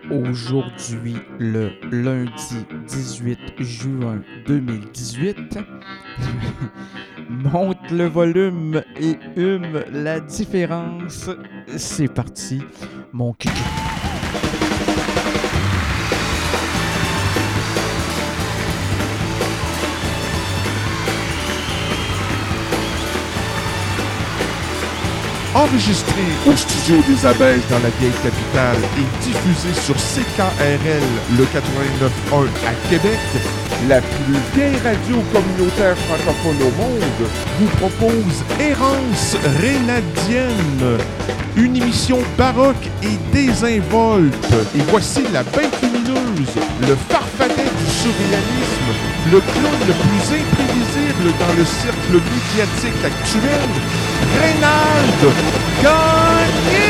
Aujourd'hui, le lundi 18 juin 2018, monte le volume et hume la différence. C'est parti, mon kiki. Enregistré au studio des Abeilles dans la vieille capitale et diffusé sur CKRL le 89.1 à Québec, la plus vieille radio communautaire francophone au monde vous propose Errance Rénadienne, une émission baroque et désinvolte. Et voici la bête lumineuse, le farfadet du surréalisme, le clown le plus imprévisible dans le cercle médiatique actuel, Reynald Gagné!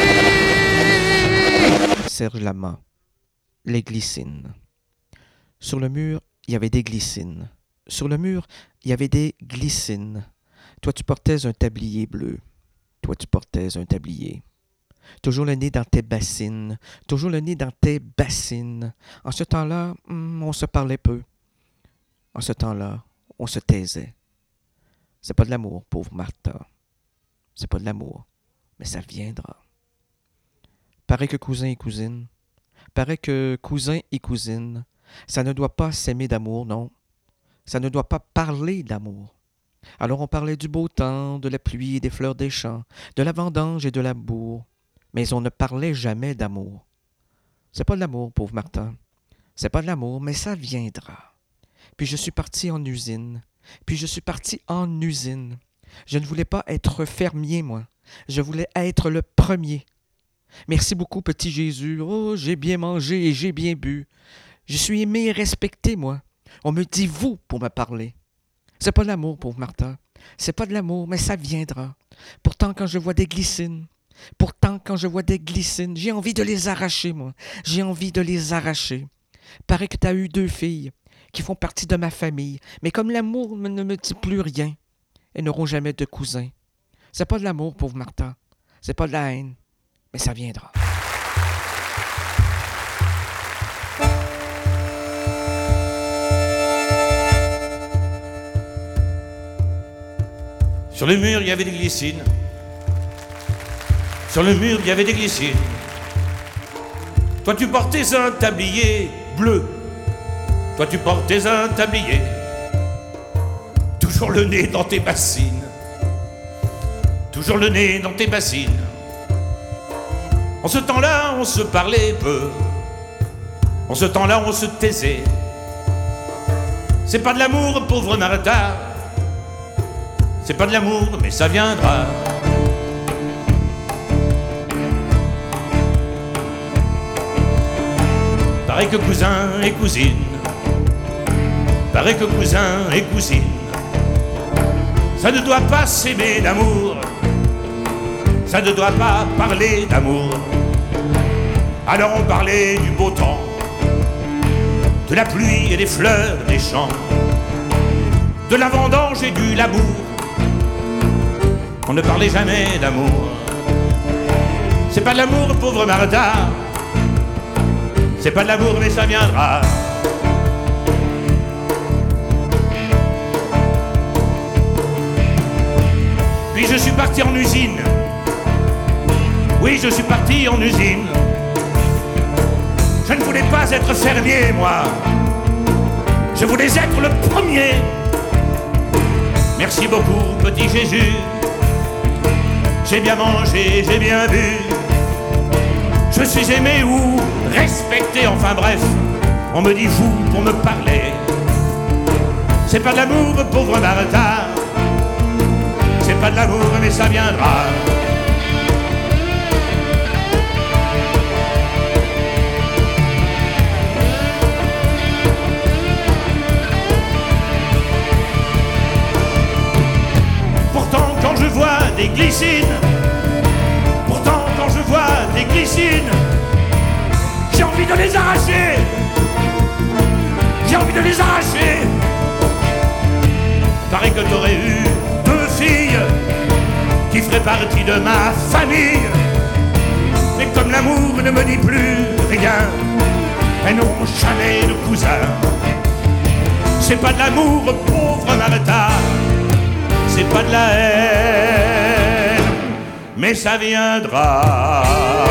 Serge Lama, les glycines. Sur le mur, il y avait des glycines. Sur le mur, il y avait des glycines. Toi, tu portais un tablier bleu. Toi, tu portais un tablier. Toujours le nez dans tes bassines. Toujours le nez dans tes bassines. En ce temps-là, on se parlait peu. En ce temps-là, on se taisait. C'est pas de l'amour, pauvre Martha. C'est pas de l'amour, mais ça viendra. Paraît que cousin et cousine, ça ne doit pas s'aimer d'amour, non. Ça ne doit pas parler d'amour. Alors on parlait du beau temps, de la pluie et des fleurs des champs, de la vendange et de la bourre, mais on ne parlait jamais d'amour. C'est pas de l'amour, pauvre Martha. C'est pas de l'amour, mais ça viendra. Puis je suis parti en usine. Je ne voulais pas être fermier, moi. Je voulais être le premier. Merci beaucoup, petit Jésus. Oh, j'ai bien mangé et j'ai bien bu. Je suis aimé et respecté, moi. On me dit « vous » pour me parler. C'est pas de l'amour, pauvre Martha. C'est pas de l'amour, mais ça viendra. Pourtant, quand je vois des glycines, j'ai envie de les arracher, moi. J'ai envie de les arracher. Paraît que tu as eu 2 filles qui font partie de ma famille, mais comme l'amour ne me dit plus rien, elles n'auront jamais de cousins. C'est pas de l'amour, pauvre Martha. C'est pas de la haine, mais ça viendra. Sur le mur, il y avait des glycines. Sur le mur, il y avait des glycines. Toi, tu portais un tablier bleu. Toi, tu portais un tablier. Toujours le nez dans tes bassines. Toujours le nez dans tes bassines. En ce temps-là, on se parlait peu. En ce temps-là, on se taisait. C'est pas de l'amour, pauvre Martha. C'est pas de l'amour, mais ça viendra. Pareil que cousin et cousine. Pareil que cousin et cousine. Ça ne doit pas s'aimer d'amour. Ça ne doit pas parler d'amour. Alors on parlait du beau temps, de la pluie et des fleurs des champs, de la vendange et du labour. On ne parlait jamais d'amour. C'est pas de l'amour, pauvre Martha. C'est pas de l'amour, mais ça viendra. Puis je suis parti en usine. Oui, je suis parti en usine. Je ne voulais pas être fermier, moi. Je voulais être le premier. Merci beaucoup, petit Jésus. J'ai bien mangé, j'ai bien bu. Je suis aimé ou respecté, enfin bref. On me dit vous pour me parler. C'est pas de l'amour, pauvre Martha. C'est pas de l'amour, mais ça viendra. Pourtant, quand je vois des glycines, j'ai envie de les arracher. J'ai envie de les arracher. Paraît que t'aurais eu 2 filles qui feraient partie de ma famille. Mais comme l'amour ne me dit plus rien, rien. Elles n'auront jamais de cousin. C'est pas de l'amour, pauvre Martha. C'est pas de la haine, mais ça viendra.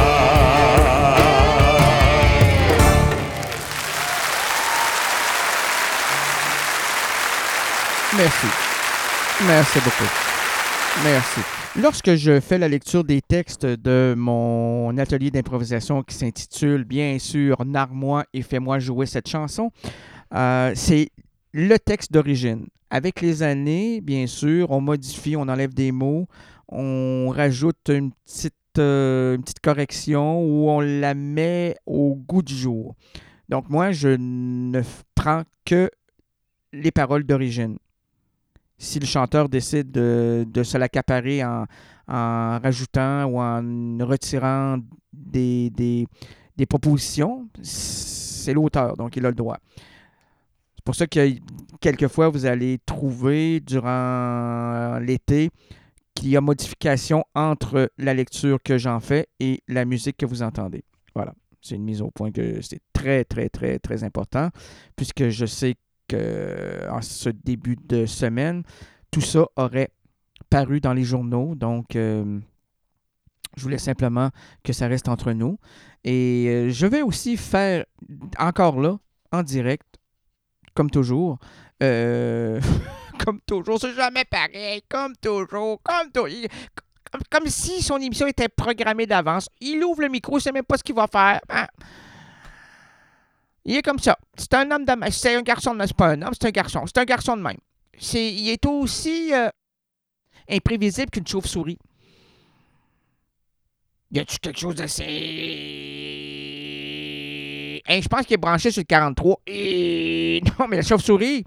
Merci. Merci beaucoup. Merci. Lorsque je fais la lecture des textes de mon atelier d'improvisation qui s'intitule bien sûr Narre-moi et fais-moi jouer cette chanson, c'est le texte d'origine. Avec les années, bien sûr, on modifie, on enlève des mots, on rajoute une petite correction ou on la met au goût du jour. Donc moi, je ne prends que les paroles d'origine. Si le chanteur décide de se l'accaparer en rajoutant ou en retirant des propositions, c'est l'auteur, donc il a le droit. C'est pour ça que quelquefois, vous allez trouver durant l'été qu'il y a modification entre la lecture que j'en fais et la musique que vous entendez. Voilà, c'est une mise au point que c'est très, très, très, très important, puisque je sais qu'en ce début de semaine, tout ça aurait paru dans les journaux. Donc, je voulais simplement que ça reste entre nous. Et je vais aussi faire, encore là, en direct, comme toujours. Comme toujours, c'est jamais pareil. Comme toujours, comme si son émission était programmée d'avance. Il ouvre le micro, il ne sait même pas ce qu'il va faire. Hein? Il est comme ça. C'est un homme de même. C'est un garçon de même. C'est pas un homme, c'est un garçon. C'est un garçon de même. Il est aussi imprévisible qu'une chauve-souris. Y a-tu quelque chose d'assez... Hey, je pense qu'il est branché sur le 43. Et... Non, mais la chauve-souris,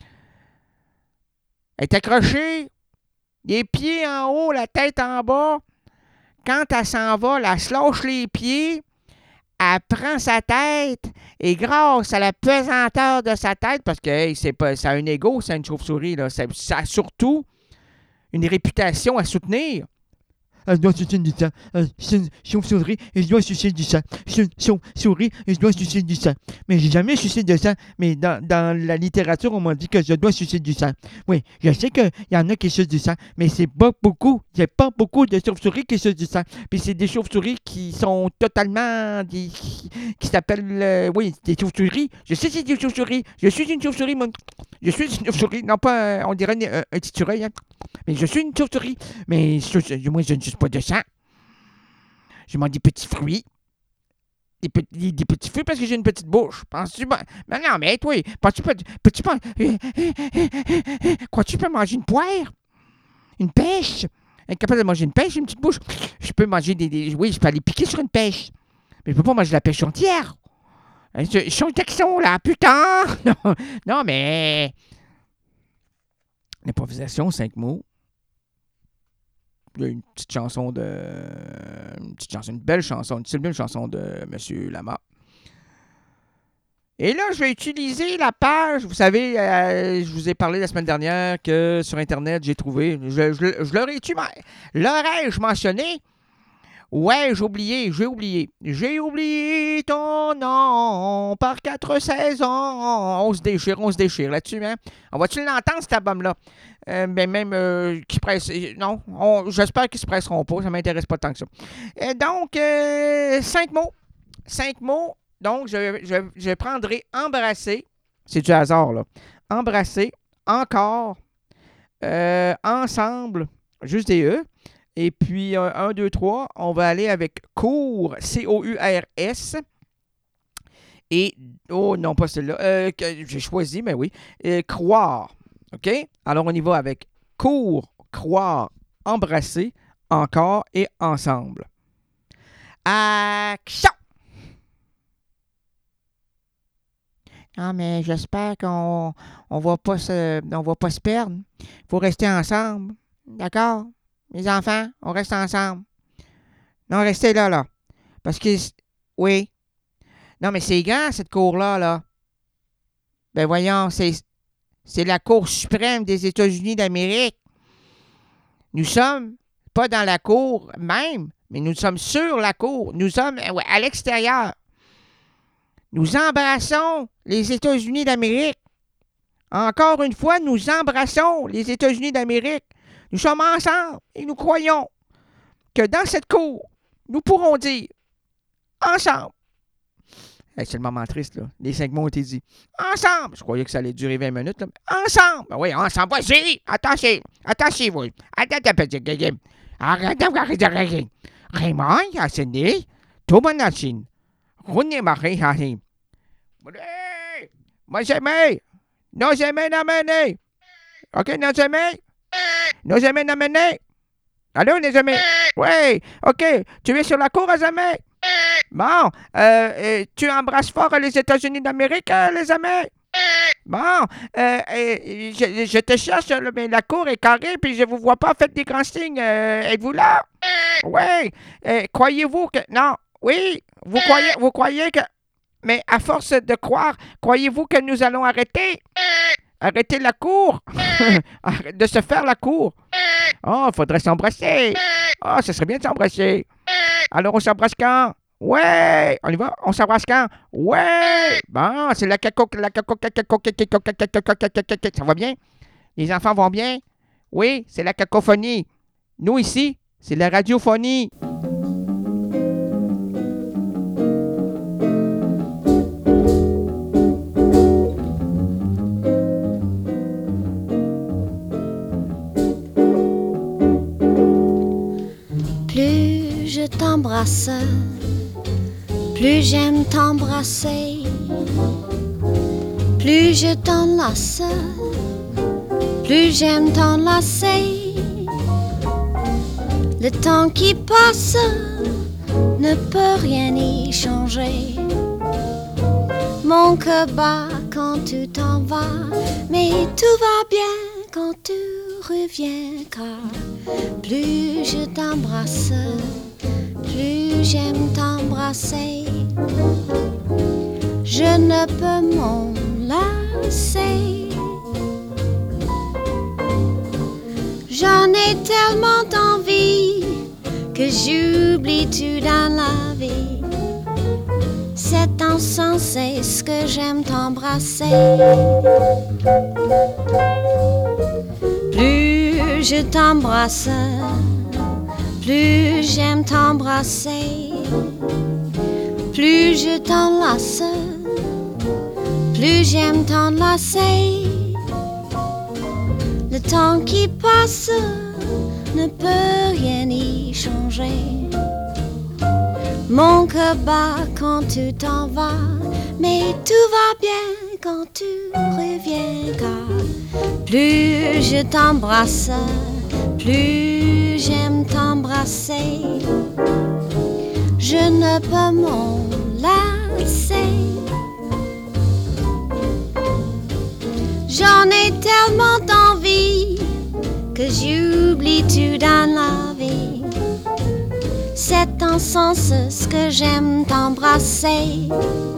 elle est accrochée. Les pieds en haut, la tête en bas. Quand elle s'en va, elle se lâche les pieds. Elle prend sa tête et grâce à la pesanteur de sa tête, parce que hey, ça a un ego, c'est une chauve-souris, là, ça a surtout une réputation à soutenir. Elle doit sucer du sang. C'est une chauve-souris et je dois sucer du sang. C'est une chauve-souris et je dois sucer du sang. Mais j'ai jamais sucé de sang. Mais dans la littérature, on m'a dit que je dois sucer du sang. Oui, je sais qu'il y en a qui sucent du sang, mais c'est pas beaucoup. Il n'y a pas beaucoup de chauves-souris qui sucent du sang. Puis c'est des chauves-souris qui sont totalement... qui s'appellent... oui, des chauves-souris. Je sais que c'est des chauves-souris. Je suis une chauve-souris, moi. Je suis une chauve-souris. Non pas, on dirait un titurail, hein. Mais je suis une chauve-souris. Mais moi, je ne suce pas de sang. Je mange des petits fruits. Des petits fruits parce que j'ai une petite bouche. Penses-tu? Mais non, mais toi, penses-tu pas... Peux-tu pas... Crois-tu peux manger une poire? Une pêche? Être capable de manger une pêche, une petite bouche? Je peux manger oui, je peux aller piquer sur une pêche. Mais je peux pas manger la pêche entière. Je suis un texon, là, putain! Non, mais... L'improvisation, 5 mots. Il y a une belle chanson de M. Lama. Et là, je vais utiliser la page. Vous savez, je vous ai parlé la semaine dernière que sur Internet, j'ai trouvé. L'aurais-je mentionné? Ouais, j'ai oublié. J'ai oublié ton nom par 4 saisons. On se déchire là-dessus, hein? On va-tu l'entendre, cet album-là? Même qui presse... Non, j'espère qu'ils se presseront pas. Ça m'intéresse pas tant que ça. Donc, 5 mots. 5 mots. Donc, je prendrai embrasser. C'est du hasard, là. Embrasser, encore, ensemble, juste des E. Et puis, 1, 2, 3, on va aller avec cours, C-O-U-R-S. Et, oh non, pas celle-là, j'ai choisi, mais oui, croire. OK? Alors, on y va avec cours, croire, embrasser, encore et ensemble. Action! Ah, mais j'espère qu'on va pas se perdre. Il faut rester ensemble. D'accord? Les enfants, on reste ensemble. Non, restez là. Parce que... Oui. Non, mais c'est grand, cette cour-là, là. Ben voyons, c'est la Cour suprême des États-Unis d'Amérique. Nous sommes pas dans la cour même, mais nous sommes sur la cour. Nous sommes à l'extérieur. nous embrassons les États-Unis d'Amérique. Encore une fois, nous embrassons les États-Unis d'Amérique. Nous sommes ensemble et nous croyons que dans cette cour, nous pourrons dire ensemble. Hey, c'est le moment triste, là. Les 5 mots ont été dit. Ensemble! Je croyais que ça allait durer 20 minutes, là. Ensemble! Ben oui, ensemble. Vas-y! Attachez, vous. Raymond, Yassine, Tomanachin, René Marie Harim. Moi, j'aimais. Non, j'aimais d'amener. OK, non, j'aimais. Non, j'aimais d'amener. Allô, les amis? Oui, OK. Tu es sur la cour à jamais? Bon, tu embrasses fort les États-Unis d'Amérique, les amis? Bon, je te cherche, mais la cour est carrée, puis je vous vois pas, faites des grands signes. Êtes-vous là? Oui. Croyez-vous que... Non, oui, vous croyez que... Mais à force de croire, croyez-vous que nous allons arrêter? Arrêter la cour? De se faire la cour? Oh, faudrait s'embrasser. Oh, ce serait bien de s'embrasser. Alors, on s'embrasse quand? Ouais! On y va? On s'embrasse quand? Ouais! Bon, c'est la caco. Ça va bien? Les enfants vont bien? Oui, c'est la cacophonie. Nous, ici, c'est la radiophonie. Plus je t'embrasse, plus j'aime t'embrasser, plus je t'enlace, plus j'aime t'enlacer. Le temps qui passe ne peut rien y changer. Mon cœur bat quand tu t'en vas, mais tout va bien quand tu reviens, car plus je t'embrasse, plus j'aime t'embrasser. Je ne peux m'en lasser. J'en ai tellement d'envie que j'oublie tout dans la vie. C'est insensé ce que j'aime t'embrasser. Plus je t'embrasse, plus j'aime t'embrasser. Plus je t'enlace, plus j'aime t'enlacer. Le temps qui passe ne peut rien y changer. Mon cœur bat quand tu t'en vas, mais tout va bien quand tu reviens, car plus je t'embrasse, plus j'aime t'embrasser. Je ne peux m'en lasser. J'en ai tellement d'envie que j'oublie tout dans la vie. C'est en sens ce que j'aime t'embrasser.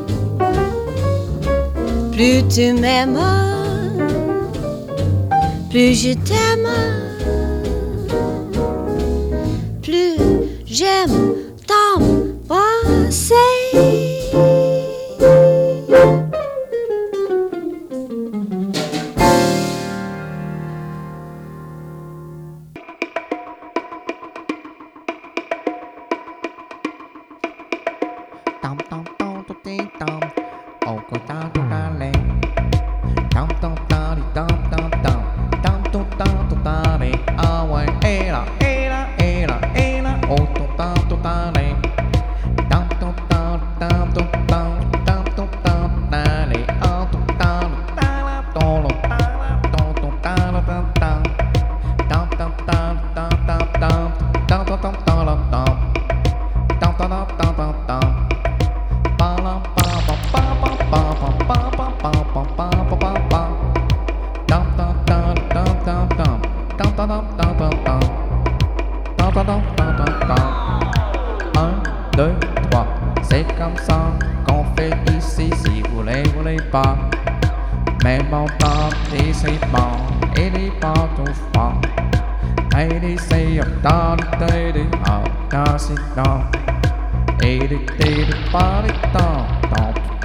Plus tu m'aimes, plus je t'aime, plus j'aime t'embrasser.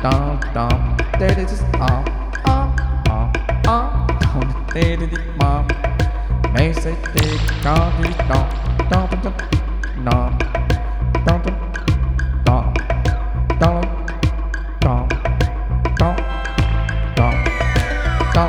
Mais c'était quand du temps, dans, non, dans, dans, dans, dans, dans, dans, dans,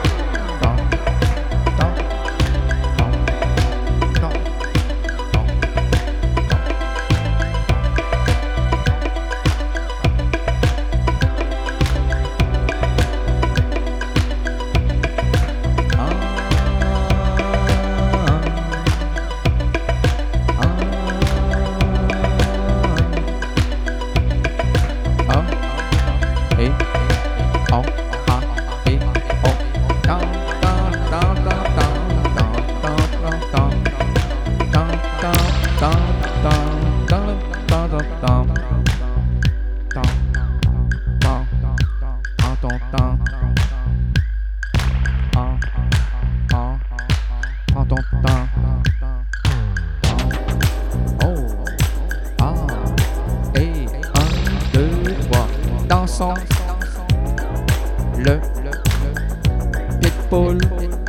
le pitbull,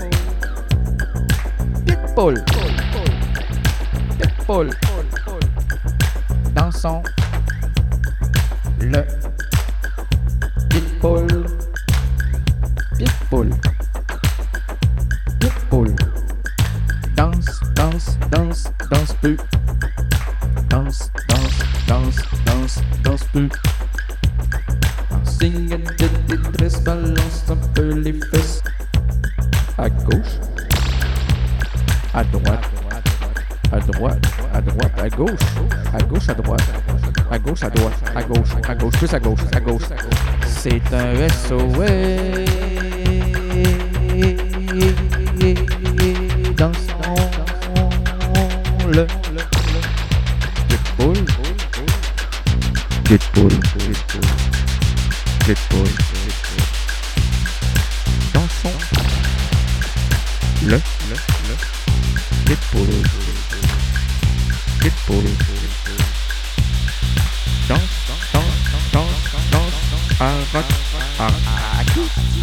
pitbull, pitbull, dansons le pitbull, pitbull, pitbull, danse, danse, danse, danse plus, danse, danse, danse, danse, danse plus. Signe de détresse, balance un peu les fesses. À gauche, à droite, à droite, à droite, à gauche, à gauche, à droite, à gauche, à droite, à gauche, à gauche, plus à gauche, à gauche. C'est un SOS. Dansons-le. Pitbull, pitbull, pitbull. Pitbull, dansons le pitbull, pitbull, danse, danse, danse, danse, à rock, à qui?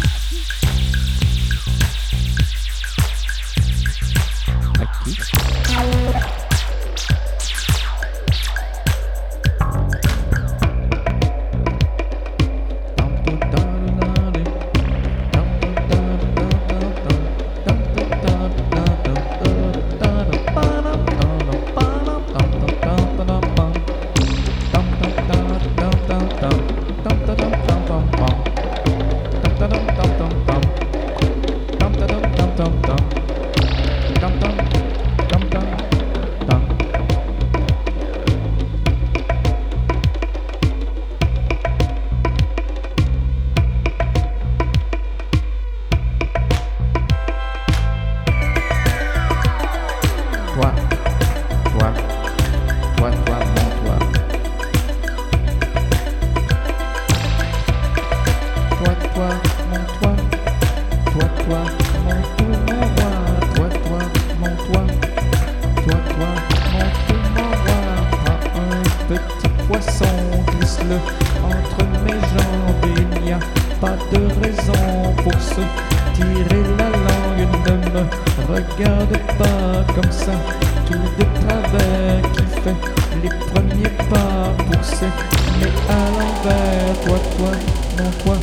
Entre mes jambes, il n'y a pas de raison pour se tirer la langue. Ne me regarde pas comme ça, tout de travers qui fait les premiers pas pour se mettre à l'envers. Toi, toi, non, toi.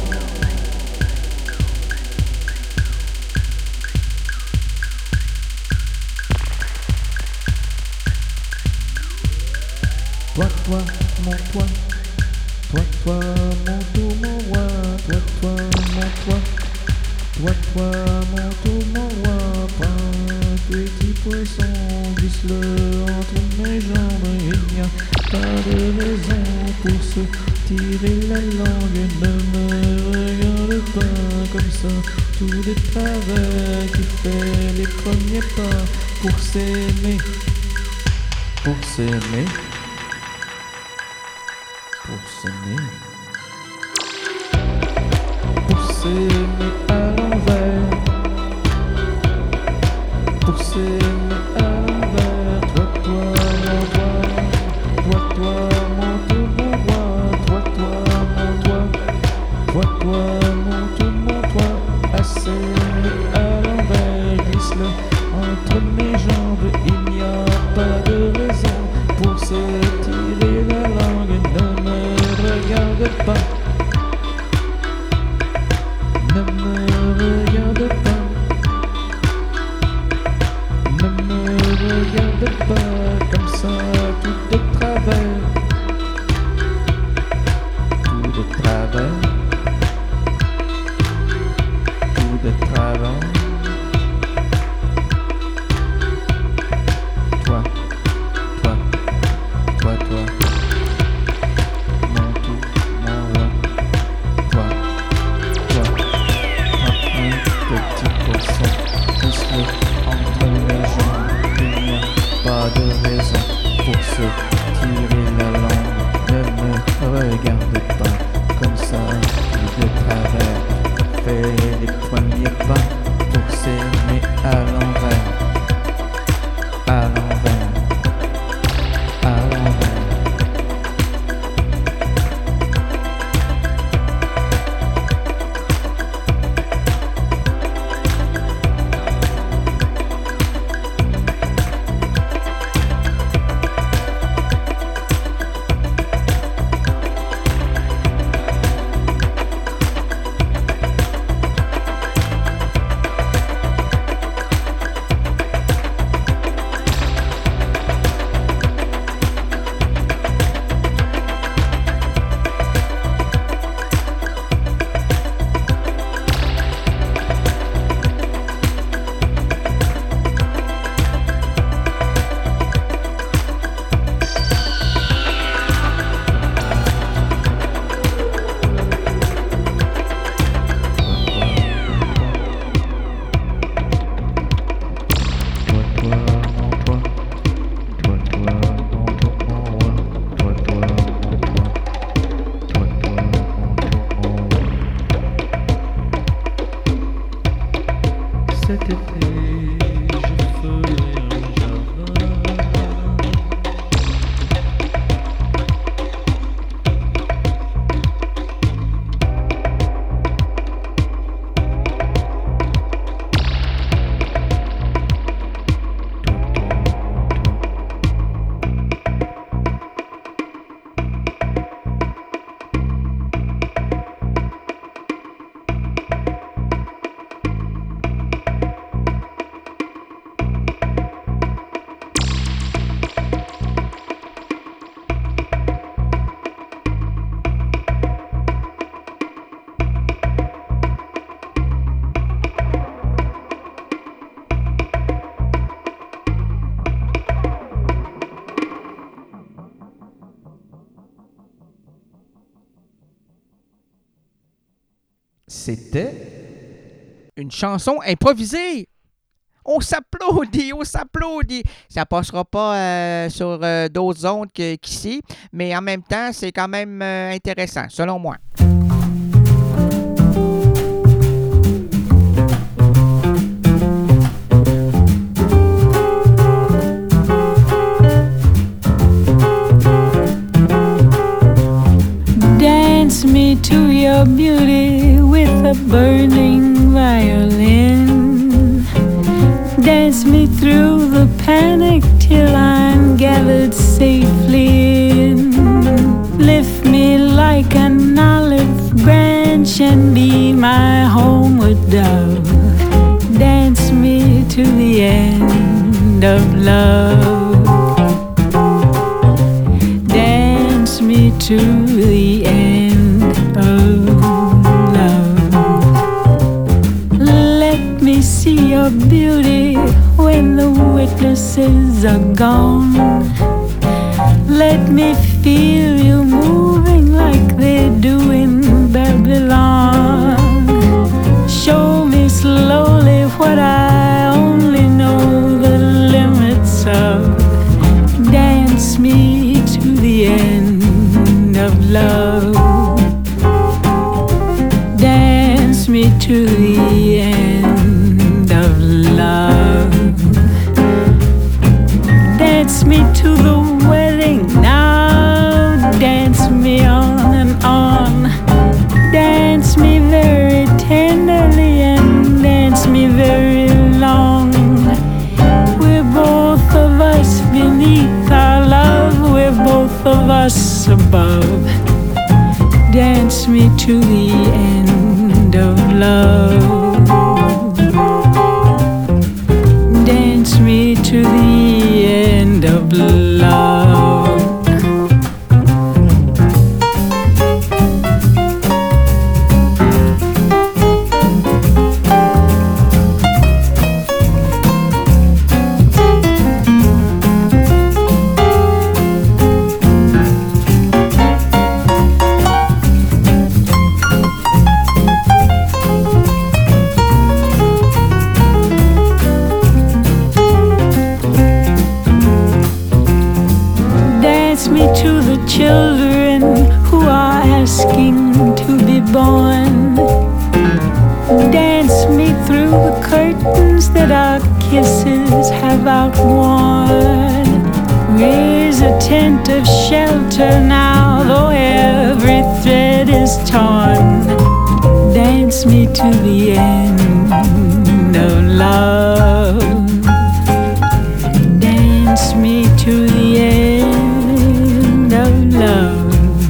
Toi, toi, mon toi. Toi, toi, mon tout, mon roi, toi, toi, mon toi, toi, toi, mon tout, mon roi, pas petit poisson, glisse-le entre mes jambes, il n'y a pas de raison pour se tirer la langue, ne me regarde pas comme ça, tout de travers qui fait les premiers pas pour s'aimer, pour s'aimer. Pour s'aimer à l'envers, pour s'aimer à l'envers, toi, toi, mon roi, toi, toi, mon tout, mon roi, toi, toi, mon roi, pas. Ne me regarde pas. Ne me regarde pas comme ça, tout de travers. Tout de travers. Tout de travers. Toi, toi, toi, toi. Mon tout, mon roi. Toi, toi. Un petit poisson. Pousse-le entre les jambes. Il n'y a pas de raison pour se tirer la langue. Ne me regarde pas comme ça, tout de travers. Fais les premiers pas pour s'aimer à l'envers. À l'envers. À l'envers. Cet été, je ferai un jardin. C'était une chanson improvisée. On s'applaudit, on s'applaudit. Ça passera pas sur d'autres ondes qu'ici, mais en même temps, c'est quand même intéressant, selon moi. Dance me to your beauty with a burning violin. Dance me through the panic till I'm gathered safely in. Lift me like an olive branch and be my homeward dove. Dance me to the end of love. Dance me to the end of love. Let me see your beauty when the witnesses are gone. Let me feel you moving like they do in Babylon. Show me slowly what I only know the limits of. Dance me to the end of love. Dance me to the end of love. Dance me to the wedding now. Dance me on and on. Dance me very tenderly and dance me very long. We're both of us beneath our love. We're both of us above. Dance dance me to the end of love. Dance me to the end of love. Children who are asking to be born, dance me through the curtains that our kisses have outworn. Raise a tent of shelter now, though every thread is torn. Dance me to the end of love. Dance me to the end of love.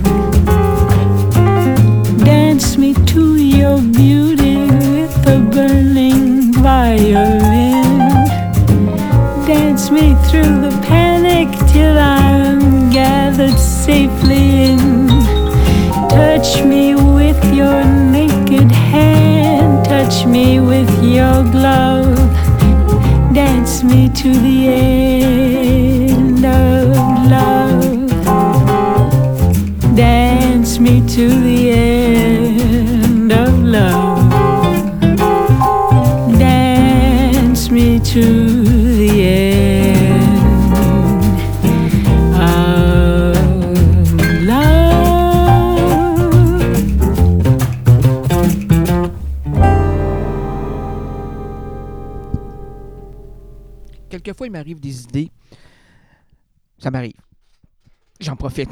Dance me to your beauty with a burning violin. Dance me through the panic till I'm gathered safely in. Touch me with your naked hand, touch me with your glove. Dance me to the end of love. Dance me to the end of love. Dance me to the end of love. Quelquefois, il m'arrive des idées. Ça m'arrive. J'en profite.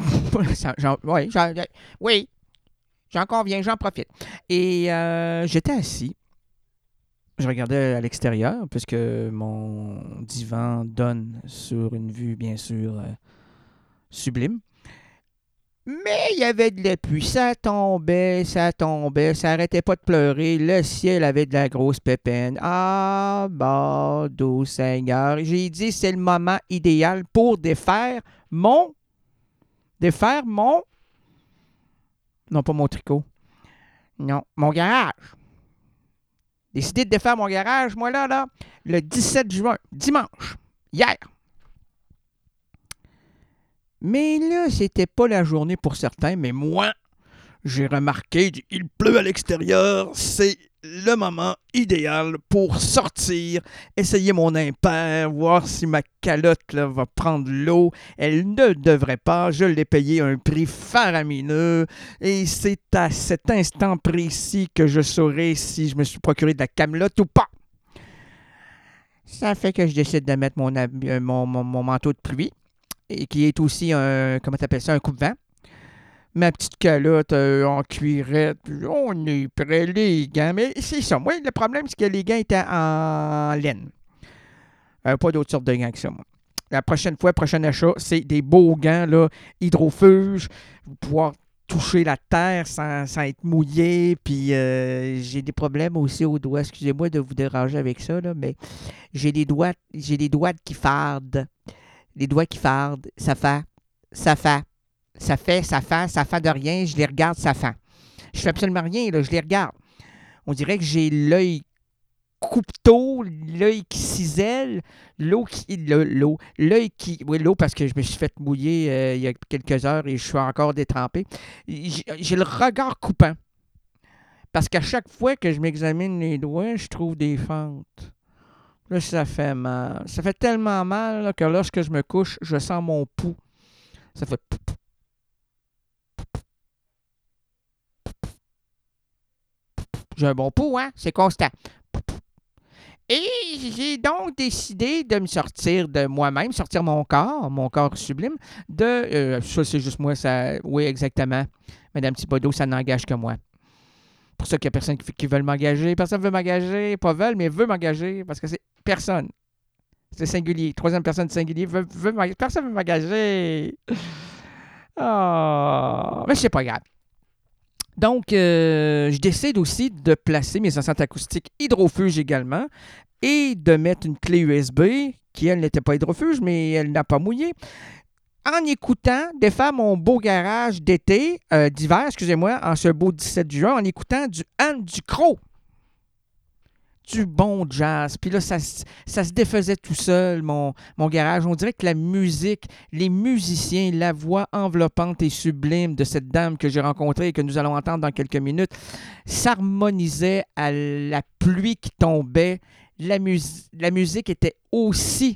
Oui, j'en conviens, j'en profite. Et j'étais assis. Je regardais à l'extérieur, puisque mon divan donne sur une vue, bien sûr, sublime. Mais il y avait de la pluie. Ça tombait, ça arrêtait pas de pleurer. Le ciel avait de la grosse pépine. Ah, doux Seigneur. J'ai dit, c'est le moment idéal pour défaire mon... Non, pas mon tricot. Non, mon garage. Décidé de défaire mon garage, moi, là, le 17 juin, dimanche, hier. Mais là, c'était pas la journée pour certains, mais moi, j'ai remarqué, il pleut à l'extérieur, c'est le moment idéal pour sortir, essayer mon impair, voir si ma calotte là, va prendre l'eau. Elle ne devrait pas, je l'ai payé un prix faramineux et c'est à cet instant précis que je saurai si je me suis procuré de la camelote ou pas. Ça fait que je décide de mettre mon manteau de pluie, et qui est aussi un coupe-vent. Ma petite calotte en cuirette, puis on est prêt, les gants. Mais c'est ça. Moi, le problème, c'est que les gants étaient en laine. Pas d'autres sortes de gants que ça, moi. La prochaine fois, prochain achat, c'est des beaux gants, là, hydrofuges, pour pouvoir toucher la terre sans être mouillé. Puis j'ai des problèmes aussi aux doigts. Excusez-moi de vous déranger avec ça, là, mais j'ai des doigts qui fardent. Les doigts qui fardent, ça fait de rien, je les regarde, ça fait. Je fais absolument rien, là, je les regarde. On dirait que j'ai l'œil coupeau, l'œil qui cisèle, l'eau, parce que je me suis fait mouiller il y a quelques heures et je suis encore détrempé. J'ai le regard coupant. Parce qu'à chaque fois que je m'examine les doigts, je trouve des fentes. Là, ça fait mal. Ça fait tellement mal là, que lorsque je me couche, je sens mon pouls. Ça fait... J'ai un bon pouls, hein? C'est constant. Et j'ai donc décidé de me sortir de moi-même, sortir mon corps sublime, ça, c'est juste moi, ça... Oui, exactement. Madame Thibodeau, ça n'engage que moi. Pour ça qu'il n'y a personne qui veut m'engager. Personne ne veut m'engager. Pas veulent, mais veut m'engager parce que c'est personne. C'est singulier. Troisième personne singulier. Personne ne veut m'engager. Oh, mais c'est pas grave. Donc, je décide aussi de placer mes enceintes acoustiques hydrofuges également et de mettre une clé USB qui, elle, n'était pas hydrofuge, mais elle n'a pas mouillé. En écoutant, défaire mon beau garage d'été, d'hiver, excusez-moi, en ce beau 17 juin, en écoutant du Anne Ducrot. Du bon jazz. Puis là, ça se défaisait tout seul, mon garage. On dirait que la musique, les musiciens, la voix enveloppante et sublime de cette dame que j'ai rencontrée et que nous allons entendre dans quelques minutes, s'harmonisait à la pluie qui tombait. La musique était aussi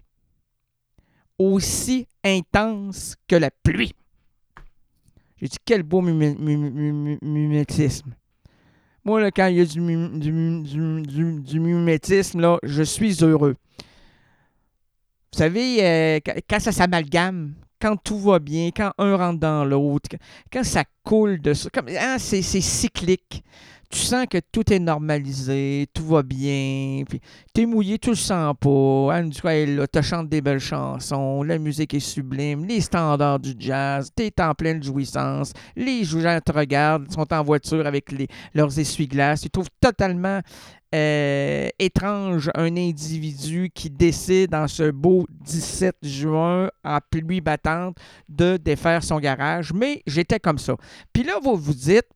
intense que la pluie. J'ai dit, quel beau mimétisme. Moi, là, quand il y a du mimétisme, là, je suis heureux. Vous savez, quand ça s'amalgame, quand tout va bien, quand un rentre dans l'autre, quand ça coule de ça, c'est cyclique. Tu sens que tout est normalisé, tout va bien, puis t'es mouillé, tu le sens pas. Anne Ducrot est là, te chante des belles chansons, la musique est sublime, les standards du jazz, t'es en pleine jouissance, les gens te regardent, sont en voiture avec leurs essuie-glaces, ils trouvent totalement étrange un individu qui décide en ce beau 17 juin en pluie battante de défaire son garage, mais j'étais comme ça. Puis là, vous vous dites,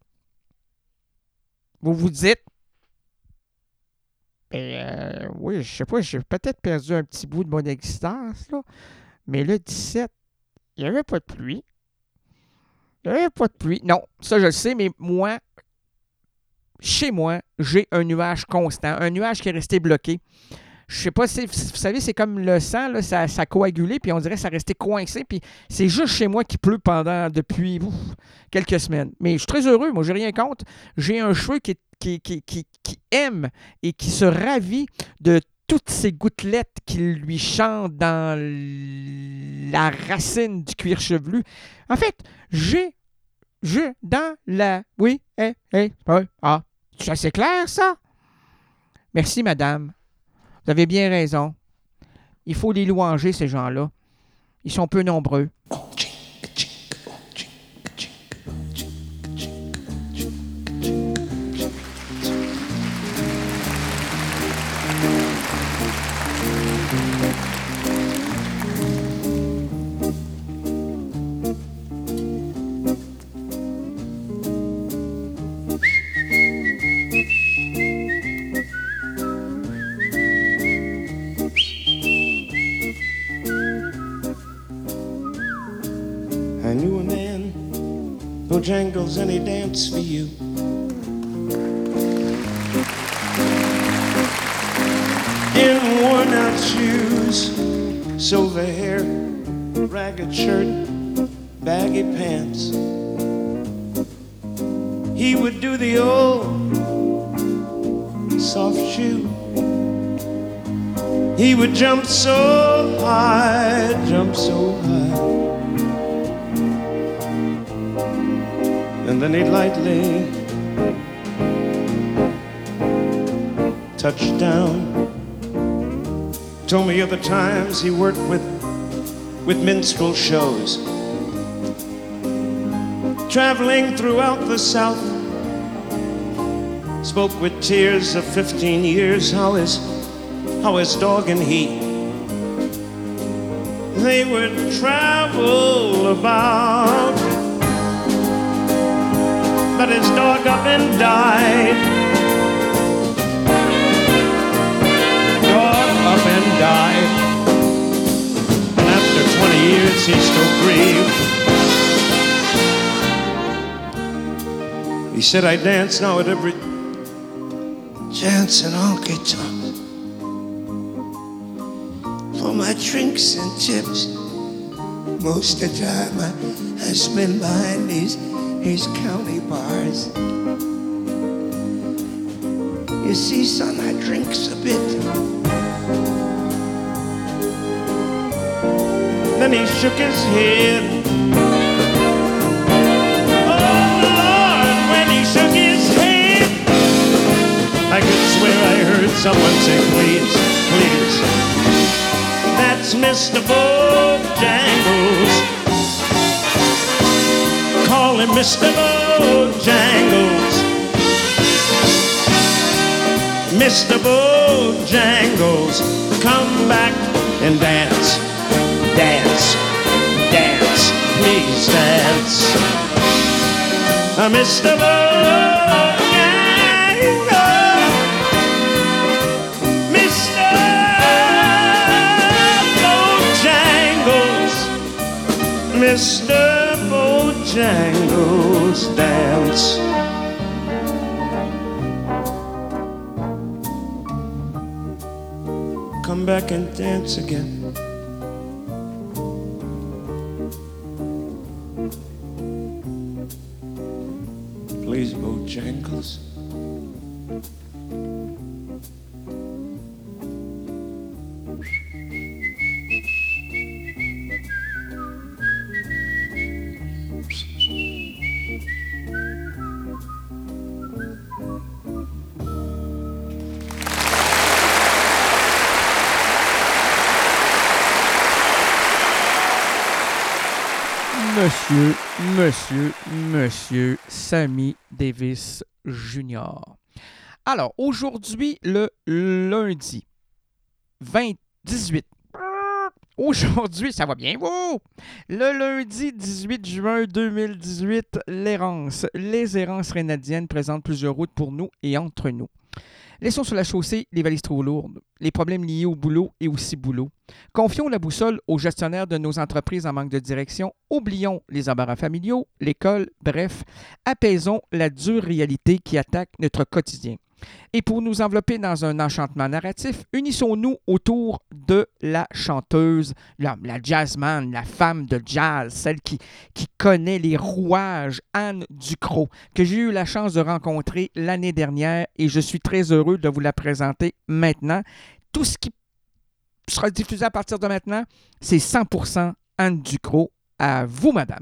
oui, je sais pas, j'ai peut-être perdu un petit bout de mon existence, là, mais le 17, il n'y avait pas de pluie. Non, ça je le sais, mais moi, chez moi, j'ai un nuage constant, un nuage qui est resté bloqué. Je sais pas si vous savez, c'est comme le sang, là, ça a coagulé, puis on dirait que ça restait coincé, puis c'est juste chez moi qui pleut depuis quelques semaines. Mais je suis très heureux, moi, j'ai rien contre. J'ai un cheveu qui aime et qui se ravit de toutes ces gouttelettes qui lui chantent dans la racine du cuir chevelu. En fait, dans la... Oui, c'est assez clair, ça? Merci, madame. Vous avez bien raison. Il faut les louanger, ces gens-là. Ils sont peu nombreux. I knew a man, Bojangles, and he danced for you. In worn-out shoes, silver hair, ragged shirt, baggy pants. He would do the old soft shoe. He would jump so high, and then he'd lightly touch down. Told me of the times he worked with minstrel shows, traveling throughout the South. Spoke with tears of 15 years how his dog and he, they would travel about. But his dog up and died. Dog up and died. And after 20 years he still grieved. He said, I dance now at every chance and honky tonk for my drinks and tips. Most of the time I spend behind these county bars. You see, son, I drinks a bit. Then he shook his head. Oh, Lord, when he shook his head, I could swear I heard someone say, please, please. That's Mr. Bojangles. call him Mr. Bojangles. Mr. Bojangles, come back and dance, dance, dance, please dance. Mr. Bojangles, Mr. Bojangles, Mr. Bojangles, dance. Come back and dance again. Please, Bojangles. Monsieur Sammy Davis Jr. Alors, aujourd'hui, le lundi 18. Aujourd'hui, ça va bien, wow! Le lundi 18 juin 2018, les errances rénadiennes présentent plusieurs routes pour nous et entre nous. Laissons sur la chaussée les valises trop lourdes, les problèmes liés au boulot et aussi boulot. Confions la boussole aux gestionnaires de nos entreprises en manque de direction. Oublions les embarras familiaux, l'école, bref, apaisons la dure réalité qui attaque notre quotidien. Et pour nous envelopper dans un enchantement narratif, unissons-nous autour de la chanteuse, la jazzman, la femme de jazz, celle qui connaît les rouages, Anne Ducrot, que j'ai eu la chance de rencontrer l'année dernière et je suis très heureux de vous la présenter maintenant. Tout ce qui sera diffusé à partir de maintenant, c'est 100% Anne Ducrot. À vous, madame.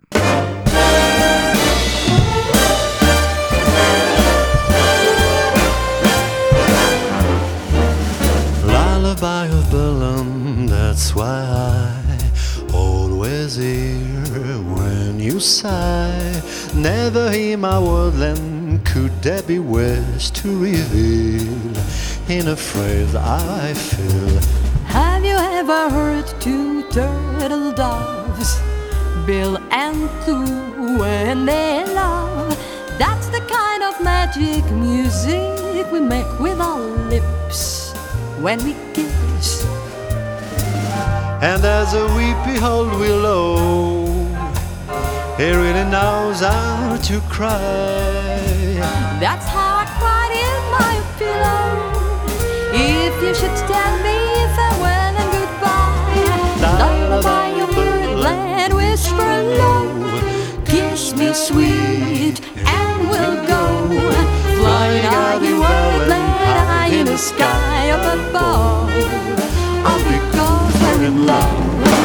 Lullaby of Berlin, that's why I always hear when you sigh. Never hear my wordland, could there be words to reveal in a phrase I feel? Have you ever heard two turtle doves, Bill and Coo, when they love? That's the kind of magic music we make with our lips when we kiss. And as a weepy old willow, he really knows how to cry. That's how I cried in my pillow. If you should tell me farewell and goodbye, lullaby of birdland, whisper low, kiss me sweet and we'll go flying out the wordland high in the sky up above. All because we're in love.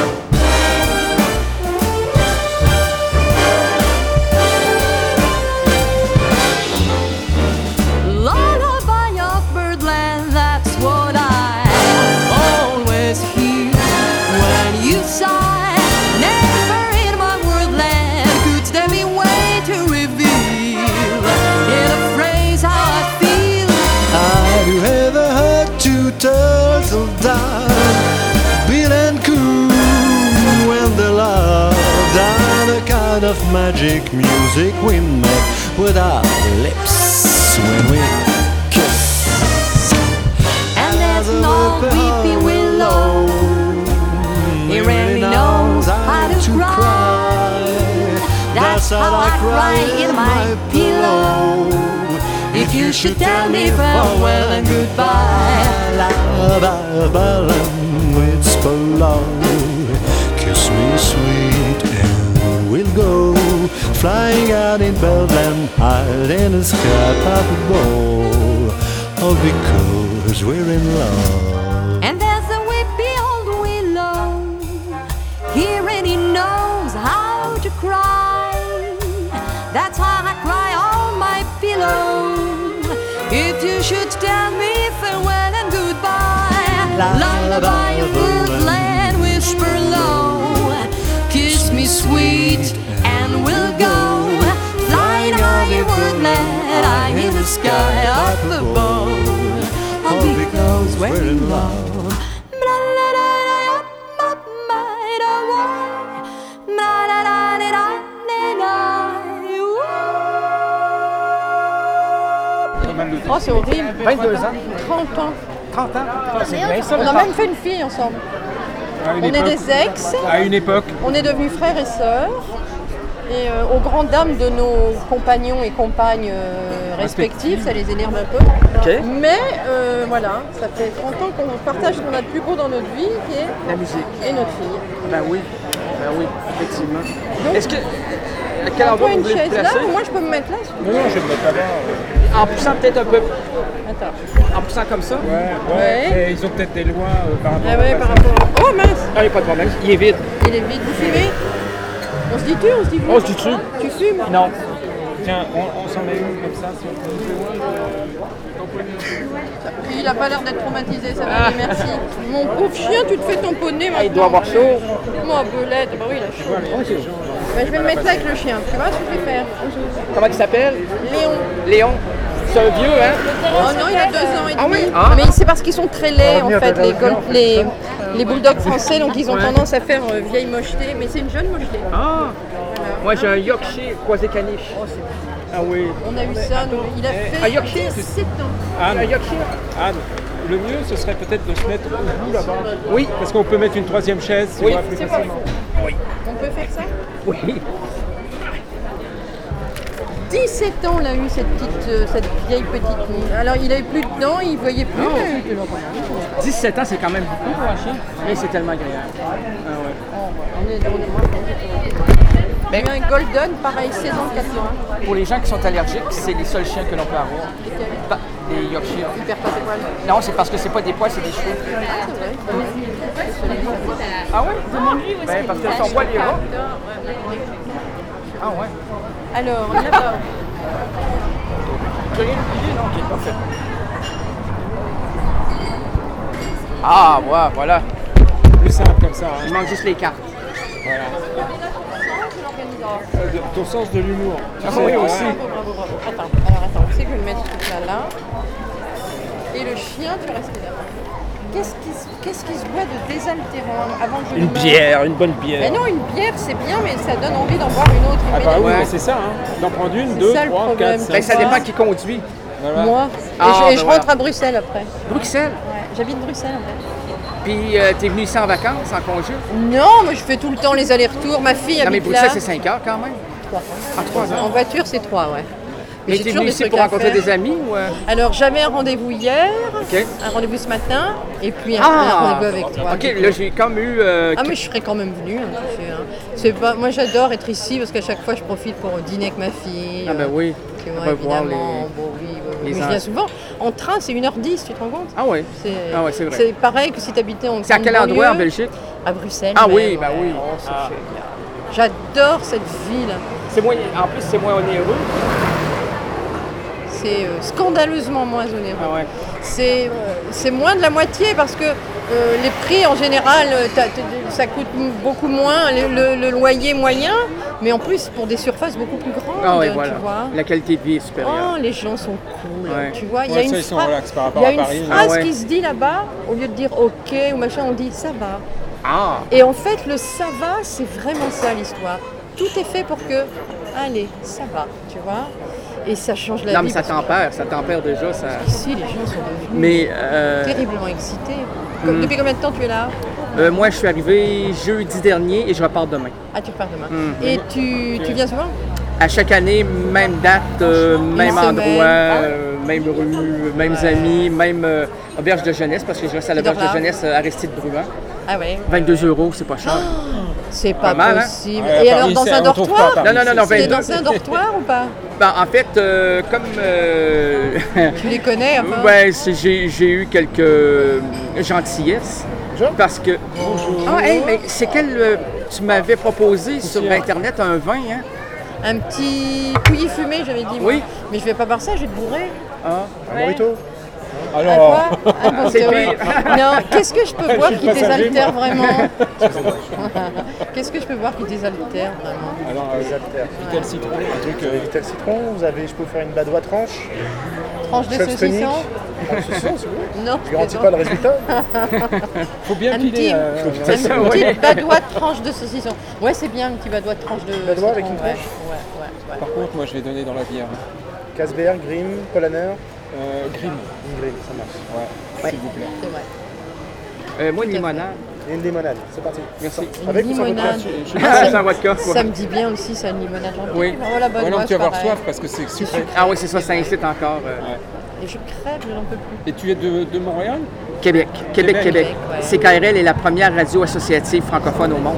Turtle dove, Bill and Coo, when they love, that the kind of magic music we make with our lips when we kiss. And there's no weepy willow, he really knows how to cry. That's how I cry in my pillow. If you should tell me farewell and goodbye, lullaby of Berlin, whisper low, kiss me sweet and we'll go flying out in Birdland, high in the sky up above. Oh, because we're in love. And there's a weepy old willow, he really knows how to cry. That's how I cry on my pillow. If you should tell me farewell and goodbye, lullaby of woodland, whisper low, kiss me sweet and we'll go the sky up above, all because we're in love. Oh, c'est horrible. 22 ans. 30 ans. 30 ans. C'est bien ça, On a même fait une fille ensemble. On est des ex. À une époque. On est devenus frères et sœurs. Et aux grandes dames de nos compagnons et compagnes respectifs, ça les énerve un peu. Okay. Mais voilà, ça fait 30 ans qu'on partage ce qu'on a de plus beau dans notre vie, qui est la musique. Et notre fille. Ben oui, effectivement. Donc, est-ce que... À quel endroit vous une voulez chaise vous placer? là, moi je peux me mettre là. Non, je vais me mettre là-bas. En poussant peut-être un peu. Attends. En poussant comme ça? Ouais. Et ils ont peut-être des lois par rapport par rapport à... Oh mince! Non, il n'y a pas de problème. Il est vide. Il est vide. Vous fumez? On se dit tu, on se dit vous? On se dit tu. Tu fumes? Non. Tiens, on s'en met une comme ça. Si on peut. Il a pas l'air d'être traumatisé, ça va, merci. Mon pauvre chien, tu te fais tamponner maintenant. Il doit avoir chaud. Moi, belette, bah oui, il a chaud. Bah, je vais le mettre là avec le chien, tu vois ce que je vais faire. Comment il s'appelle? Léon. Léon. C'est un vieux, hein? Oh non, il a 2 ans et demi. Ah oui? Ah. Mais c'est parce qu'ils sont très laids, en fait, les bulldogs français, donc ils ont tendance à faire vieille mocheté. Mais c'est une jeune mocheté. Ah! Voilà. Moi, j'ai un Yorkshire croisé caniche. Oh, c'est bon. Ah oui. On a eu ça, nous. Il a fait 17 ans. Anne, Anne, le mieux, ce serait peut-être de se mettre au bout là-bas. Oui. Parce qu'on peut mettre une 3e chaise, si oui, plus c'est facilement. Oui. On peut faire ça? Oui. 17 ans, on a eu cette vieille petite nuit. Alors, il avait plus de dents, il voyait plus. 17 ans, c'est quand même beaucoup pour un chien. Et c'est tellement agréable. Ah ouais. Il y a un golden, pareil, 16 ans, 4 ans. Pour les gens qui sont allergiques, c'est les seuls chiens que l'on peut avoir. Des Yorkshire. Ils perdent pas des poils. Non, c'est parce que c'est pas des poils, c'est des cheveux. Ah, c'est vrai. Ah ouais? Demande-lui où est-ce parce que son poil est ras. Ah ouais. Alors, là-bas. Tu as rien oublié? Non, ok, parfait. Ah, ouais, voilà. Plus simple comme ça. Hein. Il manque juste les cartes. Voilà. Ton sens de l'humour. Ah oui, aussi. Bravo. Attends, tu sais que je vais le mettre tout là. Et le chien, tu restes là. Qu'est-ce qui se boit de désaltérant avant que je Une bière, une bonne bière. Mais non, une bière, c'est bien, mais ça donne envie d'en boire une autre. Ah bah oui, c'est ça, hein. D'en prendre une, 2, 3, 4, 5. Ben, ça dépend qui conduit. Voilà. Moi. Et je rentre à Bruxelles après. Bruxelles? Ouais, j'habite Bruxelles en fait. Puis t'es venu ici en vacances, en congé? Non, moi je fais tout le temps les allers-retours. Ma fille habite là. Non mais Bruxelles, c'est 5 heures quand même. 3. Ah, 3 heures. En voiture, c'est 3, ouais. Mais t'es venu ici pour rencontrer des amis ou... Alors j'avais un rendez-vous hier, un rendez-vous ce matin, et puis un rendez-vous avec toi. Ok, là j'ai comme eu... Ah mais je serais quand même venue. C'est pas... Moi j'adore être ici parce qu'à chaque fois je profite pour dîner avec ma fille. Ah ben oui, tu vois, évidemment. Mais je viens souvent. En train, c'est 1h10, tu te rends compte? Ah oui, c'est vrai. C'est pareil que si tu habitais en C'est à quel endroit en Belgique? À Bruxelles. Ah oui, bah oui. Oh, c'est génial. J'adore cette ville. C'est moins... En plus, c'est moins onéreux. C'est scandaleusement moins onéreux. Ah ouais. C'est moins de la moitié parce que les prix en général, ça coûte beaucoup moins, le loyer moyen, mais en plus pour des surfaces beaucoup plus grandes. Ah ouais, voilà. Tu vois. La qualité de vie est supérieure. Oh, les gens sont cool. Ouais. Tu vois, il y a une phrase qui se dit là-bas, au lieu de dire OK ou machin, on dit ça va. Ah. Et en fait, le ça va, c'est vraiment ça l'histoire. Tout est fait pour que, allez, ça va, tu vois. Et ça change la vie. Non, mais ça tempère déjà. Ça... Ici, les gens sont devenus terriblement excités. Depuis combien de temps tu es là? Moi, je suis arrivé jeudi dernier et je repars demain. Ah, tu repars demain. Et tu viens souvent? À chaque année, même date, même endroit, même rue, mêmes amis, même auberge de jeunesse, parce que je reste à l'auberge de jeunesse Aristide Bruant. Ah ouais. 22 €, c'est pas cher. C'est pas possible. Hein? Et alors, dans un dortoir? Non, c'est dans un dortoir ou pas? Ben, en fait, comme... Tu les connais, enfin? Ben, j'ai eu quelques gentillesses. Parce que... Bonjour. Ah, hey, mais c'est quel... tu m'avais proposé sur Internet un vin, hein? Un petit couilly fumé, j'avais dit. Oui. Moi. Mais je vais pas boire ça, je vais te bourrer. Ah, un mojito. Alors, C'est pire. non, qu'est-ce que je peux boire Je suis qui passager, désaltère moi. vraiment Qu'est-ce que je peux boire qui désaltère vraiment Alors, Vitel citron, un truc. Vitel citron, je peux vous faire une badoie tranche. Tranche de Chef saucisson Saucisson, si vous voulez. Non, Je garantis pas le résultat. Faut bien un piler. petit badoie de tranche de saucisson. Ouais, c'est bien, un petit badoie de tranche de Badoie avec citron, une ouais. tranche. Ouais. Par contre, moi, je vais donner dans la bière. Casberg, Grimm, Polaner. Grimm. Grimm, ça marche. Ouais, s'il vous plaît. C'est vrai. Moi, une limonade. Et une limonade, c'est parti. Merci. Avec ou sans limonade. vodka? Sans vodka, quoi. Ça me dit bien aussi, ça, une limonade gentille. Oui. Voilà, badoie, Ouais, non, tu vas avoir pareil. soif parce que c'est sucré. Ah oui, c'est ça incite encore. Et je crève, je n'en peux plus. Et tu es de Montréal? Québec. Québec. ouais. CKRL est la première radio associative francophone au monde.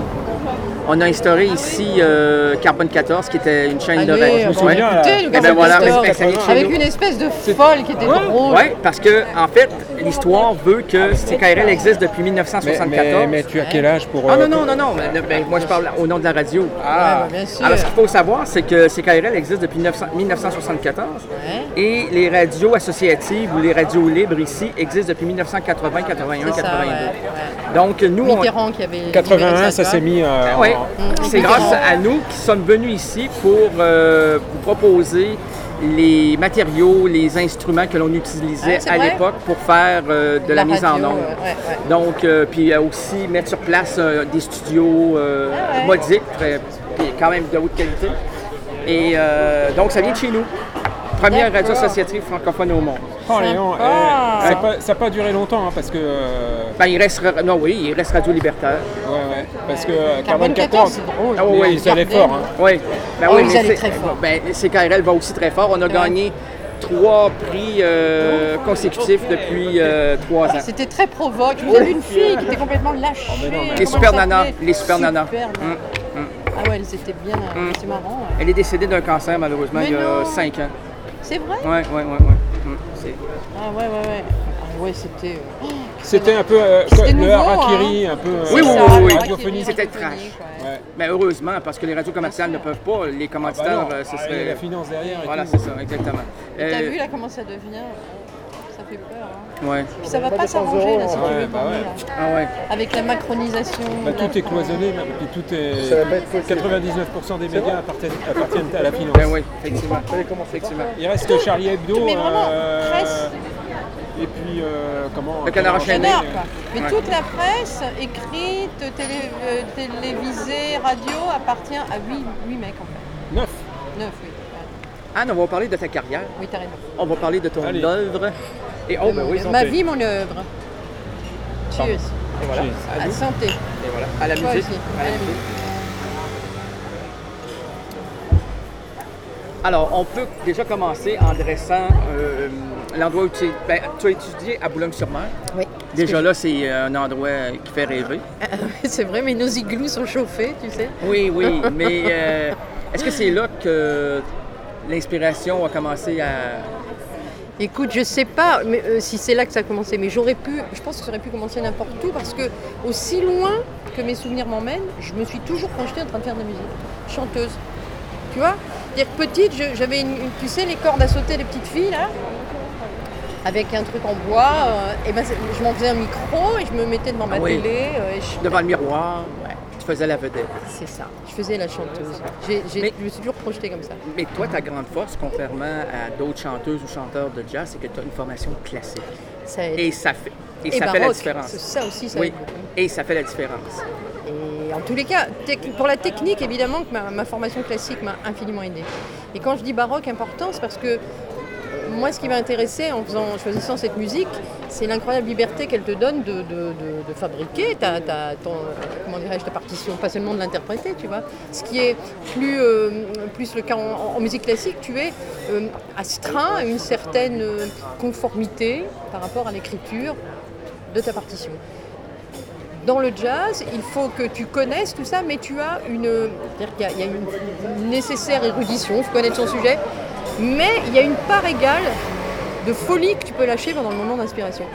On a instauré ici Carbone 14, qui était une chaîne de radio. on souviens, écoutait, Eh nous, ben Carbone voilà, 14, mais ça vient de chez avec nous. une espèce de folle qui était drôle. Oui, parce que en fait, l'histoire veut que CKRL existe depuis 1974. Mais tu as quel âge pour... Ah non, mais moi je parle au nom de la radio. Ah, bien sûr. Alors ce qu'il faut savoir, c'est que CKRL existe depuis 1974 Ouais. et les radios associatives ou les radios libres ici existent depuis 1980, 81, C'est ça, 82. ouais. Donc nous, Mitterrand qui avait... 81, ça tu s'est vois. mis... Oui, Mm. c'est grâce à nous qui sommes venus ici pour vous proposer les matériaux, les instruments que l'on utilisait Ah, c'est à vrai? l'époque pour faire de la mise en radio, onde. ouais. Donc, puis aussi mettre sur place des studios ouais. modiques, puis quand même de haute qualité. Et donc, ça vient de chez nous. Première radio D'accord. associative francophone au monde. Oh, Léon, Sympa. ça n'a pas duré longtemps, hein, parce que... Ben, il reste Radio Libertaire. Ouais, parce que Carbone 14, c'est drôle. Ah oui, ils allaient fort. Hein. Oui, ben Oh, oui, ils mais allaient c'est- très fort. Ben, CKRL va aussi très fort. On a gagné 3 prix consécutifs depuis 3 ans. C'était très provoque. Vous avez une fille qui était complètement lâchée. Les Super Nanas, les Super Nanas. Super Nanas. Ah ouais, elles étaient bien... C'est marrant. Ouais. Elle est décédée d'un cancer, malheureusement, Mais il y a non. 5 ans. C'est vrai? Ouais. C'est- Ah ouais. Ah ouais, c'était... C'était un peu C'était le nouveau, harakiri, un peu Oui, radiophonique. radiophonique, C'était ouais. trash. Ouais. Mais heureusement, parce que les radios commerciales ne peuvent pas, les commanditaires, ce Il y a serait... la finance derrière et Voilà, tout. c'est ça, exactement. T'as vu là comment ça devient? Ça fait peur. Hein. Ouais. Puis ça va pas s'arranger là si tu Ouais, veux bah pour ouais. nous, là. Ah ouais. Avec la macronisation. Bah, de la tout est France. cloisonné, même, et puis tout est... Ça va pas être possible. 99% des médias appartiennent à la finance. Ben oui, effectivement. Allez, commencez. Effectivement. Il reste Charlie Hebdo, Mais vraiment, presse. et puis comment... Le Canard enchaîné. Canard, quoi. Mais Ouais. toute la presse, écrite, télévisée, radio, appartient à 8 mecs en fait. 9. 9, oui. Ouais. Anne, on va parler de ta carrière. Oui, t'as raison. On va parler de ton Allez. œuvre. Et oh, ben oui, Ma santé. vie, mon œuvre. Cheers. Et voilà. À santé. Et voilà. À la Toi musique. aussi. À la À la musique. Alors, on peut déjà commencer en dressant l'endroit où tu as étudié à Boulogne-sur-Mer. Oui. Déjà là, c'est un endroit qui fait rêver. C'est vrai, mais nos igloos sont chauffés, tu sais. Oui, mais est-ce que c'est là que l'inspiration a commencé à... Écoute, je sais pas mais, si c'est là que ça a commencé, mais je pense que ça aurait pu commencer n'importe où parce que aussi loin que mes souvenirs m'emmènent, je me suis toujours projetée en train de faire de la musique. Chanteuse. Tu vois? C'est-à-dire que petite, j'avais tu sais, les cordes à sauter des petites filles là, avec un truc en bois, et ben je m'en faisais un micro et je me mettais devant ma oui. télé. Devant le miroir, tu faisais la vedette. C'est ça, je faisais la chanteuse. Mais- Je me suis toujours projetée comme ça. Mais toi, ta grande force, contrairement à d'autres chanteuses ou chanteurs de jazz, c'est que tu as une formation classique. Ça aide. Et ça fait, Et ça fait la baroque. différence. Ça aussi, ça Oui, aide beaucoup. et ça fait la différence. Et en tous les cas, pour la technique, évidemment que ma formation classique m'a infiniment aidée. Et quand je dis baroque, important, c'est parce que moi, ce qui m'a intéressé en choisissant cette musique, c'est l'incroyable liberté qu'elle te donne de fabriquer comment dirais-je, ta partition, pas seulement de l'interpréter, tu vois. Ce qui est plus le cas en musique classique, tu es astreint à une certaine conformité par rapport à l'écriture de ta partition. Dans le jazz, il faut que tu connaisses tout ça, mais tu as c'est-à-dire qu'il y a une nécessaire érudition, il faut connaître son sujet, mais il y a une part égale de folie que tu peux lâcher pendant le moment d'inspiration.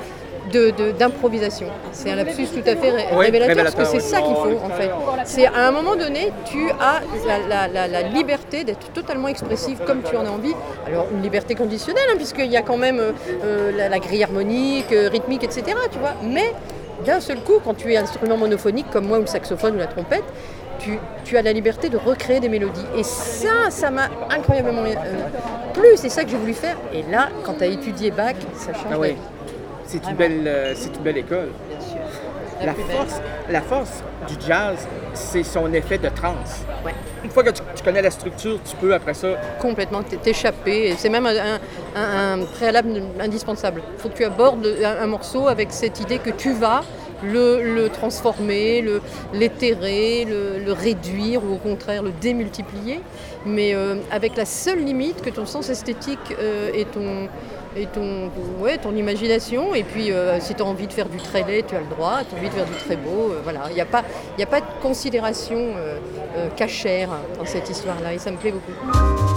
d'improvisation. C'est un lapsus tout à fait révélateur, parce que c'est ça qu'il faut en fait. C'est à un moment donné, tu as la liberté d'être totalement expressif comme tu en as envie. Alors une liberté conditionnelle, hein, puisqu'il y a quand même la grille harmonique, rythmique, etc. Tu vois. Mais d'un seul coup, quand tu es instrument monophonique comme moi ou le saxophone ou la trompette, tu as la liberté de recréer des mélodies. Et ça m'a incroyablement plu. C'est ça que j'ai voulu faire. Et là, quand tu as étudié Bach, ça change la vie. C'est une belle école. Bien sûr. La force du jazz, c'est son effet de transe. Ouais. Une fois que tu connais la structure, tu peux après ça... Complètement t'échapper. C'est même un préalable indispensable. Il faut que tu abordes un morceau avec cette idée que tu vas le transformer, l'éthérer, le réduire ou au contraire le démultiplier, mais avec la seule limite que ton sens esthétique et ton imagination. Et puis si tu as envie de faire du très laid, tu as le droit. Tu as envie de faire du très beau, voilà. Il n'y a pas de considération cachère dans cette histoire-là et ça me plaît beaucoup.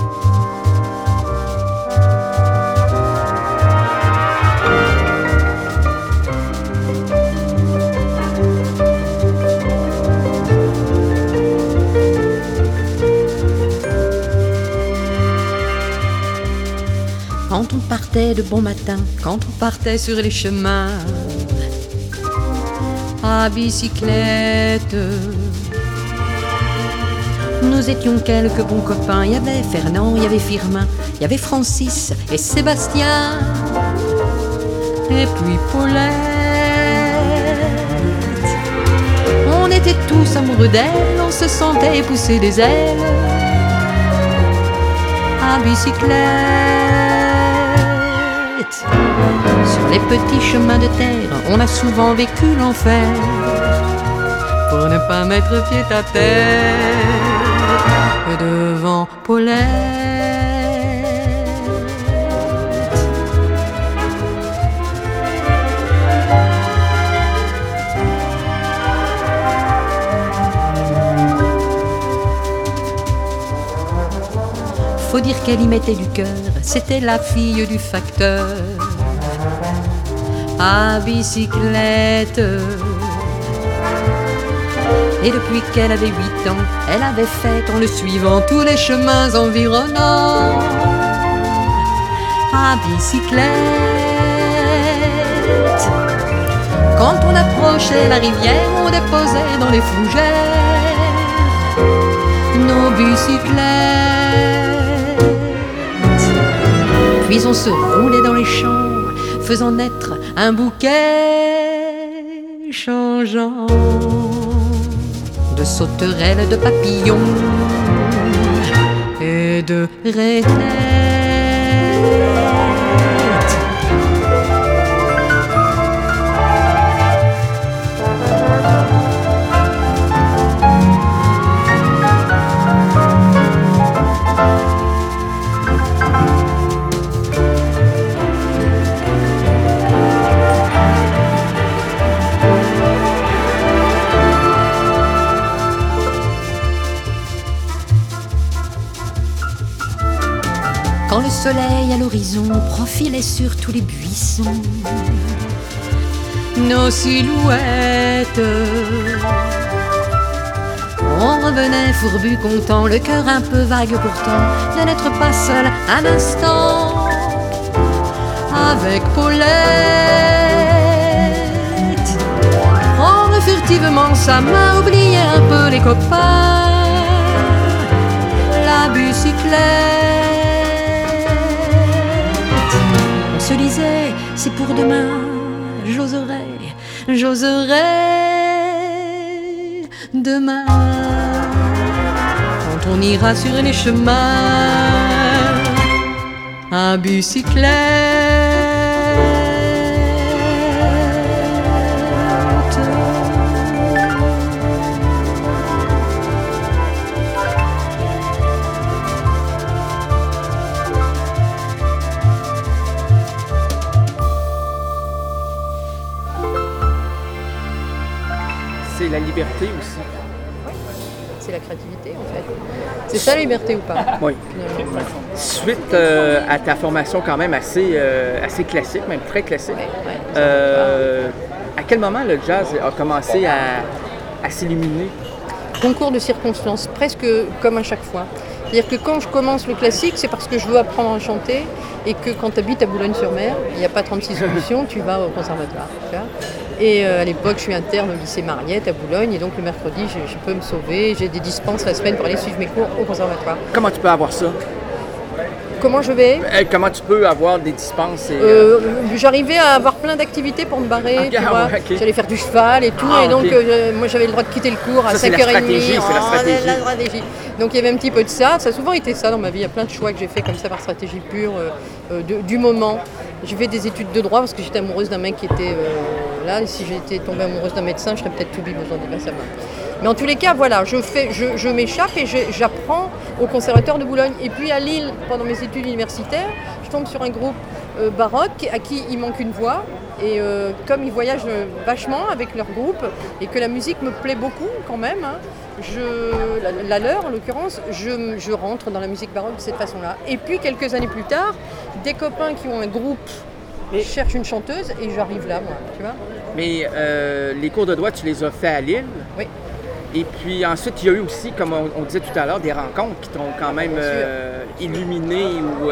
Quand on partait de bon matin, quand on partait sur les chemins à bicyclette, nous étions quelques bons copains. Il y avait Fernand, il y avait Firmin, il y avait Francis et Sébastien, et puis Paulette. On était tous amoureux d'elle, on se sentait pousser des ailes à bicyclette. Sur les petits chemins de terre, on a souvent vécu l'enfer pour ne pas mettre pied à terre devant Paulette. Faut dire qu'elle y mettait du cœur, c'était la fille du facteur à bicyclette. Et depuis qu'elle avait 8 ans, elle avait fait en le suivant tous les chemins environnants à bicyclette. Quand on approchait la rivière, on déposait dans les fougères nos bicyclettes. Puis on se roulait dans les champs, faisant naître un bouquet changeant de sauterelles, de papillons et de rainettes. Quand le soleil à l'horizon profilait sur tous les buissons nos silhouettes, on revenait fourbu content, le cœur un peu vague pourtant de n'être pas seul un instant avec Paulette. Prendre furtivement sa main, oublier un peu les copains, la bicyclette. On se disait, c'est pour demain, j'oserai demain. Quand on ira sur les chemins à bicyclette. C'est la liberté aussi. c'est la créativité en fait. C'est ça la liberté ou pas? Oui. Finalement. Suite à ta formation quand même assez classique, même très classique, à quel moment le jazz a commencé à s'illuminer? Concours de circonstances, presque comme à chaque fois. C'est-à-dire que quand je commence le classique, c'est parce que je veux apprendre à chanter et que quand tu habites à Boulogne-sur-Mer, il n'y a pas 36 solutions, tu vas au conservatoire. Tu vois. Et à l'époque, je suis interne au lycée Mariette à Boulogne et donc le mercredi, je peux me sauver. J'ai des dispenses la semaine pour aller suivre mes cours au conservatoire. Comment tu peux avoir ça? Comment je vais? Comment tu peux avoir des dispenses? J'arrivais à avoir plein d'activités pour me barrer, tu vois. Okay. J'allais faire du cheval et tout, et donc moi j'avais le droit de quitter le cours à 5h30. C'est la stratégie. Donc il y avait un petit peu de ça. Ça a souvent été ça dans ma vie. Il y a plein de choix que j'ai fait comme ça par stratégie pure du moment. J'ai fait des études de droit parce que j'étais amoureuse d'un mec qui était là. Et si j'étais tombée amoureuse d'un médecin, je serais peut-être tout besoin de sa main. Mais en tous les cas, voilà, je m'échappe et j'apprends au conservatoire de Boulogne. Et puis à Lille, pendant mes études universitaires, je tombe sur un groupe baroque à qui il manque une voix. Et comme ils voyagent vachement avec leur groupe et que la musique me plaît beaucoup quand même, hein, la leur en l'occurrence, je rentre dans la musique baroque de cette façon-là. Et puis quelques années plus tard, des copains qui ont un groupe cherchent une chanteuse et j'arrive là, moi, tu vois. Mais les cours de droit, tu les as faits à Lille? Oui. Et puis ensuite, il y a eu aussi, comme on disait tout à l'heure, des rencontres qui t'ont quand même illuminé ou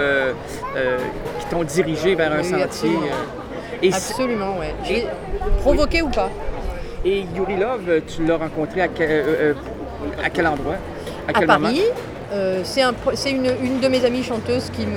qui t'ont dirigé vers un sentier. Absolument, oui. J'ai provoqué ou pas. Et Yuri Love, tu l'as rencontré à quel endroit? À quel moment? Paris. C'est une de mes amies chanteuses qui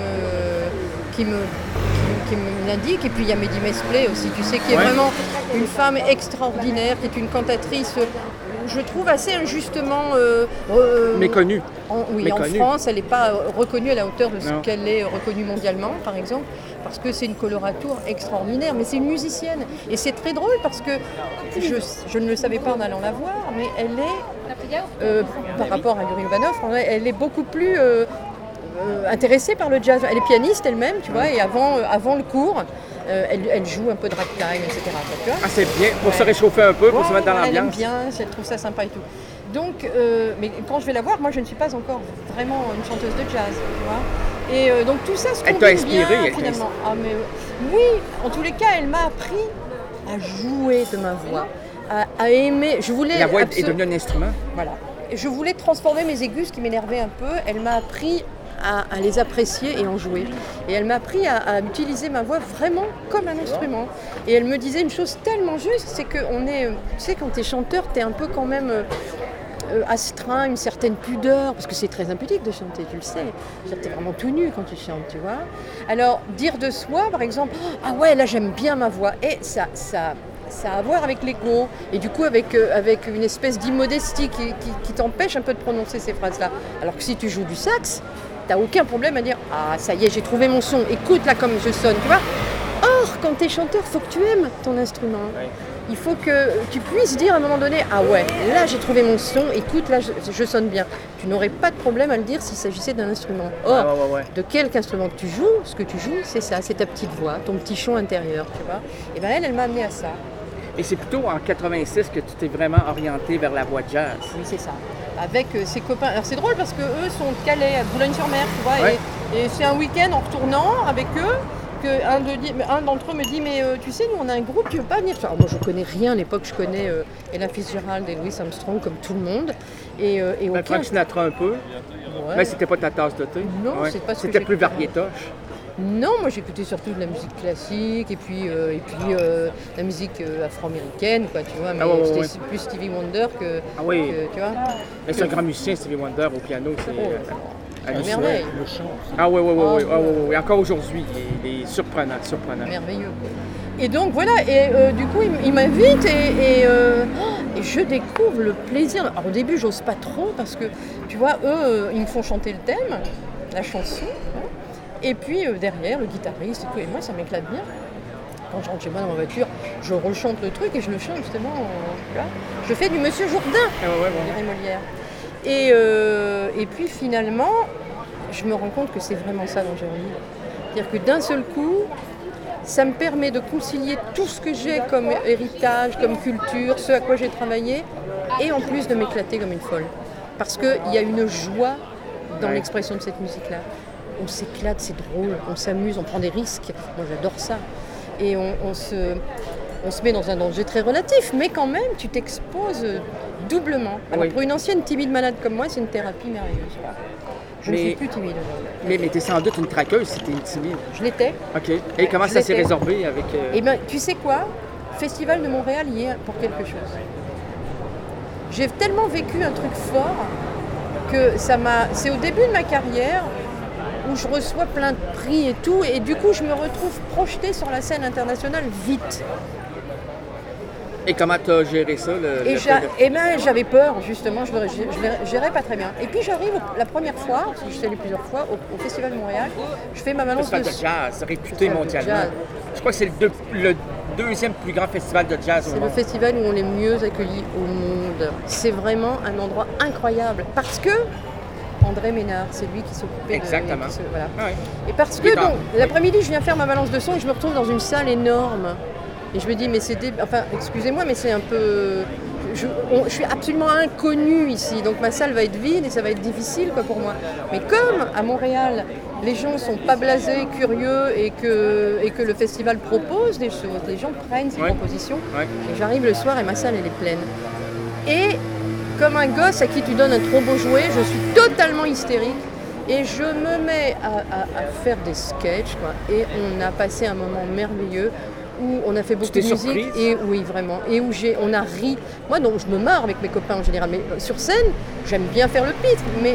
me l'indique. Et puis il y a Mehdi Mesplay aussi, tu sais, qui est vraiment une femme extraordinaire, qui est une cantatrice, je trouve assez injustement méconnue. En France, elle n'est pas reconnue à la hauteur de ce qu'elle est reconnue mondialement, par exemple, parce que c'est une colorature extraordinaire, mais c'est une musicienne. Et c'est très drôle parce que je ne le savais pas en allant la voir, mais elle est, par rapport à Yuri Ivanov, elle est beaucoup plus intéressée par le jazz. Elle est pianiste elle-même, tu vois, et avant le cours, elle joue un peu de ragtime, etc. Tu vois. Ah, c'est bien, pour se réchauffer un peu, pour se mettre dans l'ambiance. Elle aime bien, elle trouve ça sympa et tout. Donc, mais quand je vais la voir, moi je ne suis pas encore vraiment une chanteuse de jazz, tu vois. Et donc tout ça se combine bien, elle t'a inspiré, finalement. Oui, en tous les cas, elle m'a appris à jouer de ma voix, à aimer. La voix est devenue un instrument. Voilà. Je voulais transformer mes aigus, ce qui m'énervait un peu. Elle m'a appris à les apprécier et en jouer. Et elle m'a appris à utiliser ma voix vraiment comme un instrument. Et elle me disait une chose tellement juste, c'est que tu sais, quand tu es chanteur, tu es un peu quand même astreint, une certaine pudeur, parce que c'est très impudique de chanter, tu le sais. Tu es vraiment tout nu quand tu chantes, tu vois. Alors, dire de soi, par exemple, « Ah ouais, là j'aime bien ma voix », et ça a à voir avec l'ego, et du coup avec une espèce d'immodestie qui t'empêche un peu de prononcer ces phrases-là. Alors que si tu joues du sax, t'as aucun problème à dire « Ah, ça y est, j'ai trouvé mon son, écoute là comme je sonne », tu vois. Or, quand t'es chanteur, il faut que tu aimes ton instrument. Il faut que tu puisses dire à un moment donné « Ah ouais, là j'ai trouvé mon son, écoute, là je sonne bien ». Tu n'aurais pas de problème à le dire s'il s'agissait d'un instrument. Or, de quelque instrument que tu joues, ce que tu joues, c'est ça, c'est ta petite voix, ton petit chant intérieur, tu vois. Et bien elle m'a amené à ça. Et c'est plutôt en 86 que tu t'es vraiment orienté vers la voix jazz. Oui, c'est ça. Avec ses copains. Alors c'est drôle parce qu'eux sont de Calais, à Boulogne-sur-Mer, tu vois. Ouais. Et c'est un week-end en retournant avec eux qu'un d'entre eux me dit « Mais tu sais, nous on a un groupe, tu veux pas venir ?» Alors moi je connais rien à l'époque, je connais Ella Fitzgerald et Louis Armstrong comme tout le monde. Et Frank Sinatra un peu, mais c'était pas ta tasse de thé. Non, c'est pas ce que c'était plus variétoche. Non, moi j'écoutais surtout de la musique classique et puis la musique afro-américaine, quoi, tu vois. Mais c'était plus Stevie Wonder que tu vois. Mais c'est un grand musicien, Stevie Wonder au piano, c'est merveille. Le chant. Ah oui. Encore aujourd'hui, il est surprenant. Merveilleux. Et donc voilà, et du coup il m'invite et je découvre le plaisir. Alors au début j'ose pas trop parce que tu vois, eux ils me font chanter le thème, la chanson. Et puis derrière, le guitariste et tout, et moi ça m'éclate bien. Quand je rentre chez moi dans ma voiture, je rechante le truc et je le chante justement. Je fais du Monsieur Jourdain, dirait Molière. Et puis finalement, je me rends compte que c'est vraiment ça dont j'ai envie. C'est-à-dire que d'un seul coup, ça me permet de concilier tout ce que j'ai comme héritage, comme culture, ce à quoi j'ai travaillé, et en plus de m'éclater comme une folle. Parce qu'il y a une joie dans Ouais. l'expression de cette musique-là. On s'éclate, c'est drôle, on s'amuse, on prend des risques. Moi, j'adore ça. Et on se met dans un danger très relatif, mais quand même, tu t'exposes doublement. Alors, Oui. pour une ancienne timide malade comme moi, c'est une thérapie merveilleuse. Voilà. Je ne Mais- suis plus timide aujourd'hui. Mais t'es sans doute une traqueuse si t'es timide. Je l'étais. OK. Et comment Je ça s'est l'étais. résorbé avec... Eh bien, tu sais quoi? Festival de Montréal y est pour quelque chose. J'ai tellement vécu un truc fort que ça m'a... C'est au début de ma carrière où je reçois plein de prix et tout, et du coup, je me retrouve projetée sur la scène internationale vite. Et comment t'as géré ça? Et eh ben, j'avais peur, justement, je le gérais pas très bien. Et puis j'arrive la première fois, parce que je suis allée plusieurs fois, au Festival de Montréal, je fais ma balance Festival de jazz, réputé Festival de mondialement. jazz. Je crois que c'est le deuxième plus grand festival de jazz au C'est le monde. festival où on est mieux accueillis au monde. C'est vraiment un endroit incroyable parce que André Ménard, c'est lui qui s'occupait Exactement. Voilà. Ah ouais. Et parce Il est que dans- bon, l'après-midi, je viens faire ma balance de son et je me retrouve dans une salle énorme. Et je me dis, mais c'est... Enfin, excusez-moi, mais c'est un peu... Je suis absolument inconnue ici, donc ma salle va être vide et ça va être difficile quoi, pour moi. Mais comme à Montréal, les gens sont pas blasés, curieux et que le festival propose des choses, les gens prennent ces propositions. Ouais. Et j'arrive le soir et ma salle elle est pleine. Et comme un gosse à qui tu donnes un trop beau jouet, je suis totalement hystérique et je me mets à faire des sketchs quoi. Et on a passé un moment merveilleux où on a fait beaucoup de t'es musique surprise? et oui vraiment et où on a ri. Moi donc je me marre avec mes copains en général, mais sur scène j'aime bien faire le pitre, mais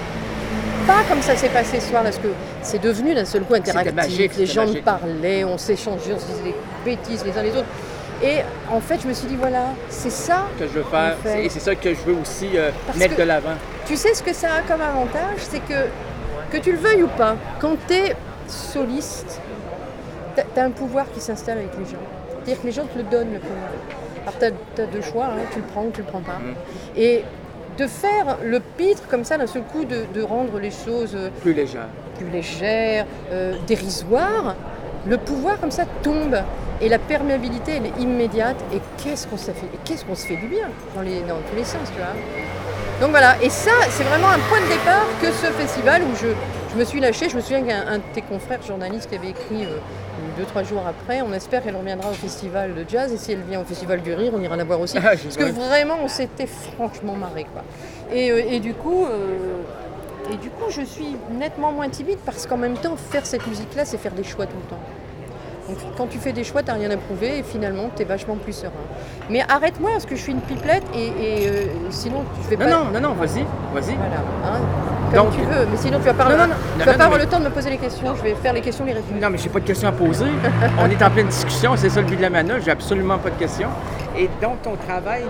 pas comme ça s'est passé ce soir parce que c'est devenu d'un seul coup interactif. magique, Les c'était gens magique. parlaient, on s'échangeait, on se disait des bêtises les uns les autres. Et en fait je me suis dit voilà c'est ça Que je veux faire. en fait. Et c'est ça que je veux aussi Parce mettre que- de l'avant. Tu sais ce que ça a comme avantage, c'est que tu le veuilles ou pas, quand tu es soliste, tu as un pouvoir qui s'installe avec les gens. C'est-à-dire que les gens te le donnent, le pouvoir. Alors tu as deux choix, hein, tu le prends ou tu le prends pas. Et de faire le pitre comme ça d'un seul coup, de rendre les choses Plus légère. plus légères, dérisoires, le pouvoir comme ça tombe. Et la perméabilité, elle est immédiate. Et qu'est-ce qu'on se fait du bien dans tous les sens, tu vois. Donc voilà, et ça, c'est vraiment un point de départ que ce festival où je me suis lâchée. Je me souviens qu'un de tes confrères journalistes qui avait écrit 2-3 jours après, on espère qu'elle reviendra au festival de jazz, et si elle vient au festival du rire, on ira la voir aussi. Ah, Parce que vraiment, on s'était franchement marré, quoi. Et du coup, je suis nettement moins timide, parce qu'en même temps, faire cette musique-là, c'est faire des choix tout le temps. Donc quand tu fais des choix, t'as rien à prouver et finalement t'es vachement plus serein. Mais arrête-moi parce que je suis une pipelette et sinon je vais pas. Non, vas-y. Voilà, hein, comme Donc- tu veux. Mais sinon tu vas pas, Non, tu vas non, pas avoir mais- le temps de me poser les questions. Je vais faire les questions, les réponses. Non, mais j'ai pas de questions à poser. On est en pleine discussion, c'est ça le but de la manœuvre. J'ai absolument pas de questions. Et donc, ton travail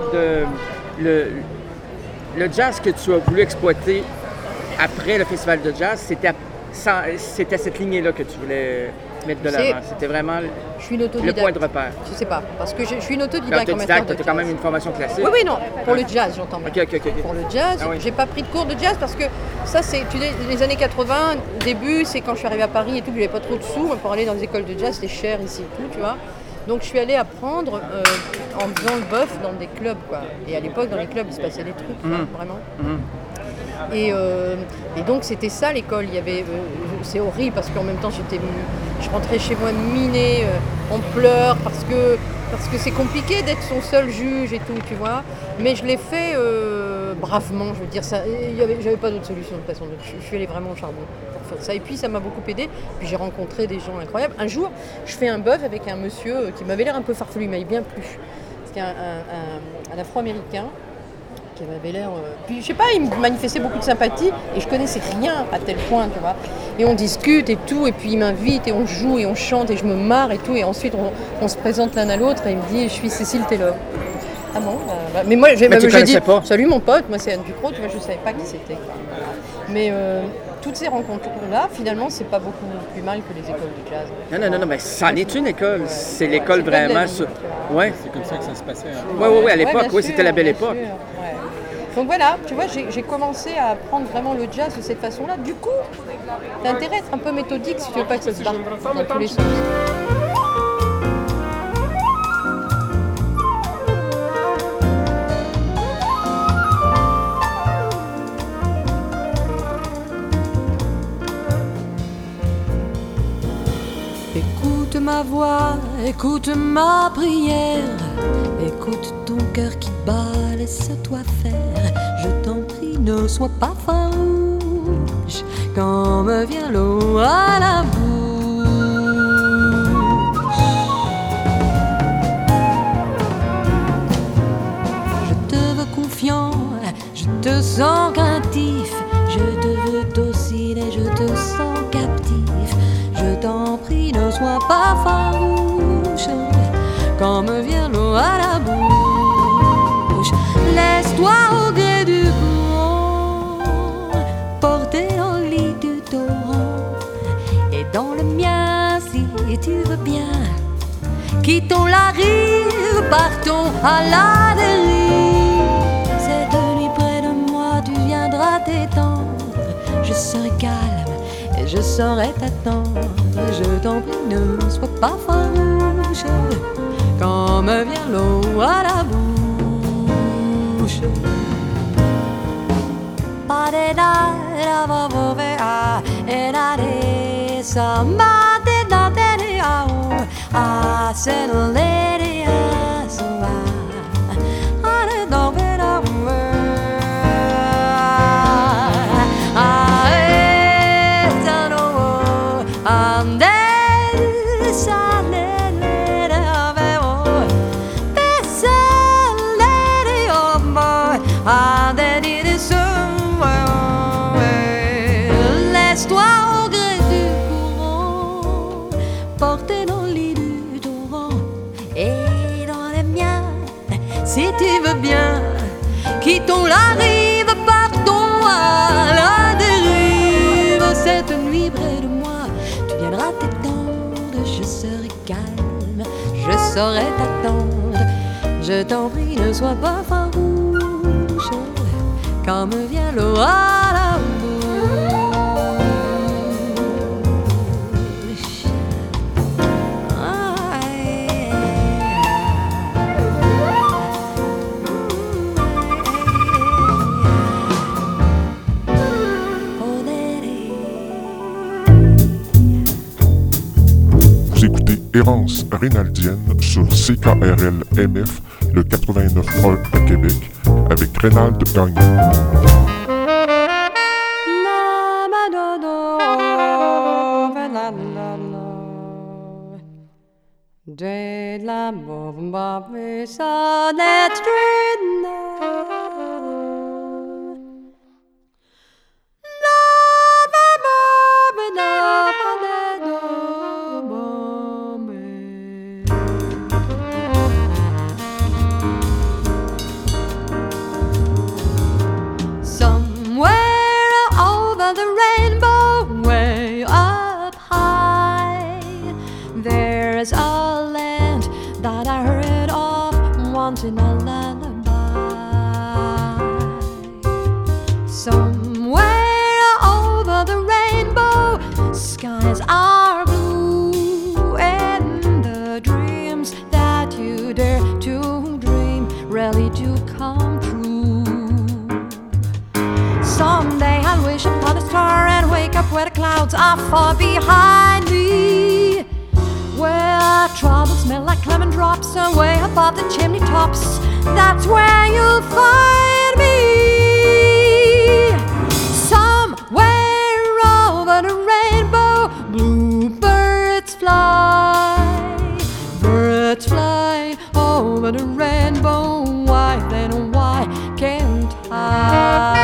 le jazz que tu as voulu exploiter après le festival de jazz, c'était cette lignée-là que tu voulais mettre de l'avant. C'était vraiment Je suis une le autodidacte. point de repère. Je sais pas, parce que je suis une Mais autodidacte en matière autodidacte, de tu as jazz. quand même une formation classique. Oui, non, pour le jazz, j'entends bien. OK. Pour le jazz, Ah oui. j'ai pas pris de cours de jazz parce que ça, c'est les années 80, début, c'est quand je suis arrivée à Paris et tout, j'avais pas trop de sous pour aller dans les écoles de jazz, c'était cher ici et tout, tu vois. Donc je suis allée apprendre en faisant le bœuf dans des clubs, quoi. Et à l'époque, dans les clubs, il se passait des trucs, quoi, vraiment. Et donc c'était ça l'école. Il y avait, c'est horrible parce qu'en même temps je rentrais chez moi minée, en pleurs parce que c'est compliqué d'être son seul juge et tout, tu vois. Mais je l'ai fait bravement, je veux dire ça. J'avais pas d'autre solution de toute façon. Donc je suis allée vraiment au charbon pour faire ça. Et puis ça m'a beaucoup aidé. Puis j'ai rencontré des gens incroyables. Un jour, je fais un bœuf avec un monsieur qui m'avait l'air un peu farfelu, il m'avait bien plu. C'était un Afro-américain. Qui m'avait l'air. Puis je sais pas, il me manifestait beaucoup de sympathie et je connaissais rien à tel point, tu vois. Et on discute et tout, et puis il m'invite et on joue et on chante et je me marre et tout. Et ensuite on se présente l'un à l'autre et il me dit je suis Cécile Taylor. Ah bon mais moi j'ai Mais tu dit connaissais pas. salut mon pote, moi c'est Anne Ducrot, tu vois, je savais pas qui c'était. Mais toutes ces rencontres-là, finalement, c'est pas beaucoup plus mal que les écoles de jazz. Non, mais c'en est une école. C'est l'école C'est pas de la vraiment. vie, tu vois. Ouais. C'est comme ça que ça se passait. Oui, à l'époque, bien oui, c'était la belle bien époque. sûr, ouais. Donc voilà, tu vois, j'ai commencé à apprendre vraiment le jazz de cette façon-là. Du coup, t'as intérêt à être un peu méthodique si tu veux pas que ça se barre dans tous les sens. Écoute ma voix, écoute ma prière, écoute ton cœur qui bat, laisse-toi faire. Je t'en prie, ne sois pas farouche quand me vient l'eau à la bouche. Je te veux confiant, je te sens craintif, je te veux docile et je te sens captif. Je t'en prie, ne sois pas farouche quand me vient l'eau à la bouche. Laisse-toi au gré du courant porter dans le lit du torrent, et dans le mien si tu veux bien. Quittons la rive, partons à la dérive. Cette nuit près de moi tu viendras t'étendre. Je serai calme et je saurai t'attendre. Je t'en prie, ne sois pas farouche quand me vient l'eau à la bouche. Laisse-toi au gré du courant porter dans le lit du torrent, et dans le mien si tu veux bien. Quittons la rive, partons à la dérive. Cette nuit près de moi tu viendras t'étendre. Je serai calme, je saurai t'attendre. Je t'en prie, ne sois pas farouche quand me vient l'eau à la bouche. Vous écoutez Errance Rénaldienne sur CKRL MF, le 89.1 à Québec, avec Rénald Gagnon. There's a land that I heard of once in a lullaby. Somewhere over the rainbow, skies are blue, and the dreams that you dare to dream really do come true. Someday I'll wish upon a star and wake up where the clouds are far behind me, where troubles smell like lemon drops, away above the chimney tops. That's where you'll find me. Somewhere over the rainbow, bluebirds fly. Birds fly over the rainbow. Why then, why can't I?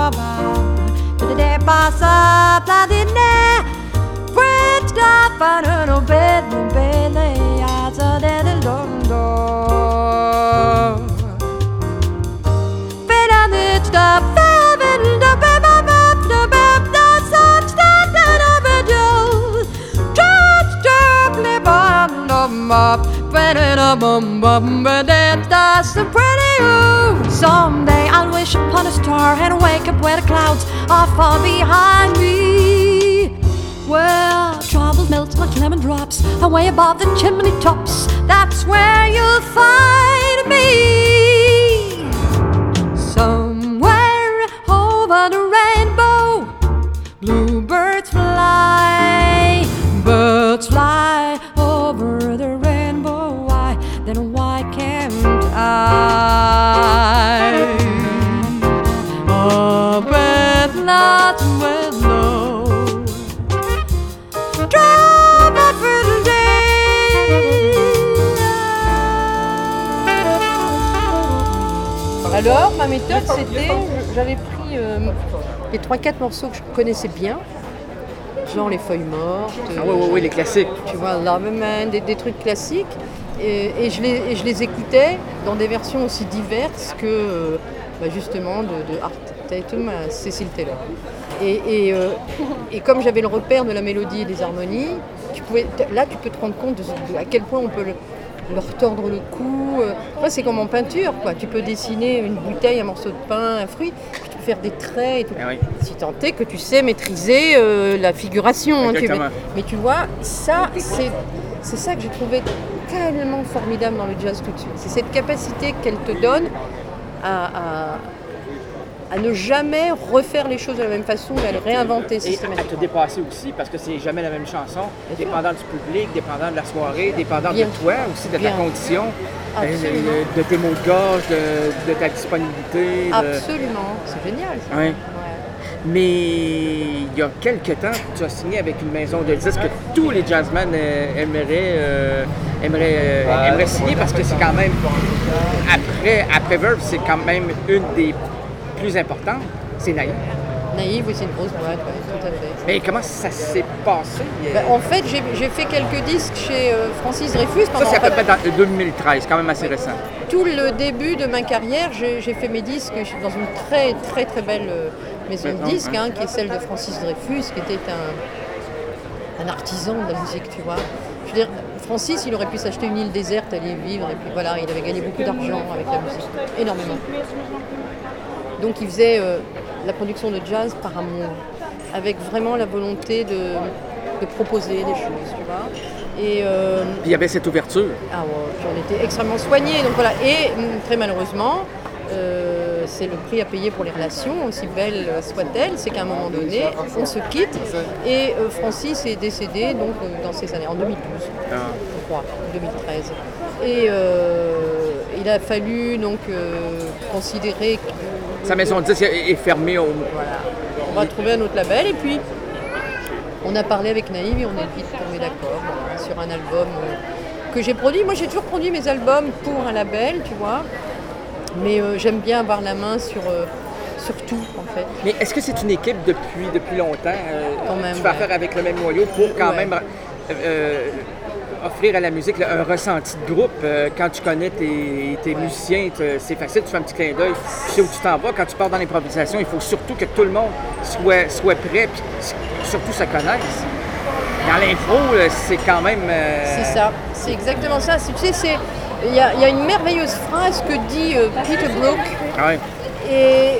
passa platine Bridge da fare no belle Asa de londo Bella nit da faven da beba da beba such that da video Touch doubly bottom up Better bum bum but that's the pretty you Someday I'll wish upon a star and wake up where the clouds are far behind me Where trouble melts like lemon drops away above the chimney tops That's where you'll find me Somewhere over the rainbow Bluebirds fly Birds fly over the rainbow Why, then why can't I? Oh, but not with no Drop out for the day Alors, ma méthode, c'était... J'avais pris les 3-4 morceaux que je connaissais bien genre les feuilles mortes. Oui, les classiques. Tu vois, Loverman, des trucs classiques. Et je les écoutais dans des versions aussi diverses que justement de Art Tatum à Cecil Taylor. Et comme j'avais le repère de la mélodie et des harmonies, tu peux te rendre compte de à quel point on peut leur tordre le cou. Après, c'est comme en peinture, quoi. Tu peux dessiner une bouteille, un morceau de pain, un fruit, tu peux faire des traits et tout. Ah oui. Si tant est que tu sais maîtriser la figuration. Mais tu vois, ça, c'est ça que j'ai trouvé tellement formidable dans le jazz tout de suite. C'est cette capacité qu'elle te donne à ne jamais refaire les choses de la même façon, mais à le réinventer systématiquement. Et à te dépasser aussi, parce que c'est jamais la même chanson, dépendant du public, dépendant de la soirée, dépendant de toi aussi, de ta condition, de tes mots de gorge, de ta disponibilité. Absolument, c'est génial ça. Oui. Mais il y a quelques temps, tu as signé avec une maison de disques que tous les jazzmen aimeraient signer, parce que c'est quand même, après Verve, c'est quand même une des plus importantes, c'est Naïve. Naïve, oui, c'est une grosse boîte, ouais, tout à fait. Mais comment ça s'est passé? En fait, j'ai fait quelques disques chez Francis Dreyfus. Ça, c'est à peu près dans 2013, quand même assez récent. Tout le début de ma carrière, j'ai fait mes disques dans une très, très, très belle maison de disques, qui est celle de Francis Dreyfus, qui était un artisan de la musique, tu vois. Je veux dire, Francis, il aurait pu s'acheter une île déserte, aller vivre, et puis voilà, il avait gagné beaucoup d'argent avec la musique, énormément. Donc il faisait la production de jazz par amour, avec vraiment la volonté de proposer des choses, tu vois. Et puis il y avait cette ouverture. Ah ouais, puis on était extrêmement soignés, donc voilà. Et très malheureusement, c'est le prix à payer pour les relations, aussi belles soient-elles, c'est qu'à un moment donné, on se quitte. Et Francis est décédé donc dans ces années, en 2012, je crois, 2013. Et il a fallu donc considérer que sa maison de disques est fermée. Voilà. On va trouver un autre label et puis on a parlé avec Naïve et on est vite tombé d'accord sur un album que j'ai produit. Moi j'ai toujours produit mes albums pour un label, tu vois, mais j'aime bien avoir la main sur tout en fait. Mais est-ce que c'est une équipe depuis longtemps? Quand même, tu fais affaire avec le même noyau pour quand même offrir à la musique un ressenti de groupe. Quand tu connais tes musiciens, c'est facile, tu fais un petit clin d'œil, tu sais où tu t'en vas. Quand tu pars dans l'improvisation, il faut surtout que tout le monde soit prêt, puis surtout se connaisse. Dans l'impro, c'est quand même... C'est ça, c'est exactement ça. Tu sais, il y a une merveilleuse phrase que dit Peter Brook, et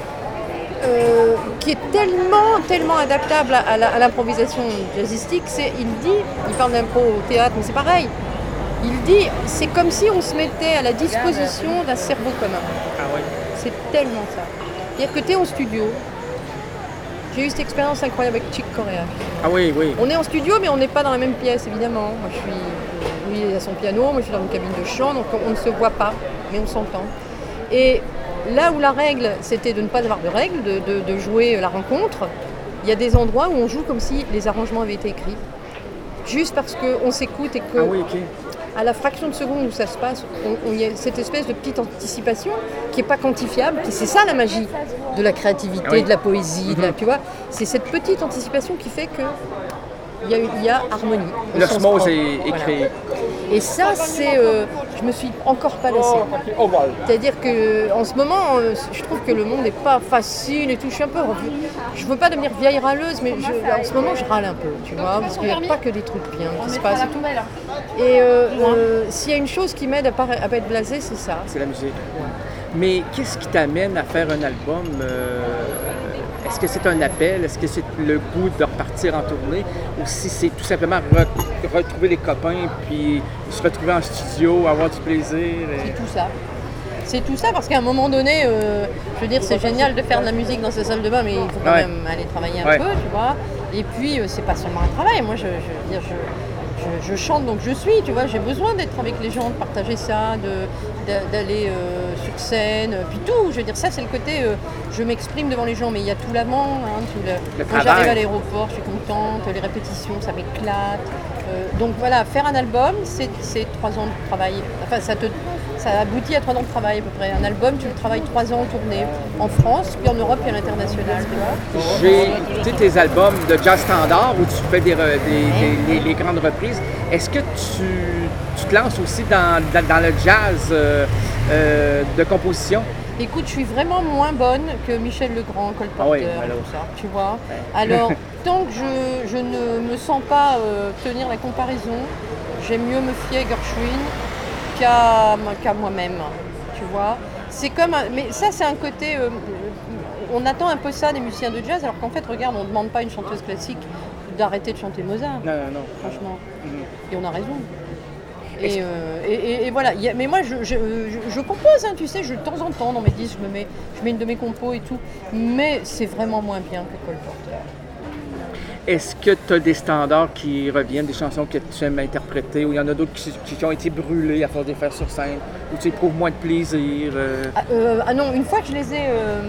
qui est tellement adaptable à l'improvisation jazzistique. Il parle d'impro au théâtre, mais c'est pareil. Il dit, c'est comme si on se mettait à la disposition d'un cerveau commun. Ah ouais. C'est tellement ça. C'est-à-dire que tu es en studio. J'ai eu cette expérience incroyable avec Chick Corea. Ah oui, oui. On est en studio, mais on n'est pas dans la même pièce, évidemment. Moi, lui, il est à son piano, moi, je suis dans une cabine de chant, donc on ne se voit pas, mais on s'entend. Et là où la règle, c'était de ne pas avoir de règle, de jouer la rencontre, il y a des endroits où on joue comme si les arrangements avaient été écrits. Juste parce qu'on s'écoute et que... Ah oui, OK. à la fraction de seconde où ça se passe, il y a cette espèce de petite anticipation qui n'est pas quantifiable. C'est ça la magie de la créativité, de la poésie, tu vois. C'est cette petite anticipation qui fait que il y a harmonie. L'osmose est créée. Et ça, c'est, je me suis encore pas lassée. C'est-à-dire que en ce moment, je trouve que le monde n'est pas facile et tout. Je suis un peu, je veux pas devenir vieille râleuse, mais en ce moment, je râle un peu, tu vois, parce qu'il n'y a pas que des trucs bien qui se passent et tout. Et s'il y a une chose qui m'aide à pas être blasée, c'est ça. C'est la musique. Mais qu'est-ce qui t'amène à faire un album? Est-ce que c'est un appel? Est-ce que c'est le goût de repartir en tournée? Ou si c'est tout simplement retrouver les copains puis se retrouver en studio, avoir du plaisir? C'est tout ça. C'est tout ça parce qu'à un moment donné, je veux dire, c'est génial de faire de la musique dans sa salle de bain, mais il faut quand même aller travailler un peu, tu vois. Et puis, c'est pas seulement un travail. Moi, je veux dire, je chante donc je suis, tu vois, j'ai besoin d'être avec les gens, de partager ça, d'aller sur scène, puis tout, je veux dire, ça c'est le côté, je m'exprime devant les gens, mais il y a tout l'avant, quand j'arrive à l'aéroport, je suis contente, les répétitions, ça m'éclate, donc voilà, faire un album, c'est 3 ans de travail, enfin ça aboutit à 3 ans de travail à peu près. Un album, tu le travailles 3 ans en tournée, en France, puis en Europe et à l'international, tu vois. J'ai écouté tes albums de jazz standard où tu fais les grandes reprises. Est-ce que tu te lances aussi dans le jazz de composition? Écoute, je suis vraiment moins bonne que Michel Legrand, Cole Porter, tout ça, tu vois. Alors, tant que je ne me sens pas tenir la comparaison, j'aime mieux me fier à Gershwin qu'à moi-même, tu vois. C'est comme mais ça, c'est un côté... on attend un peu ça des musiciens de jazz, alors qu'en fait, regarde, on ne demande pas à une chanteuse classique d'arrêter de chanter Mozart. Non. Franchement. Et on a raison. Et voilà. Mais moi, je compose, hein, tu sais, de temps en temps, dans mes disques, je mets une de mes compos et tout. Mais c'est vraiment moins bien que Cole Porter. Est-ce que tu as des standards qui reviennent, des chansons que tu aimes interpréter, ou il y en a d'autres qui ont été brûlées à force de les faire sur scène, où tu éprouves moins de plaisir? Non, une fois que je les ai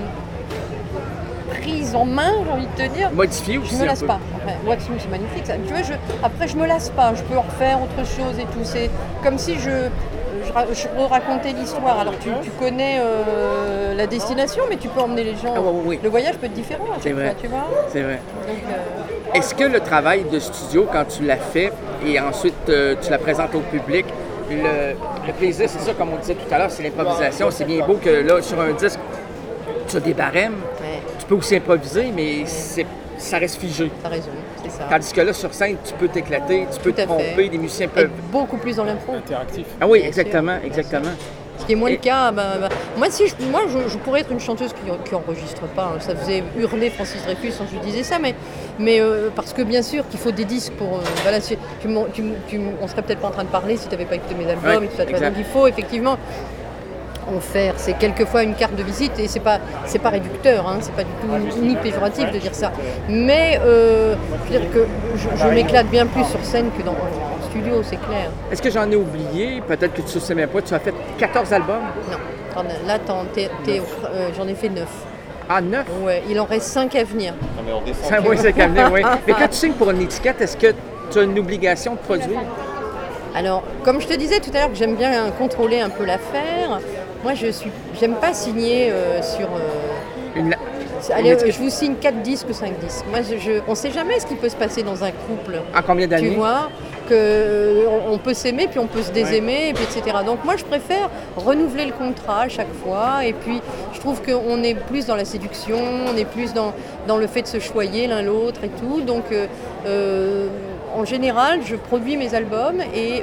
prises en main, j'ai envie de te dire, modifiées aussi, je me lasse pas. Après, c'est magnifique ça. Tu vois, après, je me lasse pas, je peux en refaire autre chose et tout. C'est comme si je racontais l'histoire. Alors tu connais la destination, mais tu peux emmener les gens. Le voyage peut être différent à chaque fois, tu vois. C'est vrai. Donc, est-ce que le travail de studio, quand tu l'as fait et ensuite tu la présentes au public, le plaisir, c'est ça, comme on disait tout à l'heure, c'est l'improvisation. C'est bien beau que là, sur un disque, tu as des barèmes. Tu peux aussi improviser, mais ça reste figé. T'as raison, c'est ça. Tandis que là, sur scène, tu peux t'éclater, tu peux te tromper, des musiciens peuvent... Être beaucoup plus dans l'impro. Interactif. Ah oui, exactement. Ce qui est moins le cas. Moi, je pourrais être une chanteuse qui n'enregistre pas. Ça faisait hurler Francis Dreyfus quand je disais ça, mais parce que bien sûr qu'il faut des disques pour... on serait peut-être pas en train de parler si tu n'avais pas écouté mes albums et tout ça. Donc il faut effectivement en faire. C'est quelquefois une carte de visite et c'est pas réducteur, hein, c'est pas du tout ni péjoratif de dire ça. Mais je veux dire que je m'éclate bien plus sur scène que en studio, c'est clair. Est-ce que j'en ai oublié? Peut-être que tu ne sais même pas. Tu as fait 14 albums? Non. Là, j'en ai fait 9. Ah, 9? Ouais, il en reste 5 à venir. Oui, 5 à venir, oui. Mais quand tu signes pour une étiquette, est-ce que tu as une obligation de produire? Alors, comme je te disais tout à l'heure que j'aime bien contrôler un peu l'affaire, moi j'aime pas signer sur... Allez, je vous signe 4 disques ou 5 disques. Moi, on ne sait jamais ce qui peut se passer dans un couple. À combien d'années? Tu vois, qu'on peut s'aimer, puis on peut se désaimer, et puis, etc. Donc moi, je préfère renouveler le contrat à chaque fois. Et puis, je trouve qu'on est plus dans la séduction, on est plus dans le fait de se choyer l'un l'autre et tout. Donc, en général, je produis mes albums et...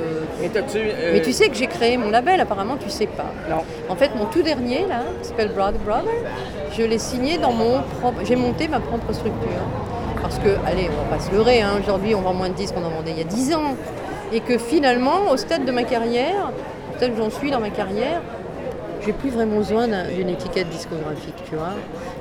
Mais tu sais que j'ai créé mon label, apparemment, tu sais pas. Non. En fait, mon tout dernier, là, qui s'appelle Brother, je l'ai signé dans j'ai monté ma propre structure. Parce que, allez, on va pas se leurrer, hein, aujourd'hui, on vend moins de disques qu'on en vendait il y a 10 ans. Et que finalement, au stade de ma carrière, au stade où j'en suis dans ma carrière, j'ai plus vraiment besoin d'une étiquette discographique, tu vois.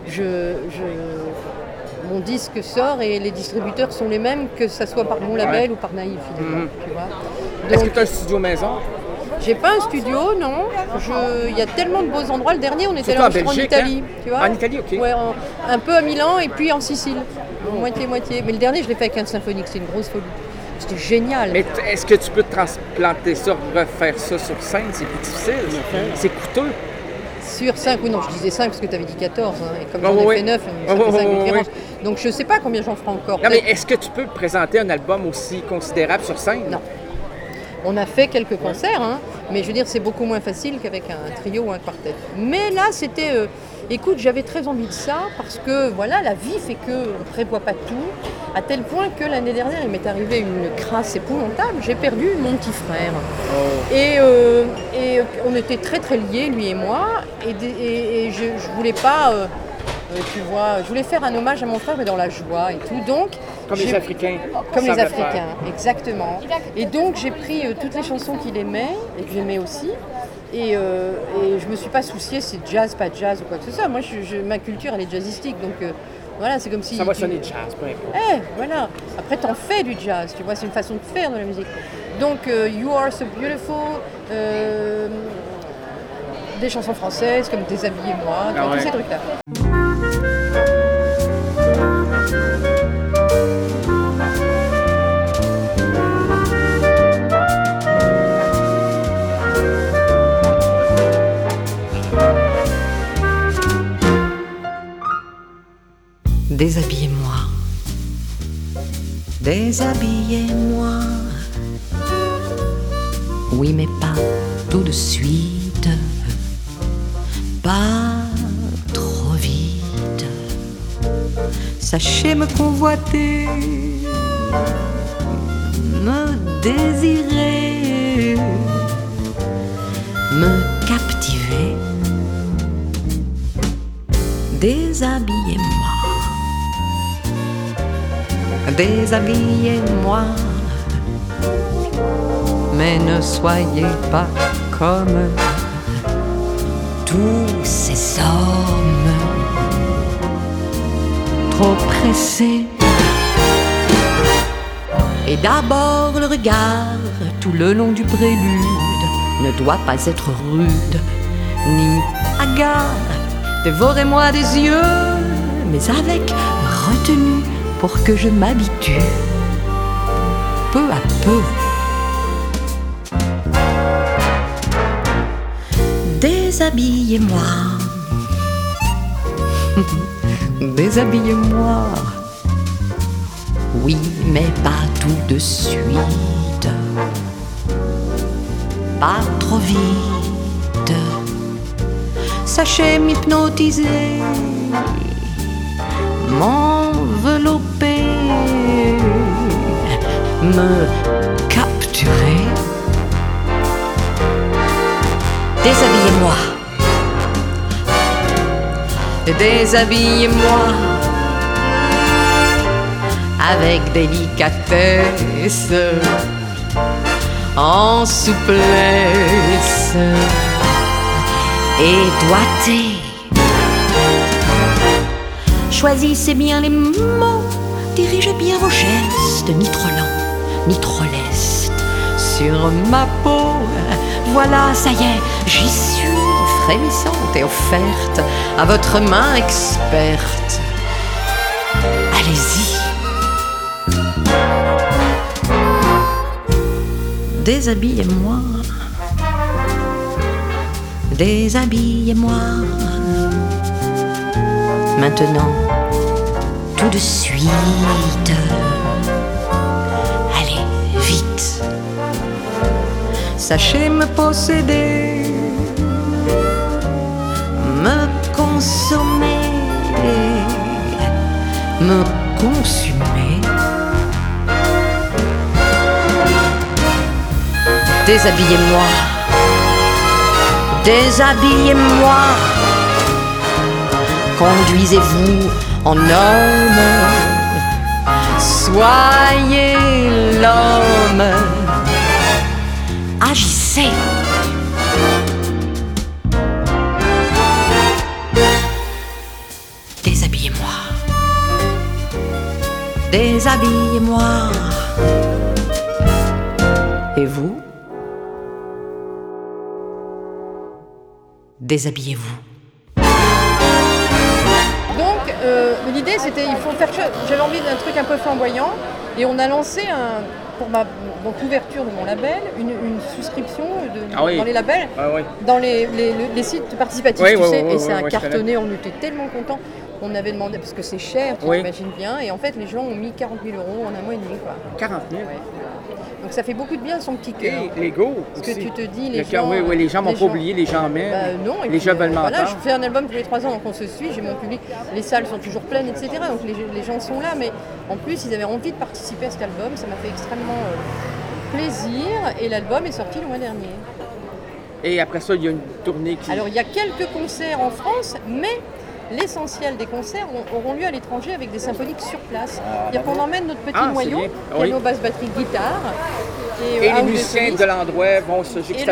Mon disque sort et les distributeurs sont les mêmes, que ça soit par mon label ou par Naïve, finalement, tu vois. Donc, est-ce que tu as un studio maison? J'ai pas un studio, non. Il y a tellement de beaux endroits. Le dernier, on était là en Italie, tu vois. En Italie, ok. Ouais, un peu à Milan et puis en Sicile, moitié-moitié. Mais le dernier, je l'ai fait avec un symphonique, c'est une grosse folie. C'était génial. Mais est-ce que tu peux transplanter ça, refaire ça sur scène? C'est plus difficile. C'est coûteux. Sur 5, oui, non, je disais 5 parce que tu avais dit 14. Hein, et comme Ouais, j'en ai ouais, fait 9, ça ouais, fait 5 ouais, différences. ouais. Donc je ne sais pas combien j'en ferai encore. Non, mais est-ce que tu peux présenter un album aussi considérable sur scène? Non. On a fait quelques concerts, hein, mais je veux dire, c'est beaucoup moins facile qu'avec un trio ou un quartet. Mais là, c'était... écoute, j'avais très envie de ça parce que, voilà, la vie fait qu'on ne prévoit pas tout, à tel point que l'année dernière, il m'est arrivé une crasse épouvantable. J'ai perdu mon petit frère. Oh. Et on était très, très liés, lui et moi, et je ne voulais pas... tu vois, je voulais faire un hommage à mon frère, mais dans la joie et tout. Donc, comme les Africains. Comme les Africains, exactement. Et donc, j'ai pris toutes les chansons qu'il aimait, et que j'aimais aussi. Et je ne me suis pas souciée si c'est jazz, pas jazz ou quoi que ce soit. Moi, ma culture, elle est jazzistique. Donc, voilà, c'est comme si... Ça va sonner jazz, peu importe. Voilà. Après, t'en fais du jazz, tu vois, c'est une façon de faire de la musique. Donc, You Are So Beautiful... des chansons françaises comme Déshabillez-moi, tous ces trucs-là. Déshabillez-moi, déshabillez-moi. Oui, mais pas tout de suite. Pas trop vite. Sachez me convoiter, me désirer, me captiver. Déshabillez-moi, déshabillez-moi. Mais ne soyez pas comme tous ces hommes trop pressés. Et d'abord le regard tout le long du prélude ne doit pas être rude ni hagard. Dévorez-moi des yeux, mais avec retenue pour que je m'habitue peu à peu. Déshabillez-moi, déshabillez-moi. Oui, mais pas tout de suite, pas trop vite. Sachez m'hypnotiser, m'envelopper, me capturer. Déshabillez-moi, déshabillez-moi avec délicatesse, en souplesse et doigté. Choisissez bien les mots, dirigez bien vos gestes, ni trop lents, ni trop lestes. Sur ma peau, voilà, ça y est, j'y suis, frémissante et offerte à votre main experte. Allez-y. Déshabillez-moi, déshabillez-moi. Maintenant, tout de suite. Allez, vite. Sachez me posséder, me consommer, me consumer. Déshabillez-moi, déshabillez-moi. Conduisez-vous en homme, soyez l'homme. Agissez. Déshabillez-moi, déshabillez-moi. Et vous? Déshabillez-vous. Donc l'idée c'était il faut faire j'avais envie d'un truc un peu flamboyant et on a lancé pour donc l'ouverture de mon label, une souscription Ah oui. dans les labels, Ah oui. dans les sites participatifs, Oui, tu oui, sais, oui, et oui, ça a oui, je cartonné, on était tellement contents. On avait demandé, parce que c'est cher, tu Oui. t'imagines bien, et en fait les gens ont mis 40 000 € en un mois et demi. Quoi. 40 000? Ouais. Donc ça fait beaucoup de bien à son petit cœur. Et l'ego Parce que aussi. tu te dis, Le les cœur, gens... oui, les gens m'ont pas oublié, les gens m'aiment. non, et les puis, gens veulent m'entendre. voilà, je fais un album tous les 3 ans, donc on se suit, j'ai mon public, les salles sont toujours pleines, etc. Donc les gens sont là, mais en plus ils avaient envie de participer à cet album, ça m'a fait extrêmement plaisir, et l'album est sorti le mois dernier. Et après ça, il y a une tournée qui... Alors il y a quelques concerts en France, mais l'essentiel des concerts auront lieu à l'étranger avec des symphoniques sur place. C'est-à-dire qu'on emmène notre petit noyau, piano, basse, batterie, guitare. Et les musiciens de l'endroit vont se juxtaposer. Et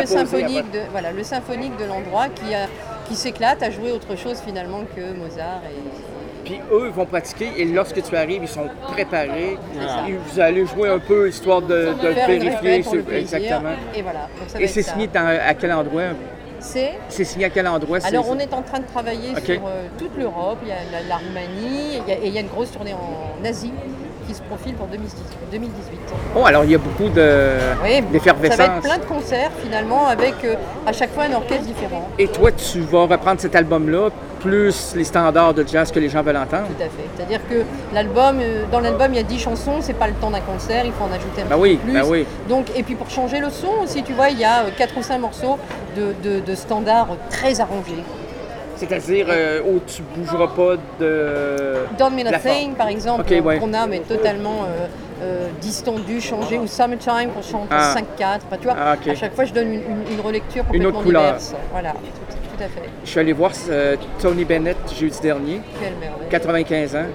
le symphonique de l'endroit qui s'éclate à jouer autre chose finalement que Mozart. Puis eux vont pratiquer et lorsque tu arrives, ils sont préparés. Et vous allez jouer un peu histoire de vérifier. Exactement. Et voilà. Et c'est signé à quel endroit? C'est signé à quel endroit? Alors, on est en train de travailler sur toute l'Europe. Il y a la Roumanie et il y a une grosse tournée en Asie qui se profile pour 2018. Oh, alors il y a beaucoup d'effervescence. Ça va être plein de concerts finalement avec à chaque fois un orchestre différent. Et toi, tu vas reprendre cet album-là, plus les standards de jazz que les gens veulent entendre? Tout à fait. C'est-à-dire que dans l'album, il y a 10 chansons, c'est pas le temps d'un concert, il faut en ajouter un peu plus. Ben oui. Donc, et puis pour changer le son aussi, tu vois, il y a 4 ou 5 morceaux de standards très arrangés. C'est-à-dire où tu bougeras pas de... Don't Mean a Thing, par exemple, qu'on a mais totalement distendu, changé, ou Summertime qu'on chante 5-4. Tu vois, à chaque fois, je donne une relecture complètement diverse. Voilà, tout à fait. Je suis allé voir Tony Bennett jeudi dernier. Quelle merveille. 95 ans.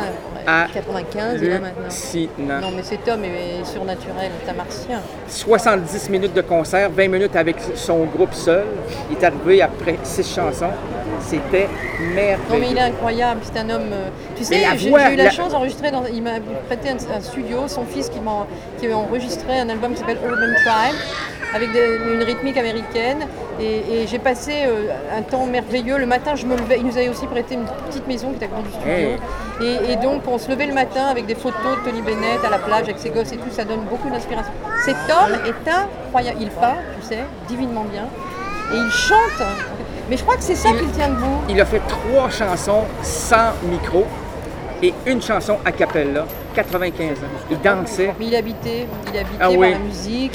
À 95, il est là maintenant. Non, mais cet homme est surnaturel, c'est un martien. 70 minutes de concert, 20 minutes avec son groupe seul. Il est arrivé après 6 chansons. C'était merveilleux. Non, mais il est incroyable, c'est un homme... Tu sais, j'ai eu la chance d'enregistrer, il m'a prêté un studio, son fils qui avait enregistré un album qui s'appelle Urban Tribe, avec une rythmique américaine. Et j'ai passé un temps merveilleux. Le matin, je me levais. Il nous avait aussi prêté une petite maison qui était à côté du studio. Et donc, on se levait le matin avec des photos de Tony Bennett à la plage avec ses gosses et tout. Ça donne beaucoup d'inspiration. Cet homme est incroyable. Il part, tu sais, divinement bien. Et il chante. Mais je crois que c'est ça qui le tient debout. Il a fait 3 chansons sans micro et une chanson a cappella, 95 ans. Il dansait. Mais il habitait par la musique.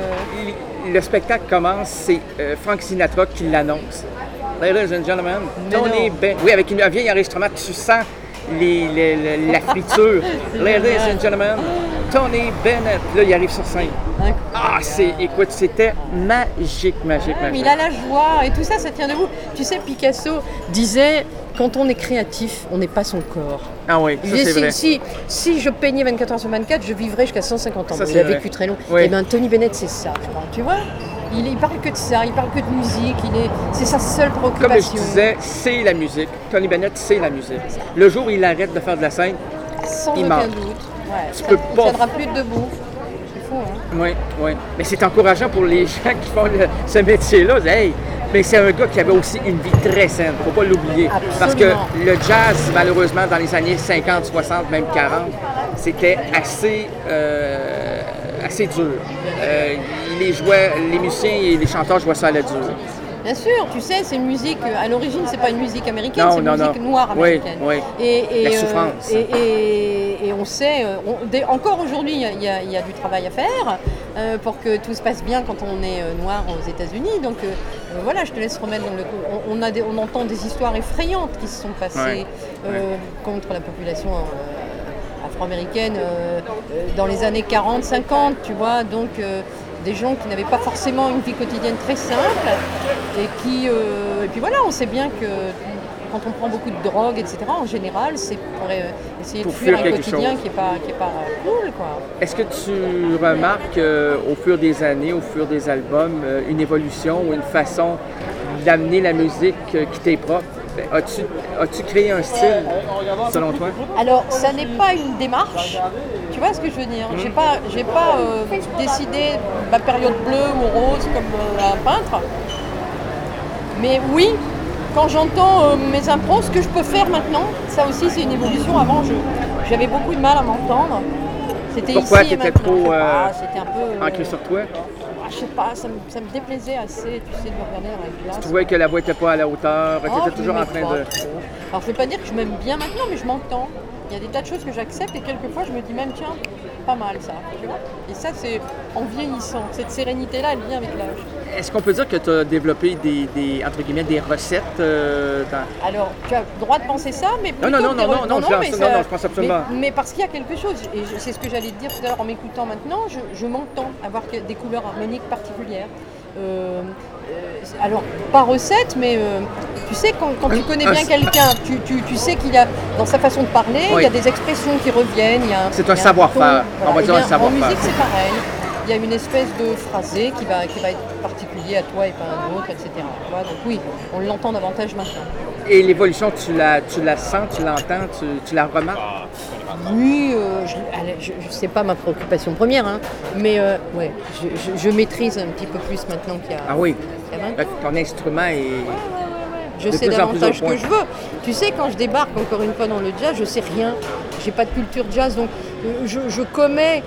Le spectacle commence, c'est Frank Sinatra qui l'annonce. Ladies and gentlemen, Tony Bennett. Oui, avec un vieil enregistrement, tu sens la friture. Ladies and gentlemen, Tony Bennett. Là, il arrive sur scène. Écoute, c'était magique. Mais il a la joie et tout ça, ça tient debout. Tu sais, Picasso disait, quand on est créatif, on n'est pas son corps. Ah oui, ça c'est vrai. Si je peignais 24 heures sur 24, je vivrais jusqu'à 150 ans. Ça, il a vécu très long. Oui. Et bien, Tony Bennett, c'est ça, tu vois. Il parle que de ça, il parle que de musique, c'est sa seule préoccupation. Comme je disais, c'est la musique. Tony Bennett, c'est la musique. Le jour où il arrête de faire de la scène, il meurt. Sans aucun doute. Ouais, tu peux pas... Il ne tiendra plus debout. C'est fou, hein? Oui. Mais c'est encourageant pour les gens qui font ce métier-là. Hey, mais c'est un gars qui avait aussi une vie très saine, il ne faut pas l'oublier. Parce que le jazz, malheureusement, dans les années 50, 60, même 40, c'était assez dur. Les musiciens et les chanteurs jouaient ça à la dure. Bien sûr, tu sais, c'est une musique, à l'origine, c'est pas une musique américaine, c'est une musique noire américaine. Oui. La souffrance. Et on sait, encore aujourd'hui, il y a du travail à faire pour que tout se passe bien quand on est noir aux États-Unis. Donc voilà, je te laisse remettre dans le coup. On entend des histoires effrayantes qui se sont passées contre la population afro-américaine dans les années 40, 50, tu vois. Donc des gens qui n'avaient pas forcément une vie quotidienne très simple et puis voilà, on sait bien que quand on prend beaucoup de drogue, etc., en général, c'est pour essayer de fuir un quotidien qui est pas cool, quoi. Est-ce que tu remarques au fur des années, au fur des albums, une évolution ou une façon d'amener la musique qui t'est propre? As-tu créé un style, selon toi? Alors, ça n'est pas une démarche. Tu vois ce que je veux dire? J'ai pas décidé ma période bleue ou rose comme un peintre. Mais oui, quand j'entends mes impros, ce que je peux faire maintenant, ça aussi c'est une évolution. Avant, j'avais beaucoup de mal à m'entendre. C'était Pourquoi ici et t'étais maintenant. trop C'était un peu... ancré sur toi? Je sais pas, ça me déplaisait assez, tu sais, de me regarder dans la glace. Tu trouvais que la voix n'était pas à la hauteur, tu Oh, étais toujours en train de... Alors, je ne veux pas dire que je m'aime bien maintenant, mais je m'entends. Il y a des tas de choses que j'accepte et quelquefois je me dis même, tiens, pas mal ça, tu vois. Et ça, c'est en vieillissant. Cette sérénité-là, elle vient avec l'âge. Est-ce qu'on peut dire que tu as développé entre guillemets, des recettes dans... Alors, tu as le droit de penser ça, mais plutôt Non, je pense absolument. Mais parce qu'il y a quelque chose, et c'est ce que j'allais te dire tout à l'heure en m'écoutant maintenant, je m'entends avoir des couleurs harmoniques particulières. Alors, pas recette, mais tu sais, quand tu connais bien quelqu'un, tu sais qu'il y a, dans sa façon de parler, il y a des expressions qui reviennent. C'est un savoir-faire, on va dire un savoir-faire. En musique, c'est pareil. Il y a une espèce de phrasé qui va être particulier à toi et pas à un autre, etc. Tu vois, donc oui, on l'entend davantage maintenant. Et l'évolution, tu la sens, tu l'entends, tu la remarques? Oui, c'est pas ma préoccupation première, hein, mais ouais, je maîtrise un petit peu plus maintenant qu'il y a. Ah oui. Il y a 20 ans. Ton instrument est. Je sais davantage ce que je veux. Tu sais, quand je débarque encore une fois dans le jazz, je sais rien. J'ai pas de culture jazz, donc je commets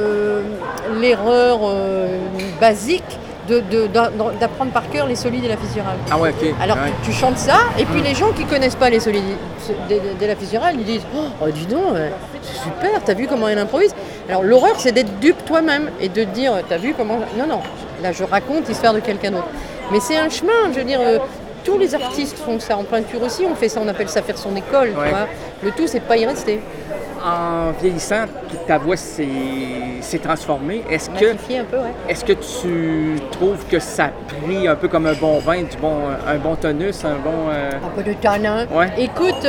l'erreur basique d'apprendre par cœur les solides et la fissurale. Ah ouais, ok. Alors ouais. tu chantes ça, et puis les gens qui connaissent pas les solides de la fissurale, ils disent oh dis donc, c'est super, t'as vu comment elle improvise. Alors l'horreur, c'est d'être dupe toi-même et de te dire t'as vu comment. Non, là je raconte l'histoire de quelqu'un d'autre. Mais c'est un chemin, je veux dire. Tous les artistes font ça, en peinture aussi, on fait ça, on appelle ça faire son école. Ouais. Tu vois. Le tout, c'est de pas y rester. En vieillissant, ta voix s'est transformée. Est-ce que tu trouves que ça a pris un peu comme un bon vin, un bon tonus, un peu de tanin. Ouais. Écoute,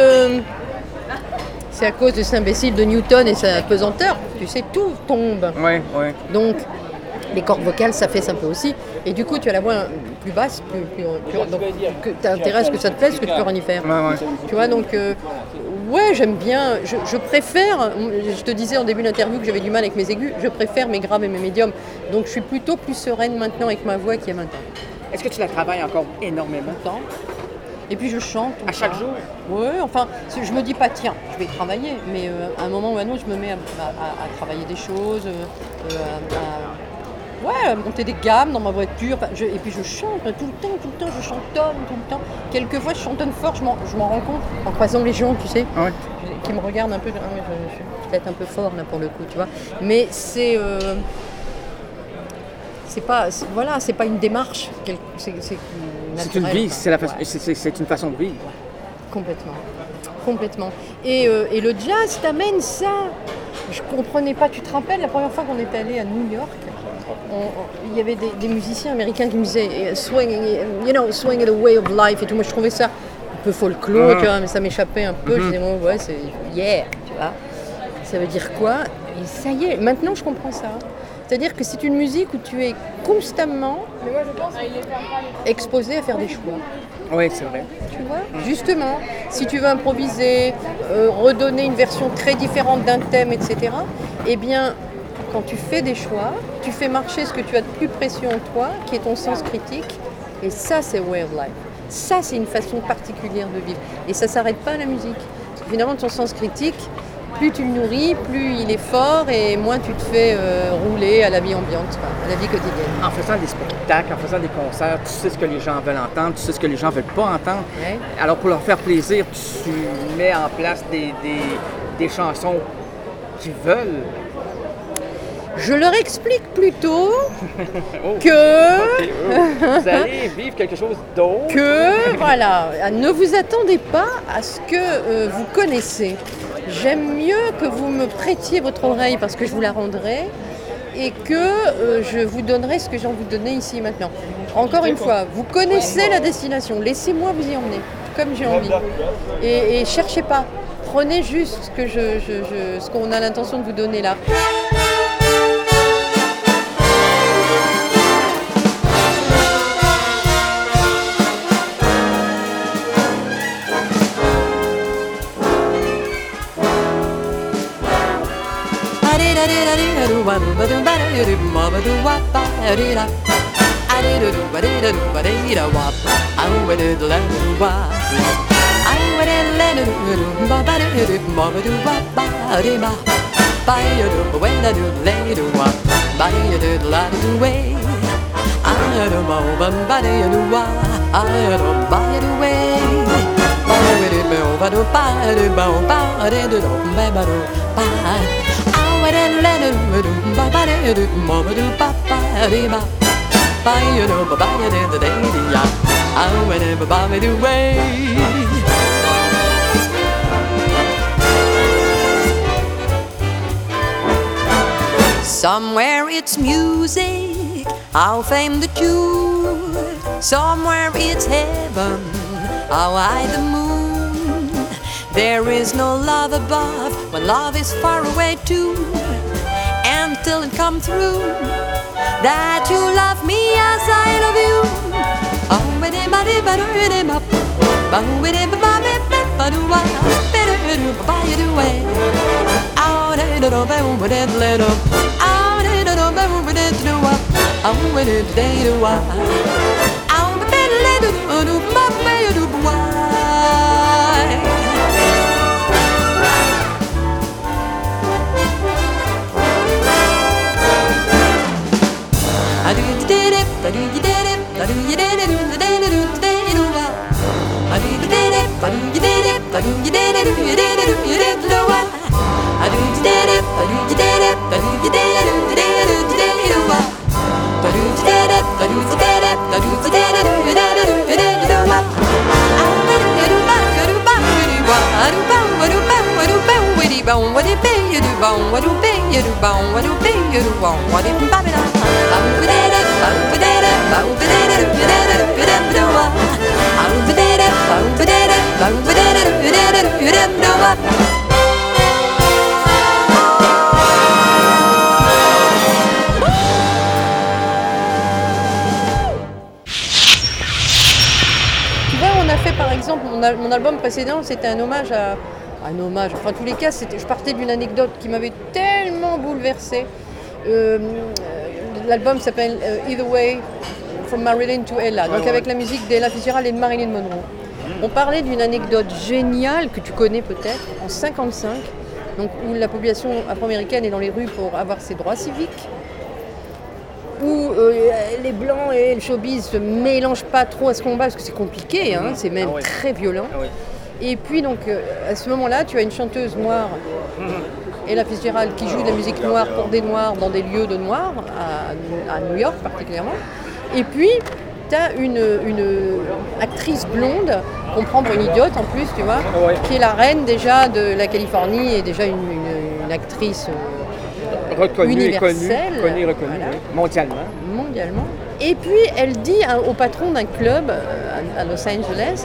c'est à cause de cet imbécile de Newton et sa pesanteur. Tu sais, tout tombe. Ouais. Donc, les cordes vocales, ça fait un peu aussi. Et du coup, tu as la voix plus basse, donc tu as intérêt à ce que ça te plaise, ce que tu peux rien y faire. Ouais. Tu vois, donc, ouais, j'aime bien. Je préfère, je te disais en début d'interview que j'avais du mal avec mes aigus, je préfère mes graves et mes médiums. Donc, je suis plutôt plus sereine maintenant avec ma voix qu'il y a 20 ans. Est-ce que tu la travailles encore énormément? Longtemps. Et puis, je chante. À chaque jour? Oui, enfin, je me dis pas, tiens, je vais travailler, mais à un moment ou à un autre, je me mets à travailler des choses, à monter des gammes dans ma voiture, et puis je chante tout le temps, je chantonne tout le temps. Quelquefois je chantonne fort, je m'en rends compte en croisant les gens, tu sais, qui me regardent un peu, je suis peut-être un peu fort là pour le coup, tu vois. Mais c'est pas une démarche, c'est une vie, c'est une façon de vivre. Complètement. Et le jazz t'amène ça. Je comprenais pas, tu te rappelles la première fois qu'on est allé à New York, il y avait des musiciens américains qui me disaient swing is a way of life et tout. Moi je trouvais ça un peu folklore, tu vois, mais ça m'échappait un peu. Je disais ouais, c'est yeah, tu vois. Ça veut dire quoi? Et ça y est, maintenant je comprends ça. C'est-à-dire que c'est une musique où tu es constamment exposé à faire des choix. Oui, c'est vrai. Tu vois, justement, si tu veux improviser, redonner une version très différente d'un thème, etc., eh bien, quand tu fais des choix, tu fais marcher ce que tu as de plus précieux en toi, qui est ton sens critique, et ça, c'est way of life. Ça, c'est une façon particulière de vivre. Et ça ne s'arrête pas à la musique. Parce que finalement, ton sens critique, plus tu le nourris, plus il est fort et moins tu te fais rouler à la vie ambiante, à la vie quotidienne. En faisant des spectacles, en faisant des concerts, tu sais ce que les gens veulent entendre, tu sais ce que les gens ne veulent pas entendre. Ouais. Alors pour leur faire plaisir, tu mets en place des chansons qu'ils veulent. Je leur explique plutôt que... Vous allez vivre quelque chose d'autre. Que, voilà, ne vous attendez pas à ce que vous connaissez. J'aime mieux que vous me prêtiez votre oreille parce que je vous la rendrai et que je vous donnerai ce que j'ai envie de donner ici et maintenant. Encore une fois, vous connaissez la destination, laissez-moi vous y emmener comme j'ai envie. Et cherchez pas, prenez juste ce qu'on a l'intention de vous donner là. ba-ya-do, when-a-do, lay-do, ba-ya-do, la-do, way. I-do, ba-ba-ba-da-do, I-do, ba-ya-do, way. Ba-ya-do, ba-ba-do, ba-do, ba-ba-da-do, ba-ba-do, ba. I-wa-da, la-do, ba-ba-da-do, ba-ba-do, ba-ba-da-ba. Ba-ya-do, ba-ba-ya-do, da-da-da-da, I-wa-da, ba-ba-da-do, way. Somewhere it's music, how fame the tune. Somewhere it's heaven, how high the moon. There is no love above when love is far away too. And till it come through that you love me as I love you. On a fait par exemple, mon album précédent, c'était un hommage à... Un hommage, enfin en tous les cas, je partais d'une anecdote qui m'avait tellement bouleversée. L'album s'appelle Either Way, From Marilyn to Ella, donc avec la musique d'Ella Fitzgerald et de Marilyn Monroe. On parlait d'une anecdote géniale que tu connais peut-être, en 1955, donc, où la population afro-américaine est dans les rues pour avoir ses droits civiques, où les Blancs et le showbiz se mélangent pas trop à ce combat, parce que c'est compliqué, hein, c'est même très violent. Et puis donc, à ce moment-là, tu as une chanteuse noire, Ella Fitzgerald, qui joue de la musique noire pour des Noirs dans des lieux de Noirs, à New York particulièrement. Et puis, tu as une actrice blonde, qu'on prend pour une idiote en plus, tu vois, qui est la reine déjà de la Californie et déjà une actrice reconnue, universelle, reconnue, voilà. Mondialement. Et puis, elle dit au patron d'un club à Los Angeles,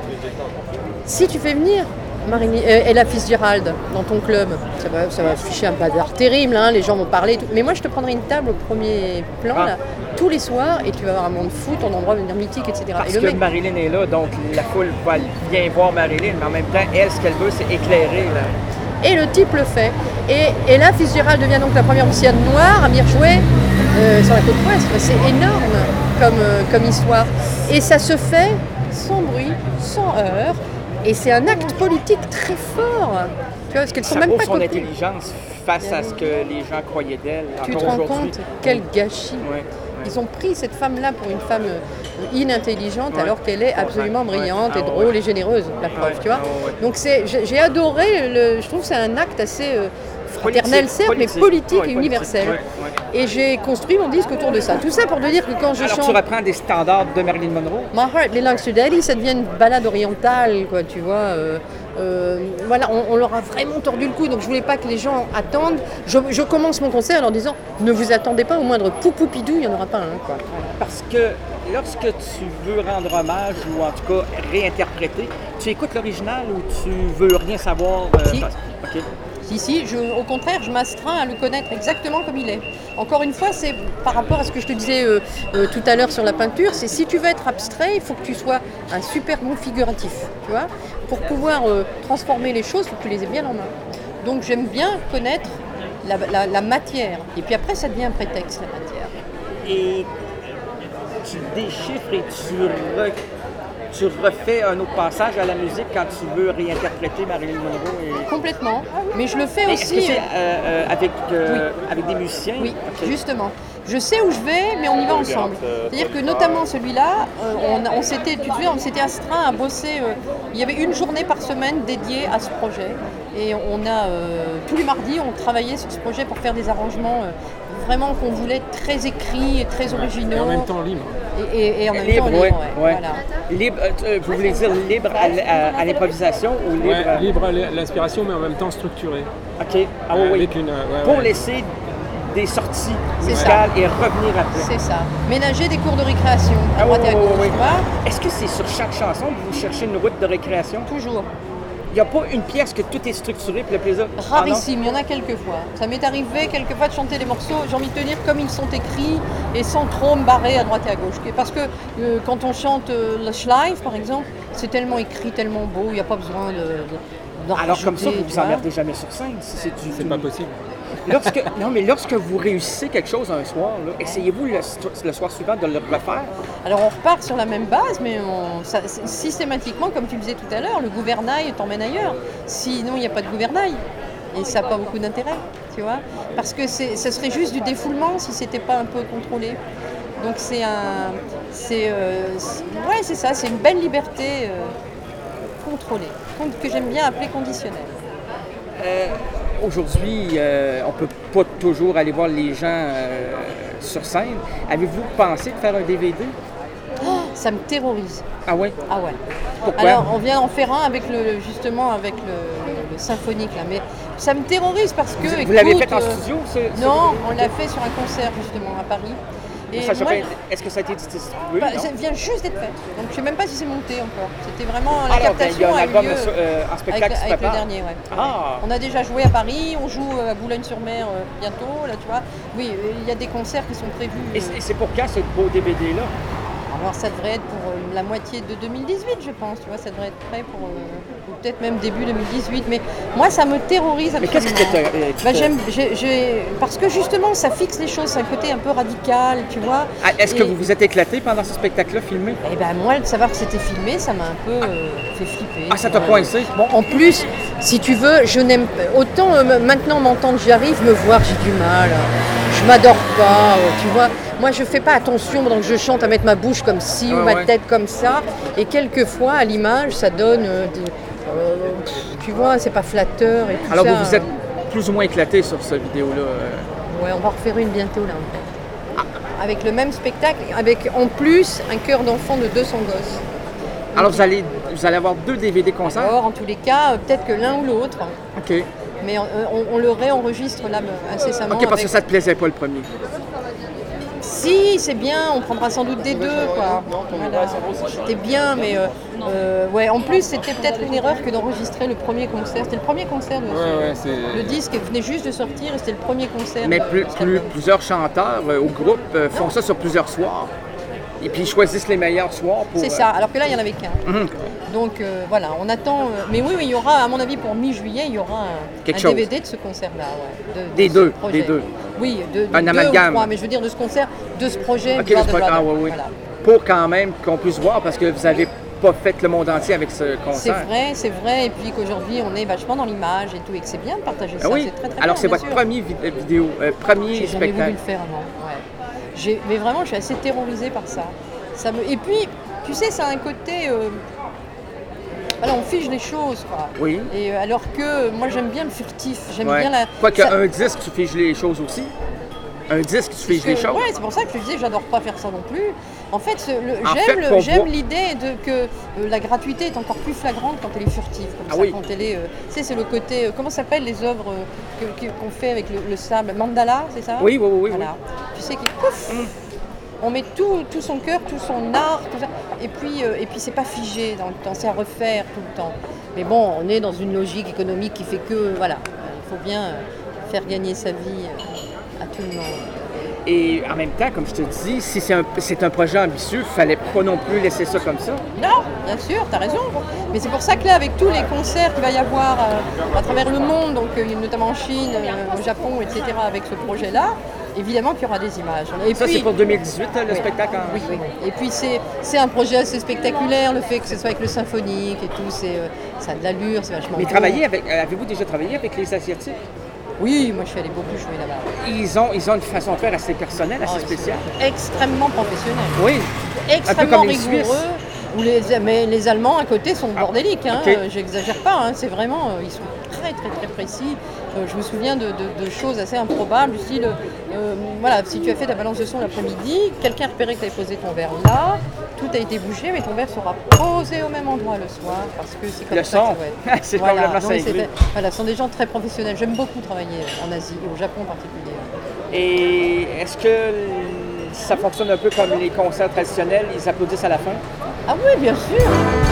si tu fais venir Ella Fitzgerald dans ton club, ça va afficher un bazar terrible, hein, les gens vont parler, mais moi je te prendrai une table au premier plan, là, tous les soirs, et tu vas avoir un monde fou, ton endroit va devenir mythique, etc. Parce que Marilyn est là, donc la foule va bien voir Marilyn, mais en même temps, elle, ce qu'elle veut, c'est éclairer. Là. Et le type le fait. Et Ella Fitzgerald devient donc la première musicienne noire à venir jouer sur la côte ouest. C'est énorme comme histoire. Et ça se fait sans bruit, sans heurts. Et c'est un acte politique très fort. Tu vois, parce qu'elles sont ça même prouve pas son copines. Intelligence face à ce que les gens croyaient d'elle. Tu te rends compte quel gâchis. Ils ont pris cette femme-là pour une femme inintelligente alors qu'elle est absolument brillante et drôle et généreuse, la preuve, tu vois. Donc j'ai adoré, je trouve que c'est un acte assez fraternel, certes, mais politique et universel. Et j'ai construit mon disque autour de ça. Tout ça pour te dire que quand je chante... Alors tu reprends des standards de Marilyn Monroe? My Heart Belongs to Daddy, ça devient une balade orientale, quoi, tu vois. Voilà, on leur a vraiment tordu le cou, donc je voulais pas que les gens attendent. Je commence mon concert en leur disant, ne vous attendez pas au moindre poupoupidou, il n'y en aura pas un, quoi. Parce que lorsque tu veux rendre hommage, ou en tout cas réinterpréter, tu écoutes l'original ou tu veux rien savoir? Si. Okay. Si, au contraire, je m'astreins à le connaître exactement comme il est. Encore une fois, c'est par rapport à ce que je te disais tout à l'heure sur la peinture, c'est si tu veux être abstrait, il faut que tu sois un super bon figuratif, tu vois. Pour pouvoir transformer les choses, il faut que tu les aies bien en main. Donc j'aime bien connaître la matière. Et puis après, ça devient un prétexte, la matière. Et tu déchiffres et tu refais un autre passage à la musique quand tu veux réinterpréter Marilyn Monroe? Complètement. Mais je le fais Mais aussi. est-ce que c'est avec des musiciens? Oui, Ok. justement. Je sais où je vais, mais on y va ensemble. C'est-à-dire que notamment celui-là, on s'était astreint à bosser. Il y avait une journée par semaine dédiée à ce projet. Et on a, tous les mardis, on travaillait sur ce projet pour faire des arrangements vraiment qu'on voulait très écrits et très originaux. Et en même temps libre. Et en même Libre, temps libre, ouais. Voilà. Libre, vous voulez dire libre à l'improvisation ou libre? Ouais, libre à l'inspiration, mais en même temps structuré. OK. Ah oui, Avec une, pour laisser des sorties C'est musicales et revenir après. C'est ça. Ménager des cours de récréation à Ah droite et à gauche. oui. Tu vois? Est-ce que c'est sur chaque chanson que vous cherchez une route de récréation? Toujours. Il n'y a pas une pièce que tout est structuré pour le plaisir? Rarissime, il y en a quelques fois. Ça m'est arrivé quelquefois de chanter des morceaux, j'ai envie de te dire, comme ils sont écrits et sans trop me barrer à droite et à gauche. Parce que quand on chante le Schleif, par exemple, c'est tellement écrit, tellement beau, il n'y a pas besoin d'en Alors comme ça, rajouter, vous tu vous vois. emmerdez jamais sur scène. C'est pas possible. Lorsque vous réussissez quelque chose un soir, là, essayez-vous le soir suivant de le refaire? Alors on repart sur la même base, mais systématiquement, comme tu le disais tout à l'heure, le gouvernail t'emmène ailleurs. Sinon, il n'y a pas de gouvernail. Et ça n'a pas beaucoup d'intérêt, tu vois. Parce que ce serait juste du défoulement si c'était pas un peu contrôlé. Donc c'est ça, c'est une belle liberté contrôlée, que j'aime bien appeler conditionnelle. Aujourd'hui, on ne peut pas toujours aller voir les gens sur scène. Avez-vous pensé de faire un DVD? Ça me terrorise. Ah ouais? Ah ouais. Pourquoi? Alors, on vient en faire un avec le symphonique, là. Mais ça me terrorise parce que... Vous l'avez fait en studio? Non, on l'a fait sur un concert, justement, à Paris. Et est-ce que ça a été distribué? ça vient juste d'être fait. Donc, je ne sais même pas si c'est monté encore. C'était vraiment... Alors, la captation il y a un a eu album lieu en spectacle qui se avec le prépare? dernier, ouais. Ah! On a déjà joué à Paris, on joue à Boulogne-sur-Mer bientôt, là, tu vois. Oui, il y a des concerts qui sont prévus. Et c'est pour quand ce beau DVD-là? Alors ça devrait être pour la moitié de 2018, je pense, tu vois, ça devrait être prêt pour ou peut-être même début 2018. Mais moi, ça me terrorise absolument. Mais qu'est-ce que parce que justement, ça fixe les choses, c'est un côté un peu radical, tu vois. Ah, est-ce que vous vous êtes éclaté pendant ce spectacle-là filmé? Eh ben moi, de savoir que c'était filmé, ça m'a un peu fait flipper. Ah, ça t'a coincé? Bon, en plus, si tu veux, je n'aime autant maintenant m'entendre, j'y arrive, me voir, j'ai du mal. Je m'adore pas, tu vois. Moi, je fais pas attention pendant que je chante à mettre ma bouche comme ci ou ma tête comme ça. Et quelquefois, à l'image, ça donne, tu vois, c'est pas flatteur et tout Alors, ça. vous vous êtes plus ou moins éclaté sur cette vidéo-là? Ouais, on va en refaire une bientôt, là, en fait. Avec le même spectacle, avec en plus un chœur d'enfant de 200 gosses. Alors, vous allez avoir 2 DVD concerts? Alors, en tous les cas, peut-être que l'un ou l'autre. OK. Mais on le réenregistre là incessamment. OK, parce que ça te plaisait pas le premier? Si, c'est bien, on prendra sans doute des deux, quoi. Voilà. C'était bien, mais ouais. En plus, c'était peut-être une erreur que d'enregistrer le premier concert. C'était le premier concert de le disque venait juste de sortir et c'était le premier concert. Mais plusieurs chanteurs au groupe font ça sur plusieurs soirs. Et puis ils choisissent les meilleurs soirs pour... C'est ça, alors que là, il n'y en avait qu'un. Donc voilà, on attend... Mais oui, il y aura, à mon avis, pour mi-juillet, il y aura un DVD de ce concert-là. Ouais, des deux. Oui, un amalgame. 2 ou 3, mais je veux dire de ce concert, de ce projet. Okay, oui. Voilà. Pour quand même qu'on puisse voir, parce que vous n'avez pas fait le monde entier avec ce concert. C'est vrai, et puis qu'aujourd'hui, on est vachement dans l'image et tout, et que c'est bien de partager ça. Oui. C'est très, très alors, bien, c'est votre premier vidéo, premier spectacle. J'ai jamais voulu le faire avant, ouais. Mais vraiment, je suis assez terrorisée par ça. Et puis, tu sais, ça a un côté... Voilà, on fige les choses, quoi. Oui. Et alors que moi, j'aime bien le furtif. J'aime bien la... Quoique un disque, tu figes les choses aussi. Un disque, tu figes les choses. Oui, c'est pour ça que je te disais, j'adore pas faire ça non plus. En fait, j'aime l'idée que la gratuité est encore plus flagrante quand elle est furtive. Comme ça, quand elle est... tu sais, c'est le côté... comment ça s'appelle les œuvres qu'on fait avec le sable? Mandala, c'est ça? Oui. Voilà. Tu sais qu'il pouf, on met tout son cœur, tout son art, tout ça. Et puis c'est pas figé dans le temps, c'est à refaire tout le temps. Mais bon, on est dans une logique économique qui fait que, voilà, il faut bien faire gagner sa vie à tout le monde. Et en même temps, comme je te dis, si c'est un projet ambitieux, il ne fallait pas non plus laisser ça comme ça. Non, bien sûr, tu as raison. Mais c'est pour ça que là, avec tous les concerts qu'il va y avoir à travers le monde, donc notamment en Chine, au Japon, etc., avec ce projet-là, évidemment qu'il y aura des images. Et ça, puis, c'est pour 2018, le spectacle? Oui. Et puis, c'est un projet assez spectaculaire, le fait que ce soit avec le symphonique et tout, ça a de l'allure, c'est vachement Mais beau. avez-vous déjà travaillé avec les Asiatiques? Oui, moi je suis allée beaucoup jouer là-bas. Ils ont une façon de faire assez personnelle, assez spéciale. Extrêmement professionnelle. Oui. Extrêmement un peu comme rigoureux. Mais les Allemands à côté sont bordéliques, hein. Okay. J'exagère pas, hein. C'est vraiment, ils sont très très très précis. Je me souviens de choses assez improbables, du style, voilà, si tu as fait ta balance de son l'après-midi, quelqu'un a repéré que tu avais posé ton verre là, tout a été bougé, mais ton verre sera posé au même endroit le soir, parce que c'est comme ça que ça va être. C'est voilà. complètement cinglé. Voilà, ce sont des gens très professionnels. J'aime beaucoup travailler en Asie, et au Japon en particulier. Et est-ce que ça fonctionne un peu comme les concerts traditionnels, ils applaudissent à la fin? Ah oui, bien sûr.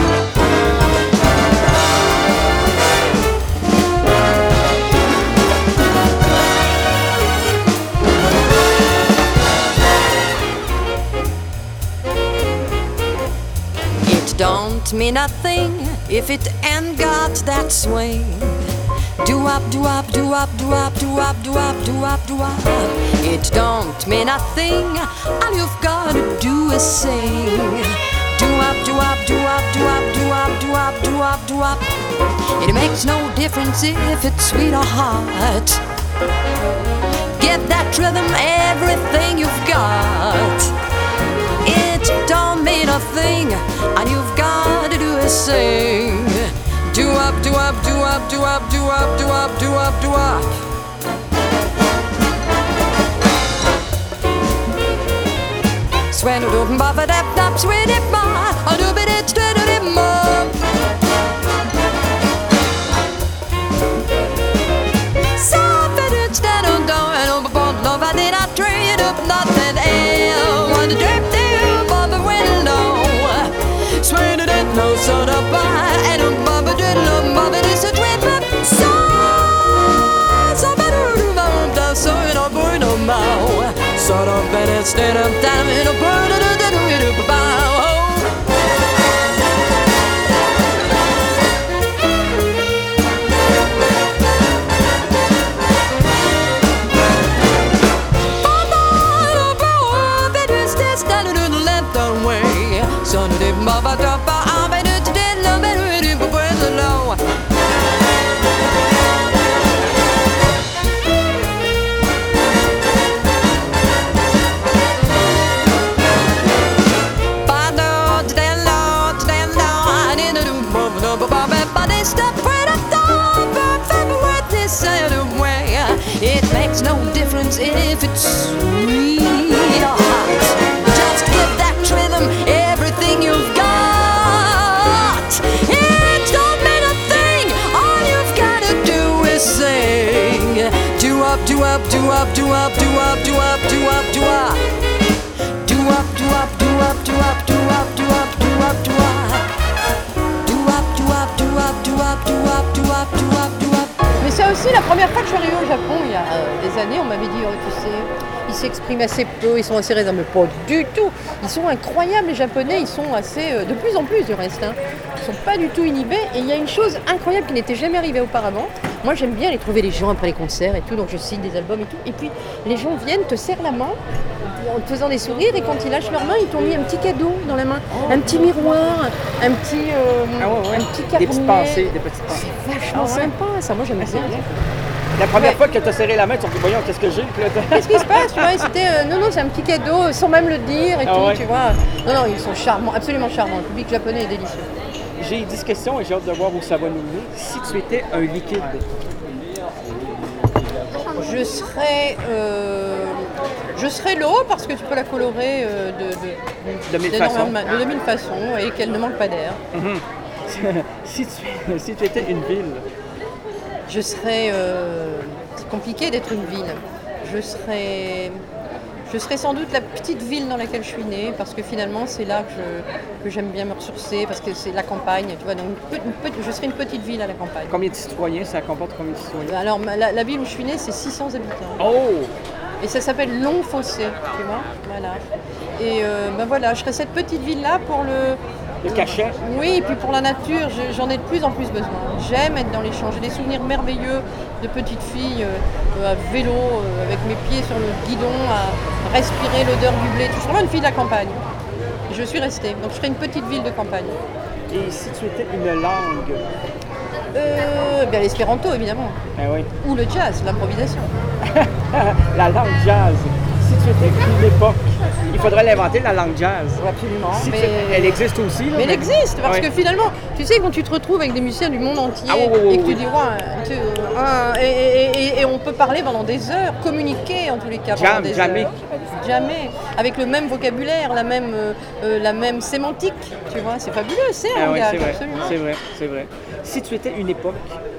It don't mean a thing if it ain't got that swing. Do up, do up, do up, do up, do up, do up, do up, do up. It don't mean a thing. All you've got to do is sing. Do up, do up, do up, do up, do up, do up, do up, do up. It makes no difference if it's sweet or hot. Get that rhythm, everything you've got. It don't mean a thing. All you've got to do is sing. Do up, do up, do up, do up, do up, do up, do up, do up. Swen it open, buffer, dap, dap, sweet it, ma. A do bit it, straight to it, ma. So, but it's dead on down, and over bond, love, I did not trade up nothing else. On the drip there, on the window. Sweet it, no soda pie, and a bubba did love, bubba is a drip up. So better do my so in a boy no more. Sort of better stand up down in a bird and a bow. Son of the Baba Dappa, I'm better to dead, no better to be the low. It makes no difference if it's sweet or hot. Just give that rhythm everything you've got. It don't mean a thing. All you've got to do is sing. Do up, do up, do up, do up, do up, do up, do up, do up. Do up, do up, do up, do up, do up, do up, do up, do up. Do up, do up, do up, do up, do up, do up, do up, do up. Mais c'est aussi la première fois que je suis arrivée au Japon, il y a des années, on m'avait dit, oh, tu sais, ils s'expriment assez peu, ils sont assez réservés. Mais pas du tout. Ils sont incroyables, les Japonais, ils sont assez, de plus en plus du reste, hein. Ils sont pas du tout inhibés. Et il y a une chose incroyable qui n'était jamais arrivée auparavant. Moi, j'aime bien aller trouver les gens après les concerts et tout, donc je signe des albums et tout. Et puis, les gens viennent, te serrent la main, en te faisant des sourires, et quand ils lâchent leurs mains, ils t'ont mis un petit cadeau dans la main. Un petit miroir, un petit carnet. Des petites pensées, des petites pensées. C'est vachement sympa, ça. Moi, j'aime bien. La première fois que tu as serré la main, tu as dit, voyons, qu'est-ce que j'ai? Qu'est-ce qui se passe, tu vois? C'était, non, c'est un petit cadeau, sans même le dire et tout, tu vois. Non, ils sont charmants, absolument charmants. Le public japonais est délicieux. J'ai 10 questions et j'ai hâte de voir où ça va nous mener. Si tu étais un liquide, je serais l'eau parce que tu peux la colorer de mille façons. De mille façons et qu'elle ne manque pas d'air. Si tu étais une ville, je serais. C'est compliqué d'être une ville. Je serais sans doute la petite ville dans laquelle je suis née, parce que finalement c'est là que j'aime bien me ressourcer, parce que c'est la campagne, tu vois, donc je serais une petite ville à la campagne. Combien de citoyens, ça comporte combien de citoyens? Alors la ville où je suis née, c'est 600 habitants. Oh! Et ça s'appelle Long Fossé, tu vois. Voilà. Et ben voilà, je serai cette petite ville-là pour Le cachet. Oui, et puis pour la nature, j'en ai de plus en plus besoin. J'aime être dans les champs. J'ai des souvenirs merveilleux de petite fille à vélo, avec mes pieds sur le guidon, à respirer l'odeur du blé. Je suis vraiment une fille de la campagne. Et je suis restée. Donc je serai une petite ville de campagne. Et si tu étais une langue? Bien l'espéranto, évidemment. Ah oui. Ou le jazz, l'improvisation. La langue jazz. Si tu étais une époque, il faudrait l'inventer, la langue jazz. Absolument. Si mais... elle existe aussi. Là, mais elle existe, parce ouais. que finalement, tu sais, quand tu te retrouves avec des musiciens du monde entier et que tu dis, et on peut parler pendant des heures, communiquer en tous les cas pendant des jamais. heures. Jamais. Avec le même vocabulaire, la même sémantique, tu vois, c'est fabuleux, c'est un langage, c'est vrai, absolument. c'est vrai. Si tu étais une époque,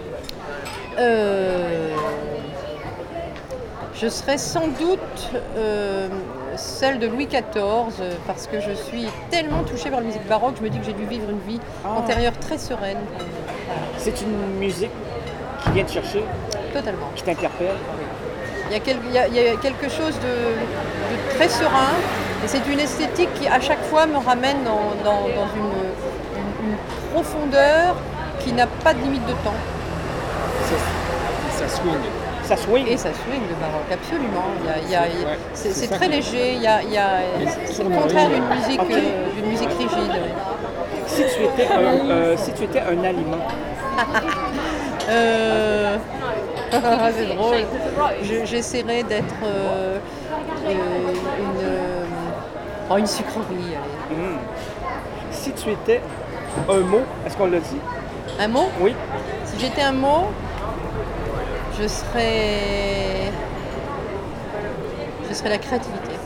je serais sans doute celle de Louis XIV, parce que je suis tellement touchée par la musique baroque, je me dis que j'ai dû vivre une vie antérieure très sereine. C'est une musique qui vient te chercher, totalement, qui t'interpelle. Il y a quelque chose de très serein, et c'est une esthétique qui à chaque fois me ramène dans une profondeur qui n'a pas de limite de temps. Ça swing. Ça swing. Et ça swing le baroque, absolument. C'est très léger, c'est le contraire d'une musique rigide. Si tu étais un aliment. C'est drôle. J'essaierai d'être une sucrerie. Si tu étais un mot, est-ce qu'on l'a dit? Un mot? Oui. Si j'étais un mot, je serais la créativité.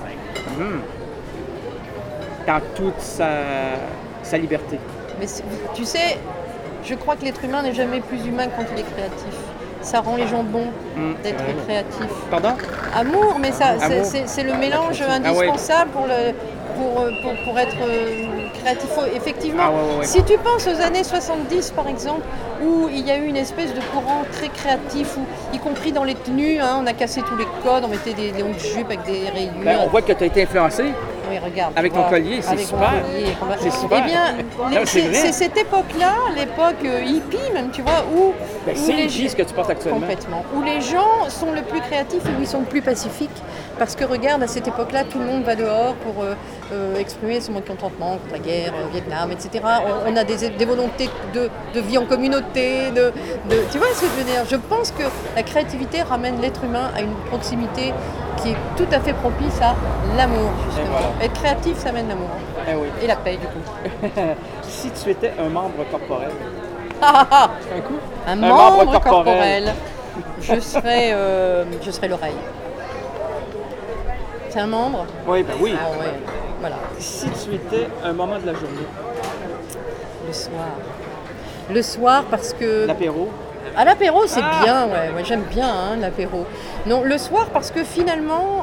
Dans toute sa liberté. Mais tu sais, je crois que l'être humain n'est jamais plus humain quand il est créatif. Ça rend les gens bons d'être créatifs. Pardon? Amour, mais c'est le mélange indispensable pour être créatif. Effectivement, si tu penses aux années 70 par exemple, où il y a eu une espèce de courant très créatif, où, y compris dans les tenues, on a cassé tous les codes, on mettait des longues jupes avec des rayures. On voit que tu as été influencé. Oui, regarde. Avec ton collier, c'est super. C'est super. Eh bien, c'est cette époque-là, l'époque hippie même, tu vois, où c'est les hippie ce que tu portes actuellement. Complètement. Où les gens sont le plus créatifs et où ils sont le plus pacifiques. Parce que regarde, à cette époque-là, tout le monde va dehors pour exprimer son mécontentement contre la guerre, Vietnam, etc. On a des volontés de vie en communauté. Tu vois ce que je veux dire? Je pense que la créativité ramène l'être humain à une proximité qui est tout à fait propice à l'amour, justement. Voilà. Être créatif, ça amène l'amour. Oui. Et la paix, du coup. Si tu étais un membre corporel. Un coup? Un membre corporel. Je serais l'oreille. C'est un membre? Oui, ben oui. Ah ouais, voilà. Si tu étais un moment de la journée. Le soir. Le soir parce que... L'apéro? Ah, l'apéro, c'est bien, ouais. Moi, j'aime bien l'apéro. Non, le soir parce que finalement,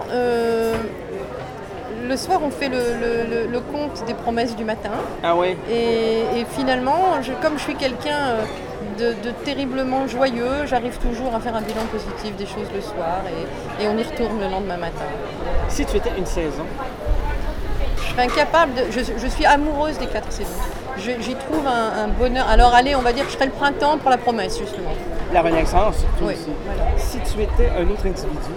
le soir, on fait le compte des promesses du matin. Ah oui. Et finalement, comme je suis quelqu'un de terriblement joyeux, j'arrive toujours à faire un bilan positif des choses le soir et on y retourne le lendemain matin. Si tu étais une saison? Je serais incapable de... Je suis amoureuse des 4 saisons. J'y trouve un bonheur. Alors allez, on va dire que je serais le printemps pour la promesse, justement. La Renaissance, surtout oui, aussi. Voilà. Si tu étais un autre individu?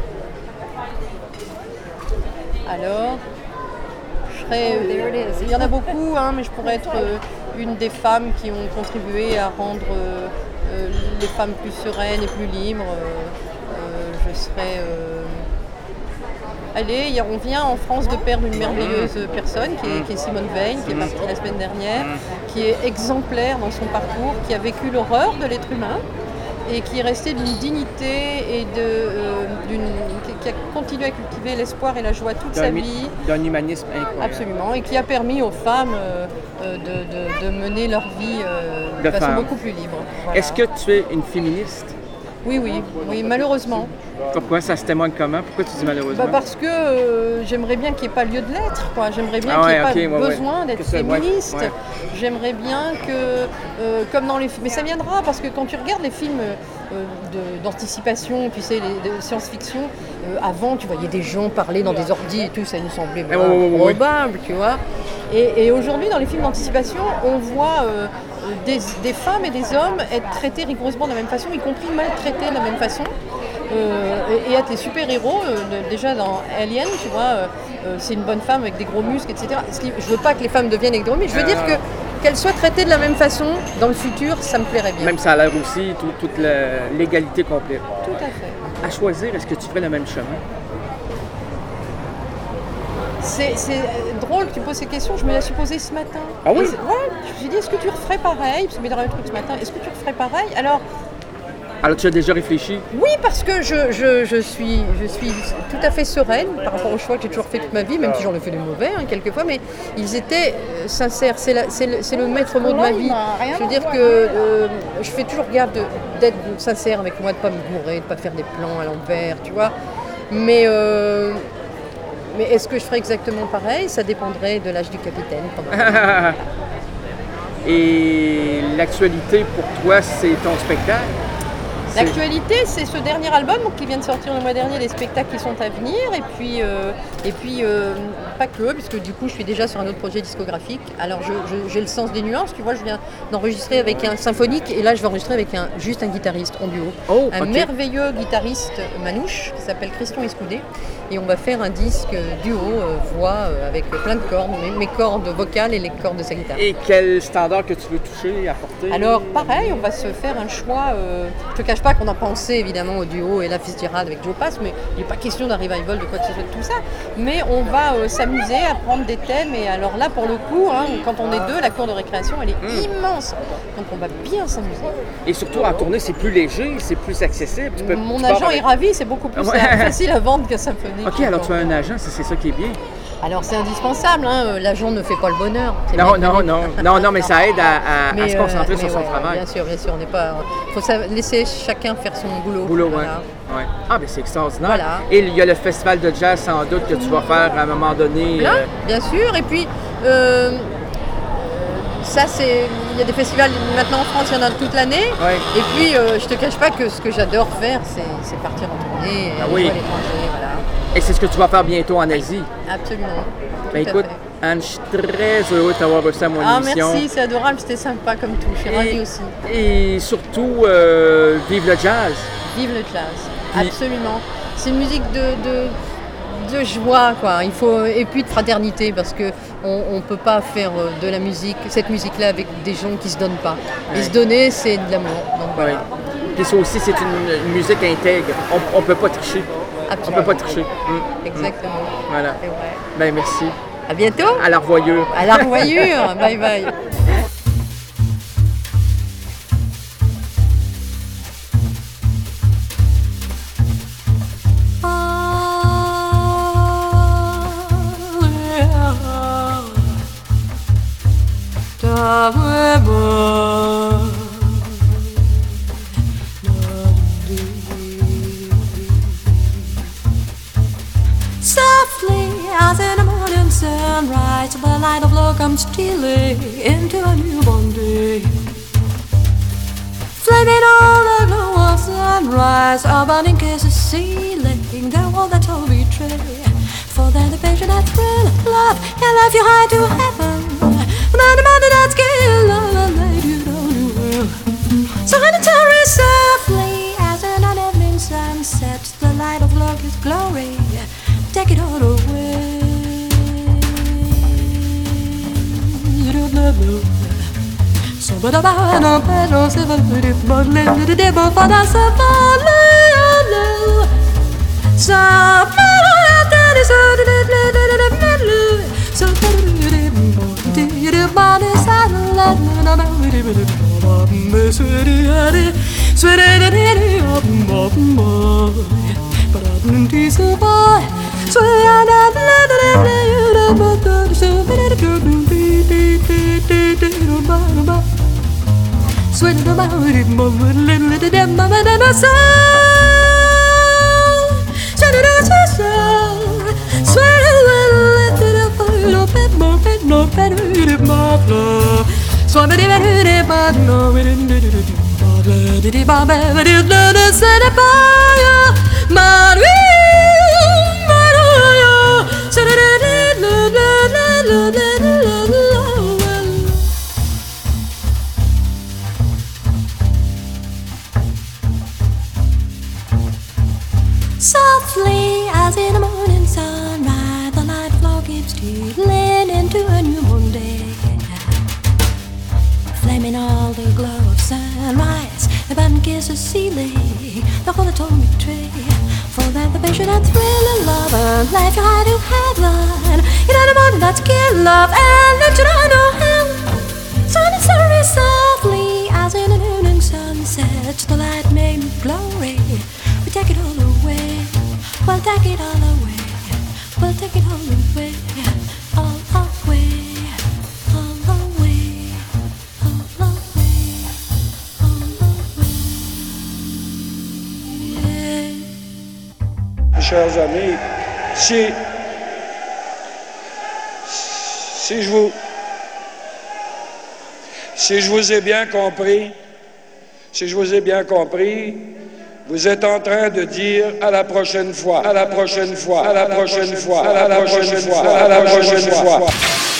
Alors, je serais... il y en a beaucoup, mais je pourrais être une des femmes qui ont contribué à rendre les femmes plus sereines et plus libres. Je serais... Allez, on vient en France de perdre une merveilleuse personne qui est Simone Veil, qui est partie la semaine dernière, qui est exemplaire dans son parcours, qui a vécu l'horreur de l'être humain et qui est restée d'une dignité et qui a continué à cultiver l'espoir et la joie toute sa vie. D'un humanisme incroyable. Absolument, et qui a permis aux femmes de mener leur vie de façon beaucoup plus libre. Voilà. Est-ce que tu es une féministe? Oui, malheureusement. Pourquoi? Ça se témoigne comment? Pourquoi tu dis malheureusement? Parce que j'aimerais bien qu'il n'y ait pas lieu de l'être, quoi. J'aimerais bien qu'il n'y ait pas besoin d'être féministe. J'aimerais bien que, comme dans les films... Mais ça viendra, parce que quand tu regardes les films d'anticipation, tu sais, de science-fiction. Avant, tu voyais des gens parler dans des ordis et tout, ça nous semblait probable, tu vois. Et aujourd'hui, dans les films d'anticipation, on voit des femmes et des hommes être traités rigoureusement de la même façon, y compris maltraités de la même façon. Et être les super-héros, déjà dans Alien, tu vois, c'est une bonne femme avec des gros muscles, etc. Je veux pas que les femmes deviennent avec des gros muscles, je veux dire qu'elles soient traitées de la même façon dans le futur, ça me plairait bien. Même ça a l'air aussi, toute l'égalité complète. Tout à fait. À choisir, est-ce que tu ferais le même chemin? C'est drôle que tu poses ces questions, je me la suis posée ce matin. Ah oui? Ouais, je me suis dit, est-ce que tu referais pareil? Parce que j'ai dans le truc ce matin, est-ce que tu referais pareil? Alors, tu as déjà réfléchi? Oui, parce que je suis tout à fait sereine par rapport aux choix que j'ai toujours fait toute ma vie, même si j'en ai fait des mauvais quelquefois, mais ils étaient sincères. C'est le maître mot de ma vie. Je veux dire que je fais toujours gaffe d'être sincère avec moi, de ne pas me bourrer, de ne pas faire des plans à l'envers, tu vois. Mais est-ce que je ferais exactement pareil? Ça dépendrait de l'âge du capitaine, probablement. Et l'actualité pour toi, c'est ton spectacle? L'actualité, c'est ce dernier album qui vient de sortir le mois dernier, les spectacles qui sont à venir, et puis pas que, puisque du coup je suis déjà sur un autre projet discographique. Alors j'ai le sens des nuances, tu vois, je viens d'enregistrer avec un symphonique, et là je vais enregistrer avec juste un guitariste en duo. Un merveilleux guitariste manouche qui s'appelle Christian Escoudé, et on va faire un disque duo, voix, avec plein de cordes, mes cordes vocales et les cordes de sa guitare. Et quel standard que tu veux toucher, apporter? Alors pareil, on va se faire un choix, je te cache pas qu'on a pensé évidemment au duo Ella Fitzgerald avec Joe Pass, mais il n'est pas question d'un revival de quoi que ce soit de tout ça, mais on va s'amuser à prendre des thèmes, et alors là pour le coup, quand on est deux, la cour de récréation elle est immense, donc on va bien s'amuser. Et surtout en tournée c'est plus léger, c'est plus accessible. Mon agent est ravi, c'est beaucoup plus facile à vendre qu'un symphonique. Ok, alors tu as un agent, c'est ça qui est bien. Alors c'est indispensable, l'agent ne fait pas le bonheur. Non, mais ça aide à se concentrer sur son travail. Bien sûr, on n'est pas. Il faut laisser chacun faire son boulot. Voilà. Ouais. Ah, ben c'est extraordinaire. Voilà. Et il y a le festival de jazz sans doute que tu vas faire à un moment donné. Bien sûr, et puis ça il y a des festivals maintenant en France, il y en a toute l'année. Ouais. Et puis je te cache pas que ce que j'adore faire, c'est partir en tournée, aller à l'étranger, voilà. Et c'est ce que tu vas faire bientôt en Asie. Absolument. Ben écoute, Anne, je suis très heureux de t'avoir reçu à mon émission. Merci, c'est adorable, c'était sympa comme tout. Je suis ravie aussi. Et surtout, vive le jazz. Vive le jazz, absolument. C'est une musique de joie, quoi. Et puis de fraternité, parce que on peut pas faire de la musique, cette musique-là, avec des gens qui se donnent pas. Et se donner, c'est de l'amour. Donc voilà. Puis ça aussi, c'est une musique intègre. On peut pas tricher. Absolument. On peut pas tricher. Exactement. Voilà. C'est vrai. Ben merci. À bientôt. À la revoyure. À la revoyure. Bye bye. Softly as in a morning sunrise, the light of love comes stealing into a newborn day. Flaming all the glow of sunrise, a burning kiss is sealing the world that will betray. For then the patient that thrill of love can lift you high to heaven. Then the mountain that scale love and lead you down to hell. So when the tower is softly as an unevening sun sets, the light of love is glory. Take it all away. So but about no petrol, seven pretty bundling the devil for the savannah. So that is all the so the body silent sweat about it, little damn mama than a soul. Sweat it out your soul. Sweat it well, let it up a little bit more, better, my love. So I'm a little bit, but no, it didn't do it. Softly as in a morning sunrise, the light flow keeps stealing into a new moon day. Flaming all the glow of sunrise, the button kisses ceiling, the whole atomic tray. For that the passion and thrill of love and life you high to heaven. In the morning that's kill love and let you know how. Sun and starry softly as in an evening sunset, the light made glory. We take it all away. We'll take it all away. We'll take it all away. All away. All away. All away. All away. Yeah. Chers amis, si je vous ai bien compris, vous êtes en train de dire à la prochaine fois, à la prochaine fois, à la prochaine fois, à la prochaine fois, à la prochaine fois.